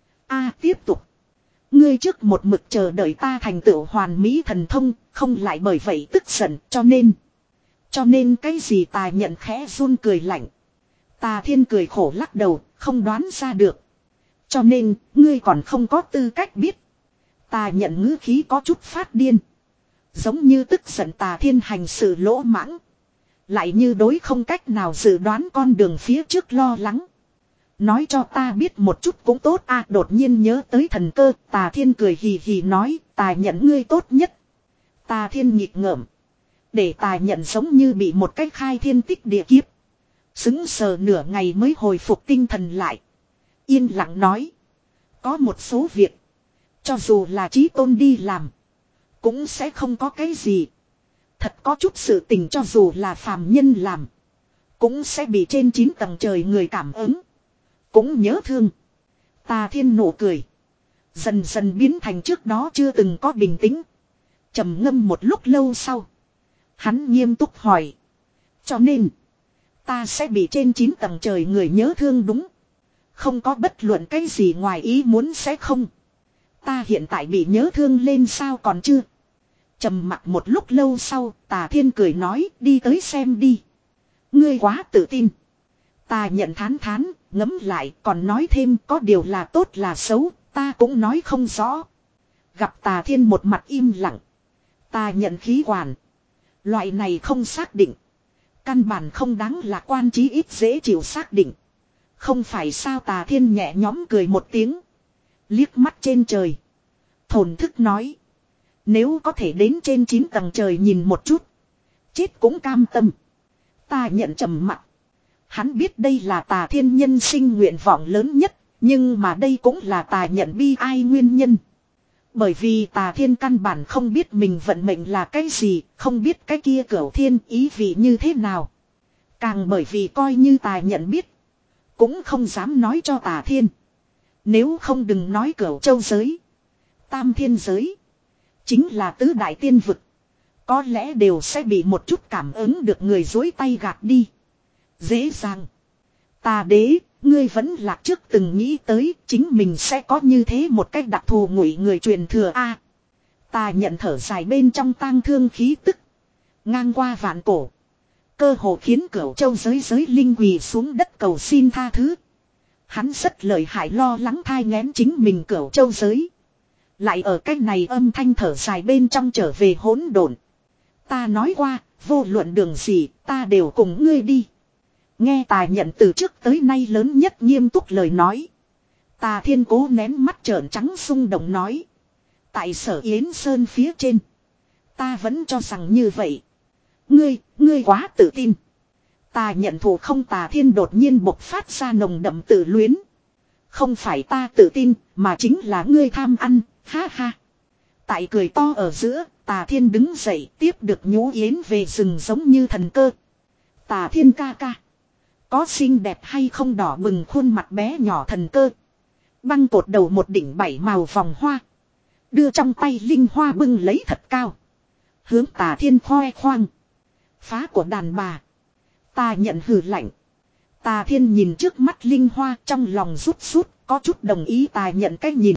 A tiếp tục. Ngươi trước một mực chờ đợi ta thành tựu hoàn mỹ thần thông, không lại bởi vậy tức giận, cho nên. Cho nên cái gì? Tà nhận khẽ run cười lạnh. Tà thiên cười khổ lắc đầu, không đoán ra được. Cho nên, ngươi còn không có tư cách biết. Tà nhận ngữ khí có chút phát điên. Giống như tức giận tà thiên hành sự lỗ mãng. Lại như đối không cách nào dự đoán con đường phía trước lo lắng. Nói cho ta biết một chút cũng tốt a. Đột nhiên nhớ tới thần cơ, tà thiên cười hì hì nói, tà nhận ngươi tốt nhất. Tà thiên nhịp ngợm. Để tà nhận giống như bị một cái khai thiên tích địa kiếp. Sững sờ nửa ngày mới hồi phục tinh thần lại. Yên lặng nói. Có một số việc, cho dù là chí tôn đi làm, cũng sẽ không có cái gì. Thật có chút sự tình cho dù là phàm nhân làm, cũng sẽ bị trên chín tầng trời người cảm ứng. Cũng nhớ thương. Tà thiên nụ cười. Dần dần biến thành trước đó chưa từng có bình tĩnh. Trầm ngâm một lúc lâu sau, hắn nghiêm túc hỏi. Cho nên, ta sẽ bị trên chín tầng trời người nhớ thương đúng. Không có bất luận cái gì ngoài ý muốn sẽ không. Ta hiện tại bị nhớ thương lên sao còn chưa? Trầm mặc một lúc lâu sau, tà thiên cười nói, đi tới xem đi. Ngươi quá tự tin. Ta nhận thán thán, ngấm lại còn nói thêm có điều là tốt là xấu, Ta cũng nói không rõ. Gặp Tà Thiên một mặt im lặng. Ta nhận khí quản. Loại này không xác định. Căn bản không đáng lạc quan, chí ít dễ chịu xác định. Không phải sao? Tà Thiên nhẹ nhõm cười một tiếng. Liếc mắt trên trời. Thổn thức nói. Nếu có thể đến trên chín tầng trời nhìn một chút. Chết cũng cam tâm. Ta nhận trầm mặt. Hắn biết đây là Tà Thiên nhân sinh nguyện vọng lớn nhất. Nhưng mà đây cũng là Tà nhận bi ai nguyên nhân. Bởi vì Tà Thiên căn bản không biết mình vận mệnh là cái gì. Không biết cái kia Cửu Thiên ý vị như thế nào. Càng bởi vì coi như Tà nhận biết. Cũng không dám nói cho Tà Thiên. Nếu không đừng nói Cửu Châu giới. Tam Thiên giới. Chính là tứ đại tiên vực. Có lẽ đều sẽ bị một chút cảm ứng được người dối tay gạt đi. Dễ dàng. Tà đế, ngươi vẫn lạc trước từng nghĩ tới chính mình sẽ có như thế một cách đặc thù ngụy người truyền thừa a. À, ta nhận thở dài bên trong tang thương khí tức. Ngang qua vạn cổ. Cơ hồ khiến Cửu Châu giới giới linh quỳ xuống đất cầu xin tha thứ. Hắn rất lợi hại lo lắng thai nghén chính mình Cửu Châu giới. Lại ở cách này âm thanh thở dài bên trong trở về hỗn độn. Ta nói qua, vô luận đường gì, ta đều cùng ngươi đi. Nghe Tà nhận từ trước tới nay lớn nhất nghiêm túc lời nói. Tà Thiên cố nén mắt trợn trắng xung động nói. Tại Sở Yến Sơn phía trên. Ta vẫn cho rằng như vậy. Ngươi, ngươi quá tự tin. Ta nhận thù không? Tà Thiên đột nhiên bộc phát ra nồng đậm tự luyến. Không phải ta tự tin, mà chính là ngươi tham ăn, ha ha. Tại cười to ở giữa, Tà Thiên đứng dậy tiếp được Nhũ Yến về rừng giống như thần cơ. Tà Thiên ca ca. Có xinh đẹp hay không? Đỏ bừng khuôn mặt bé nhỏ thần cơ. Băng cột đầu một đỉnh bảy màu vòng hoa. Đưa trong tay linh hoa bưng lấy thật cao. Hướng Tà Thiên khoe khoang. Phá của đàn bà. Ta nhận hừ lạnh. Tà Thiên nhìn trước mắt linh hoa trong lòng rút rút, có chút đồng ý Tà nhận cách nhìn.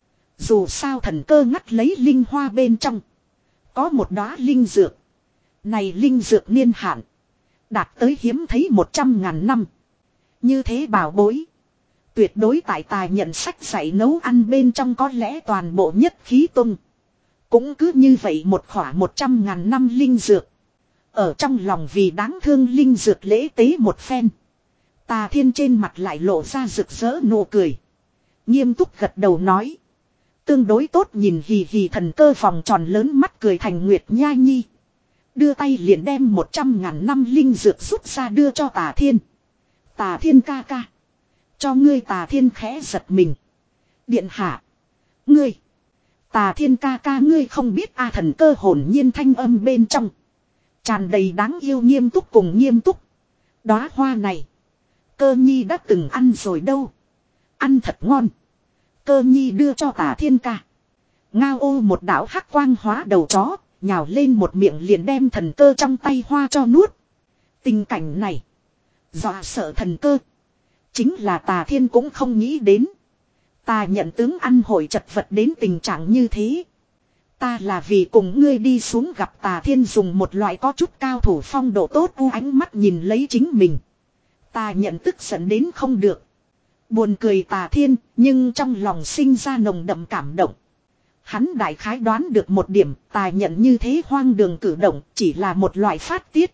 Dù sao thần cơ ngắt lấy linh hoa bên trong. Có một đóa linh dược. Này linh dược niên hạn. Đạt tới hiếm thấy một trăm ngàn năm. Như thế bảo bối. Tuyệt đối tại Tà nhận sách dạy nấu ăn bên trong có lẽ toàn bộ nhất khí tung. Cũng cứ như vậy một khỏa một trăm ngàn năm linh dược. Ở trong lòng vì đáng thương linh dược lễ tế một phen. Tà Thiên trên mặt lại lộ ra rực rỡ nụ cười. Nghiêm túc gật đầu nói. Tương đối tốt, nhìn hì hì thần cơ vòng tròn lớn mắt cười thành Nguyệt Nha Nhi. Đưa tay liền đem một trăm ngàn năm linh dược rút ra đưa cho Tà Thiên. Tà Thiên ca ca. Cho ngươi. Tà Thiên khẽ giật mình. Điện hạ. Ngươi. Tà Thiên ca ca ngươi không biết a. Thần cơ hồn nhiên thanh âm bên trong. Tràn đầy đáng yêu nghiêm túc cùng nghiêm túc. Đóa hoa này. Cơ nhi đã từng ăn rồi đâu. Ăn thật ngon. Cơ nhi đưa cho Tà Thiên ca. Ngao ô một đạo hắc quang hóa đầu chó. Nhào lên một miệng liền đem thần cơ trong tay hoa cho nuốt. Tình cảnh này. Dọa sợ thần cơ. Chính là Tà Thiên cũng không nghĩ đến. Ta nhận tướng ăn hội chật vật đến tình trạng như thế. Ta là vì cùng ngươi đi xuống gặp Tà Thiên dùng một loại có chút cao thủ phong độ tốt u ánh mắt nhìn lấy chính mình. Ta nhận tức giận đến không được. Buồn cười Tà Thiên, nhưng trong lòng sinh ra nồng đậm cảm động. Hắn đại khái đoán được một điểm, Tà nhận như thế hoang đường cử động chỉ là một loại phát tiết.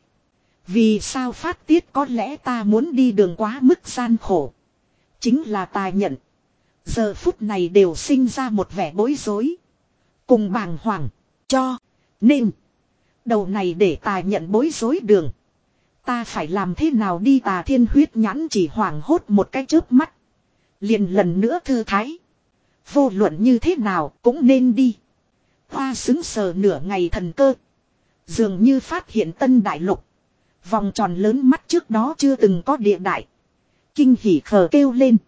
Vì sao phát tiết? Có lẽ ta muốn đi đường quá mức gian khổ. Chính là Tà nhận. Giờ phút này đều sinh ra một vẻ bối rối. Cùng bàng hoàng. Cho nên đầu này để Tà nhận bối rối đường. Ta phải làm thế nào đi? Tà Thiên huyết nhãn chỉ hoảng hốt một cái chớp mắt. Liền lần nữa thư thái. Vô luận như thế nào cũng nên đi. Hoa xứng sờ nửa ngày thần cơ. Dường như phát hiện tân đại lục. Vòng tròn lớn mắt trước đó chưa từng có địa đại. Kinh hỉ khờ kêu lên.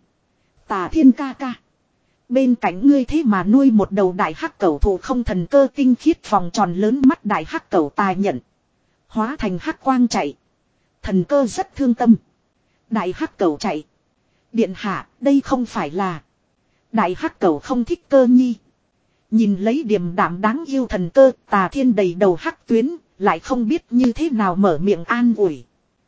Tà Thiên ca ca. Bên cạnh ngươi thế mà nuôi một đầu đại hắc cẩu thụ không? Thần cơ tinh khiết vòng tròn lớn mắt đại hắc cẩu Tà nhận. Hóa thành hắc quang chạy. Thần cơ rất thương tâm. Đại hắc cẩu chạy. Điện hạ, đây không phải là. Đại hắc cẩu không thích cơ nhi. Nhìn lấy điềm đạm đáng yêu thần cơ, Tà Thiên đầy đầu hắc tuyến, lại không biết như thế nào mở miệng an ủi.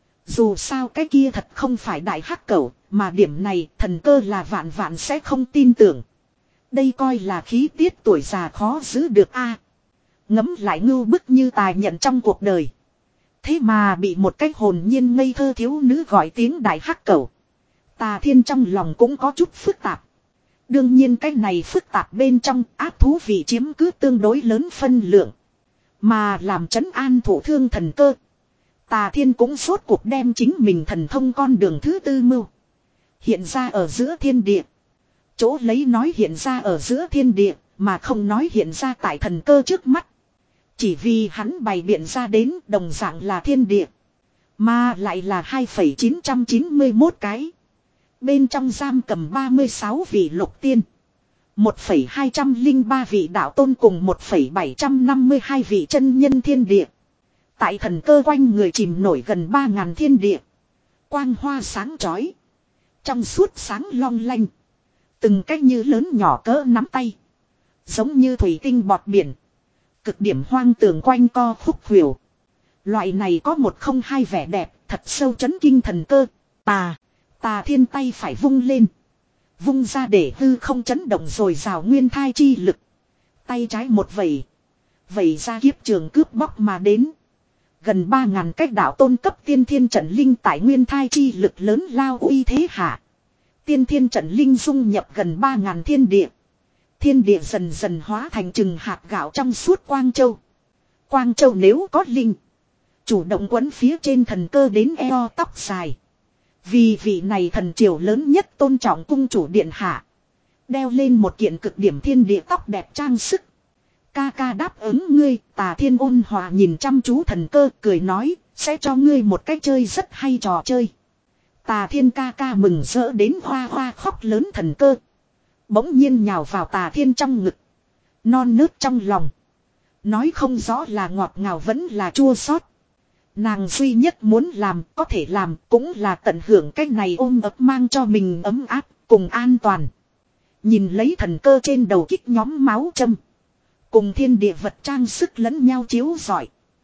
Dù sao cái kia thật không phải đại hắc cẩu, mà điểm này thần cơ là vạn vạn sẽ không tin tưởng. Đây coi là khí tiết tuổi già khó giữ được a. Ngấm lại ngưu bức như tài nhận trong cuộc đời. Thế mà bị một cách hồn nhiên ngây thơ thiếu nữ gọi tiếng đại hắc cẩu. Tà Thiên trong lòng cũng có chút phức tạp. Đương nhiên cái này phức tạp bên trong áp thú vị chiếm cứ tương đối lớn phân lượng. Mà làm trấn an thổ thương thần cơ. Tà Thiên cũng rốt cuộc đem chính mình thần thông con đường thứ tư mưu. Hiện ra ở giữa thiên địa. Chỗ lấy nói hiện ra ở giữa thiên địa mà không nói hiện ra tại thần cơ trước mắt. Chỉ vì hắn bày biện ra đến đồng dạng là thiên địa. Mà lại là hai phẩy chín trăm chín mươi mốt cái. Bên trong giam cầm ba mươi sáu vị lục tiên. một phẩy hai trăm lẻ ba vị đạo tôn cùng một phẩy bảy trăm năm mươi hai vị chân nhân thiên địa. Tại thần cơ quanh người chìm nổi gần ba ngàn thiên địa. Quang hoa sáng chói. Trong suốt sáng long lanh. Từng cách như lớn nhỏ cỡ nắm tay. Giống như thủy tinh bọt biển. Cực điểm hoang tường quanh co khúc khuỷu. Loại này có một không hai vẻ đẹp, thật sâu chấn kinh thần cơ. Tà, Tà Thiên tay phải vung lên. Vung ra để hư không chấn động rồi rào nguyên thai chi lực. Tay trái một vẩy. Vẩy ra kiếp trường cướp bóc mà đến. Gần ba ngàn cách đạo tôn cấp tiên thiên trận linh tại nguyên thai chi lực lớn lao uy thế hạ. Tiên thiên trận linh dung nhập gần ba ngàn thiên địa. Thiên địa dần dần hóa thành chừng hạt gạo trong suốt Quang Châu. Quang Châu nếu có linh. Chủ động quấn phía trên thần cơ đến eo tóc dài. Vì vị này thần triều lớn nhất tôn trọng cung chủ điện hạ. Đeo lên một kiện cực điểm thiên địa tóc đẹp trang sức. Ca ca đáp ứng ngươi. Tà Thiên ôn hòa nhìn chăm chú thần cơ cười nói. Sẽ cho ngươi một cách chơi rất hay trò chơi. Tà Thiên ca ca mừng rỡ đến hoa hoa khóc lớn thần cơ. Bỗng nhiên nhào vào Tà Thiên trong ngực. Non nớt trong lòng. Nói không rõ là ngọt ngào vẫn là chua xót. Nàng duy nhất muốn làm, có thể làm, cũng là tận hưởng cái này ôm ấp mang cho mình ấm áp, cùng an toàn. Nhìn lấy thần cơ trên đầu kích nhóm máu châm. Cùng thiên địa vật trang sức lẫn nhau chiếu rọi.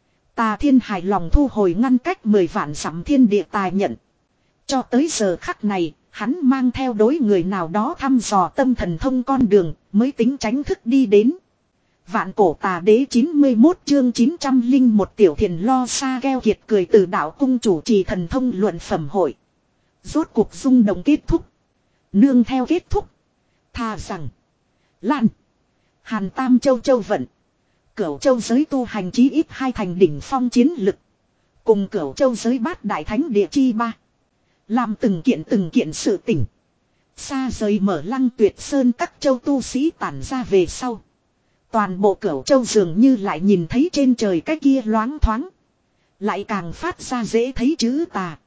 Tà Thiên hài lòng thu hồi ngăn cách mười vạn dặm thiên địa tài nhận. Cho tới giờ khắc này, hắn mang theo đối người nào đó thăm dò tâm thần thông con đường, mới tính tránh thức đi đến. Vạn cổ tà đế chín mươi mốt chương chín trăm lẻ một tiểu thiền lo xa gheo kiệt cười từ đạo cung chủ trì thần thông luận phẩm hội. Rốt cuộc rung động kết thúc. Nương theo kết thúc. Thà rằng. Lan. Hàn Tam Châu Châu Vận. Cửu Châu giới tu hành chí ít hai thành đỉnh phong chiến lực. Cùng Cửu Châu giới bát đại thánh địa chi ba. Làm từng kiện từng kiện sự tỉnh. Xa rời mở lăng tuyệt sơn các châu tu sĩ tản ra về sau. Toàn bộ Cửu Châu dường như lại nhìn thấy trên trời cái kia loáng thoáng. Lại càng phát ra dễ thấy chữ tà.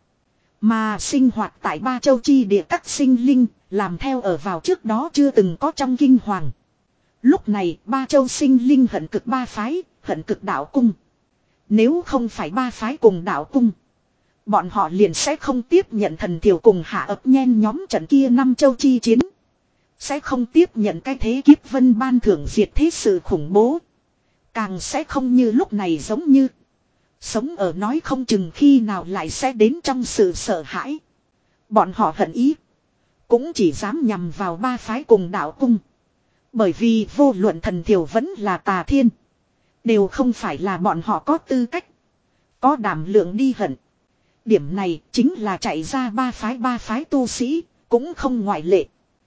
Mà sinh hoạt tại ba châu chi địa các sinh linh, làm theo ở vào trước đó chưa từng có trong kinh hoàng. Lúc này ba châu sinh linh hận cực ba phái, hận cực đạo cung. Nếu không phải ba phái cùng đạo cung, bọn họ liền sẽ không tiếp nhận thần thiểu cùng hạ ấp nhen nhóm trận kia năm châu chi chiến. Sẽ không tiếp nhận cái thế kiếp vân ban thưởng diệt thế sự khủng bố. Càng sẽ không như lúc này giống như sống ở nói không chừng khi nào lại sẽ đến trong sự sợ hãi. Bọn họ hận ý cũng chỉ dám nhằm vào ba phái cùng đạo cung. Bởi vì vô luận thần thiểu vẫn là Tà Thiên, đều không phải là bọn họ có tư cách, có đảm lượng đi hận. Điểm này chính là chạy ra ba phái ba phái tu sĩ, cũng không ngoại lệ.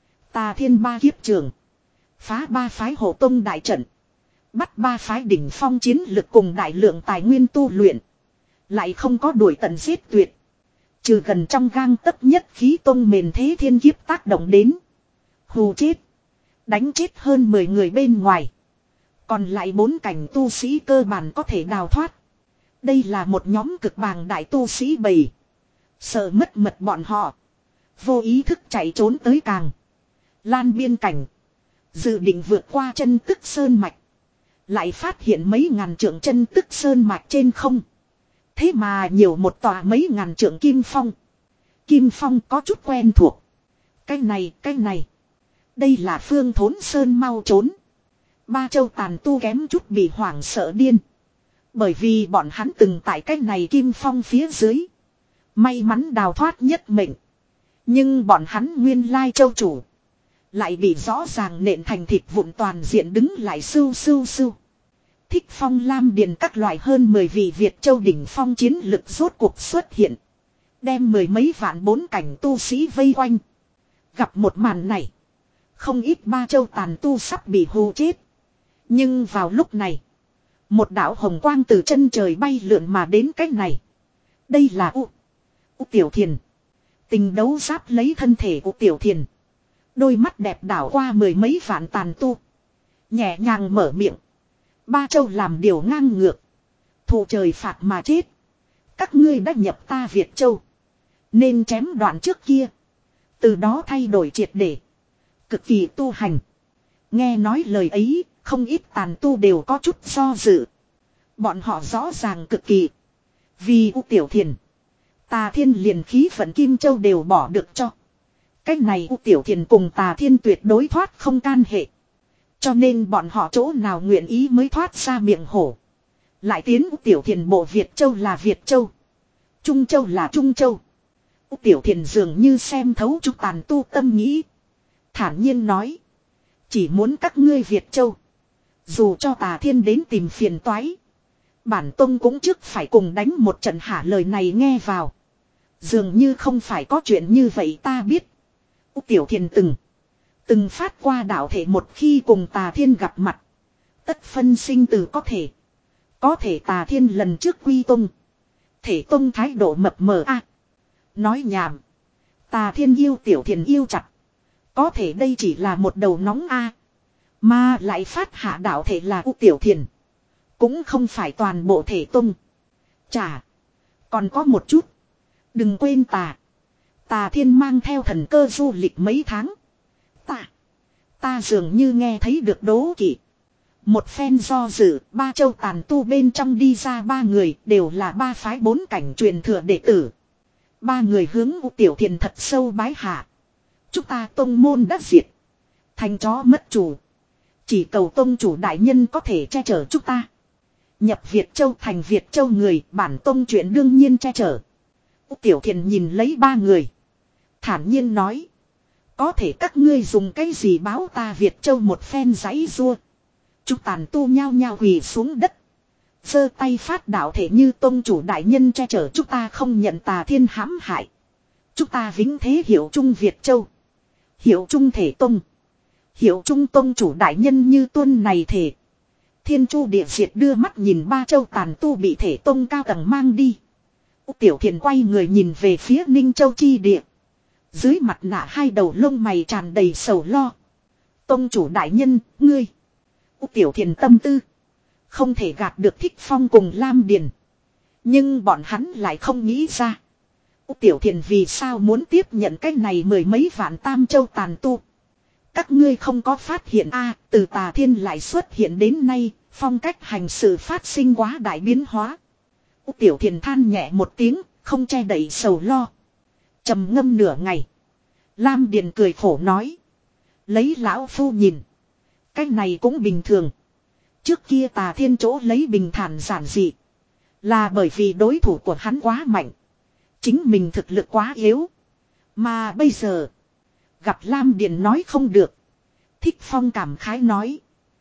Tà Thiên ba kiếp trường. Phá ba phái hộ tông đại trận. Bắt ba phái đỉnh phong chiến lực cùng đại lượng tài nguyên tu luyện. Lại không có đuổi tận giết tuyệt. Trừ gần trong gang tấc nhất khí tông mền thế thiên kiếp tác động đến. Hù chết. Đánh chết hơn mười người bên ngoài. Còn lại bốn cảnh tu sĩ cơ bản có thể đào thoát. Đây là một nhóm cực bàng đại tu sĩ bầy. Sợ mất mật bọn họ. Vô ý thức chạy trốn tới càng. Lan biên cảnh. Dự định vượt qua chân tức sơn mạch. Lại phát hiện mấy ngàn trượng chân tức sơn mạch trên không. Thế mà nhiều một tòa mấy ngàn trượng kim phong. Kim phong có chút quen thuộc. Cái này, cái này. Đây là Phương Thốn Sơn mau trốn. Ba châu tàn tu kém chút bị hoảng sợ điên. Bởi vì bọn hắn từng tại cái này kim phong phía dưới. May mắn đào thoát nhất mệnh. Nhưng bọn hắn nguyên lai châu chủ. Lại bị rõ ràng nện thành thịt vụn toàn diện đứng lại sưu sưu sưu. Thích Phong Lam Điền các loại hơn mười vị Việt Châu đỉnh phong chiến lực rốt cuộc xuất hiện. Đem mười mấy vạn bốn cảnh tu sĩ vây quanh. Gặp một màn này. Không ít Ba Châu tàn tu sắp bị hù chết. Nhưng vào lúc này. Một đạo hồng quang từ chân trời bay lượn mà đến cách này. Đây là U. U Tiểu Thiền. Tình đấu giáp lấy thân thể của Tiểu Thiền. Đôi mắt đẹp đảo qua mười mấy vạn tàn tu. Nhẹ nhàng mở miệng. Ba Châu làm điều ngang ngược. Thù trời phạt mà chết. Các ngươi đã nhập ta Việt Châu. Nên chém đoạn trước kia. Từ đó thay đổi triệt để. Cực kỳ tu hành. Nghe nói lời ấy, không ít tàn tu đều có chút do dự. Bọn họ rõ ràng cực kỳ. Vì U Tiểu Thiền. Tà Thiên liền khí vận Kim Châu đều bỏ được cho. Cách này U Tiểu Thiền cùng Tà Thiên tuyệt đối thoát không can hệ. Cho nên bọn họ chỗ nào nguyện ý mới thoát ra miệng hổ. Lại tiến U Tiểu Thiền bộ Việt Châu là Việt Châu. Trung Châu là Trung Châu. U Tiểu Thiền dường như xem thấu chúng tàn tu tâm nghĩ. Thản nhiên nói. Chỉ muốn các ngươi Việt Châu. Dù cho Tà Thiên đến tìm phiền toái. Bản tông cũng trước phải cùng đánh một trận hả lời này nghe vào. Dường như không phải có chuyện như vậy ta biết. U Tiểu Thiền từng. Từng phát qua đạo thể một khi cùng Tà Thiên gặp mặt. Tất phân sinh tử có thể. Có thể Tà Thiên lần trước quy tông. Thể tông thái độ mập mờ a. Nói nhảm. Tà Thiên yêu Tiểu Thiền yêu chặt. Có thể đây chỉ là một đầu nóng a. Mà lại phát hạ đạo thể là U Tiểu Thiền. Cũng không phải toàn bộ thể tông. Chà. Còn có một chút. Đừng quên tà. Tà Thiên mang theo thần cơ du lịch mấy tháng. Ta. Ta dường như nghe thấy được đố kỵ. Một phen do dự, Ba Châu tàn tu bên trong đi ra ba người đều là ba phái bốn cảnh truyền thừa đệ tử. Ba người hướng U Tiểu Thiền thật sâu bái hạ. Chúng ta tông môn đã diệt. Thành chó mất chủ. Chỉ cầu tông chủ đại nhân có thể che chở chúng ta. Nhập Việt Châu thành Việt Châu người, bản tông chuyện đương nhiên che chở. U Tiểu Thiền nhìn lấy ba người. Thản nhiên nói. Có thể các ngươi dùng cái gì báo ta Việt Châu một phen giấy rua. Chúng tàn tu nhao nhao quỳ xuống đất. Giơ tay phát đạo thể như tông chủ đại nhân che chở chúng ta không nhận Tà Thiên hãm hại. Chúng ta vĩnh thế hiệu trung Việt Châu. Hiệu trung thể tông. Hiệu trung tông chủ đại nhân như tuân này thể. Thiên Chu địa diệt đưa mắt nhìn Ba Châu tàn tu bị thể tông cao tầng mang đi. U Tiểu Thiền quay người nhìn về phía Ninh Châu chi địa. Dưới mặt nạ hai đầu lông mày tràn đầy sầu lo. Tông chủ đại nhân, ngươi. U Tiểu Thiền tâm tư. Không thể gạt được Thích Phong cùng Lam Điền. Nhưng bọn hắn lại không nghĩ ra. U Tiểu Thiền vì sao muốn tiếp nhận cái này mười mấy vạn Tam Châu tàn tu. Các ngươi không có phát hiện a từ Tà Thiên lại xuất hiện đến nay, phong cách hành sự phát sinh quá đại biến hóa. U Tiểu Thiền than nhẹ một tiếng, không che đậy sầu lo. Trầm ngâm nửa ngày. Lam Điền cười khổ nói. Lấy lão phu nhìn. Cái này cũng bình thường. Trước kia Tà Thiên chỗ lấy bình thản giản dị. Là bởi vì đối thủ của hắn quá mạnh. Chính mình thực lực quá yếu. Mà bây giờ. Gặp Lam Điền nói không được. Thích Phong cảm khái nói.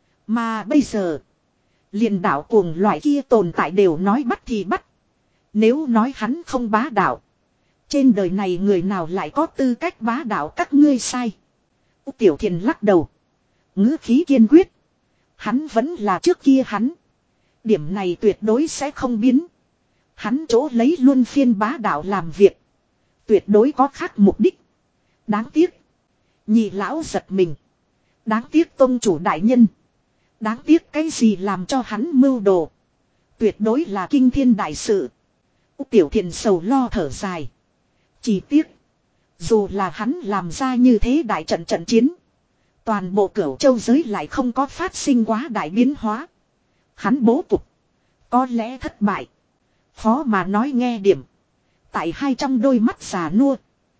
Mà bây giờ. Liền đạo cuồng loại kia tồn tại đều nói bắt thì bắt. Nếu nói hắn không bá đạo. Trên đời này người nào lại có tư cách bá đạo các ngươi sai. U Tiểu Thiền lắc đầu. Ngữ khí kiên quyết. Hắn vẫn là trước kia hắn. Điểm này tuyệt đối sẽ không biến. Hắn chỗ lấy luân phiên bá đạo làm việc. Tuyệt đối có khác mục đích. Đáng tiếc. Nhị lão giật mình. Đáng tiếc tông chủ đại nhân. Đáng tiếc cái gì làm cho hắn mưu đồ. Tuyệt đối là kinh thiên đại sự. U Tiểu Thiền sầu lo thở dài. Chỉ tiếc. Dù là hắn làm ra như thế đại trận trận chiến. Toàn bộ Cửu Châu giới lại không có phát sinh quá đại biến hóa. Hắn bố cục. Có lẽ thất bại. Khó mà nói nghe điểm. Tại hai trong đôi mắt già nua.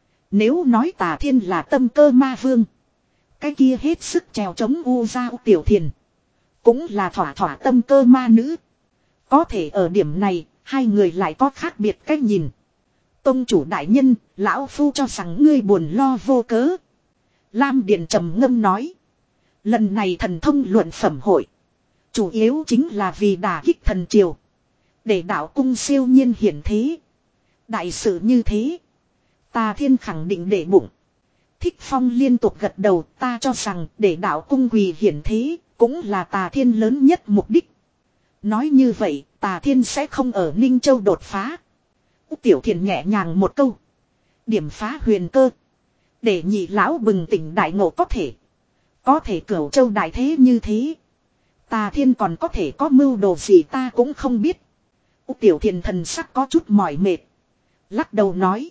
Nếu nói Tà Thiên là tâm cơ ma vương. Cái kia hết sức trèo chống U Gia U Tiểu Thiền. Cũng là thỏa thỏa tâm cơ ma nữ. Có thể ở điểm này, hai người lại có khác biệt cách nhìn. Tông chủ đại nhân, lão phu cho rằng ngươi buồn lo vô cớ. Lam Điện trầm ngâm nói. Lần này thần thông luận phẩm hội. Chủ yếu chính là vì đả kích thần triều. Để đạo cung siêu nhiên hiển thế. Đại sự như thế. Tà Thiên khẳng định để bụng. Thích Phong liên tục gật đầu, ta cho rằng để đạo cung quỳ hiển thế, cũng là Tà Thiên lớn nhất mục đích. Nói như vậy, Tà Thiên sẽ không ở Ninh Châu đột phá. Tiểu Thiền nhẹ nhàng một câu. Điểm phá huyền cơ. Để nhị lão bừng tỉnh đại ngộ có thể. Có thể Cửu Châu đại thế như thế. Tà Thiên còn có thể có mưu đồ gì ta cũng không biết. Tiểu Thiền thần sắc có chút mỏi mệt. Lắc đầu nói.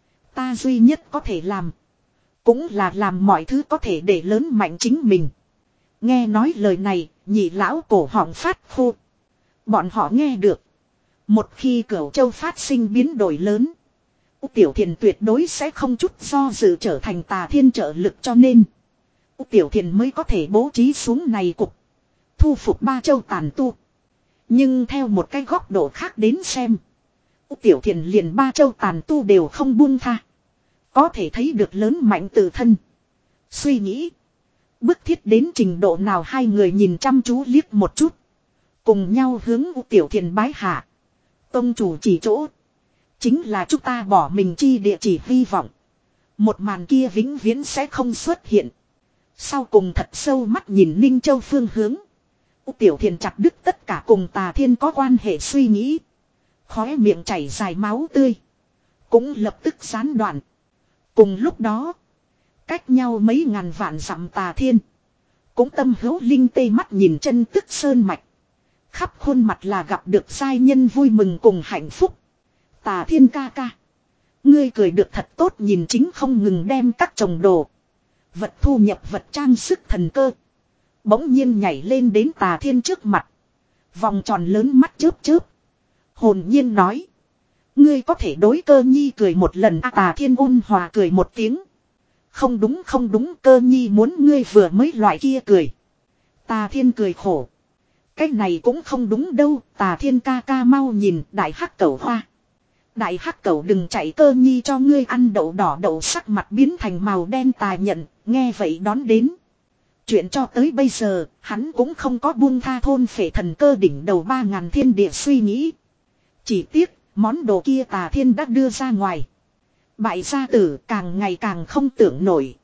Ta duy nhất có thể làm. Cũng là làm mọi thứ có thể để lớn mạnh chính mình. Nghe nói lời này, nhị lão cổ họng phát khô. Bọn họ nghe được. Một khi Cửu Châu phát sinh biến đổi lớn. Tiểu Thiền tuyệt đối sẽ không chút do dự trở thành Tà Thiên trợ lực cho nên. Tiểu Thiền mới có thể bố trí xuống này cục. Thu phục ba châu tàn tu. Nhưng theo một cái góc độ khác đến xem. Tiểu Thiền liền ba châu tàn tu đều không buông tha. Có thể thấy được lớn mạnh tự thân. Suy nghĩ. Bức thiết đến trình độ nào hai người nhìn chăm chú liếc một chút. Cùng nhau hướng Tiểu Thiền bái hạ. Tông chủ chỉ chỗ. Chính là chúng ta bỏ mình chi địa chỉ hy vọng. Một màn kia vĩnh viễn sẽ không xuất hiện. Sau cùng thật sâu mắt nhìn Ninh Châu phương hướng. Tiểu Thiền chặt đứt tất cả cùng Tà Thiên có quan hệ suy nghĩ. Khóe miệng chảy dài máu tươi. Cũng lập tức gián đoạn. Cùng lúc đó. Cách nhau mấy ngàn vạn dặm Tà Thiên. Cũng tâm hữu linh tê mắt nhìn chân tức sơn mạch. Khắp khuôn mặt là gặp được giai nhân vui mừng cùng hạnh phúc. Tà Thiên ca ca. Ngươi cười được thật tốt nhìn chính không ngừng đem các chồng đồ. Vật thu nhập vật trang sức thần cơ. Bỗng nhiên nhảy lên đến Tà Thiên trước mặt. Vòng tròn lớn mắt chớp chớp. Hồn nhiên nói. Ngươi có thể đối Cơ Nhi cười một lần à, Tà Thiên ôn hòa cười một tiếng. Không đúng không đúng Cơ Nhi muốn ngươi vừa mới loại kia cười. Tà Thiên cười khổ. Cái này cũng không đúng đâu. Tà Thiên ca ca mau nhìn đại hắc cẩu hoa. Đại hắc cẩu đừng chạy Cơ Nhi cho ngươi ăn đậu đỏ đậu sắc mặt biến thành màu đen Tà nhận. Nghe vậy đón đến. Chuyện cho tới bây giờ, hắn cũng không có buông tha thôn phệ thần cơ đỉnh đầu ba ngàn thiên địa suy nghĩ. Chỉ tiếc, món đồ kia Tà Thiên đã đưa ra ngoài. Bại gia tử càng ngày càng không tưởng nổi.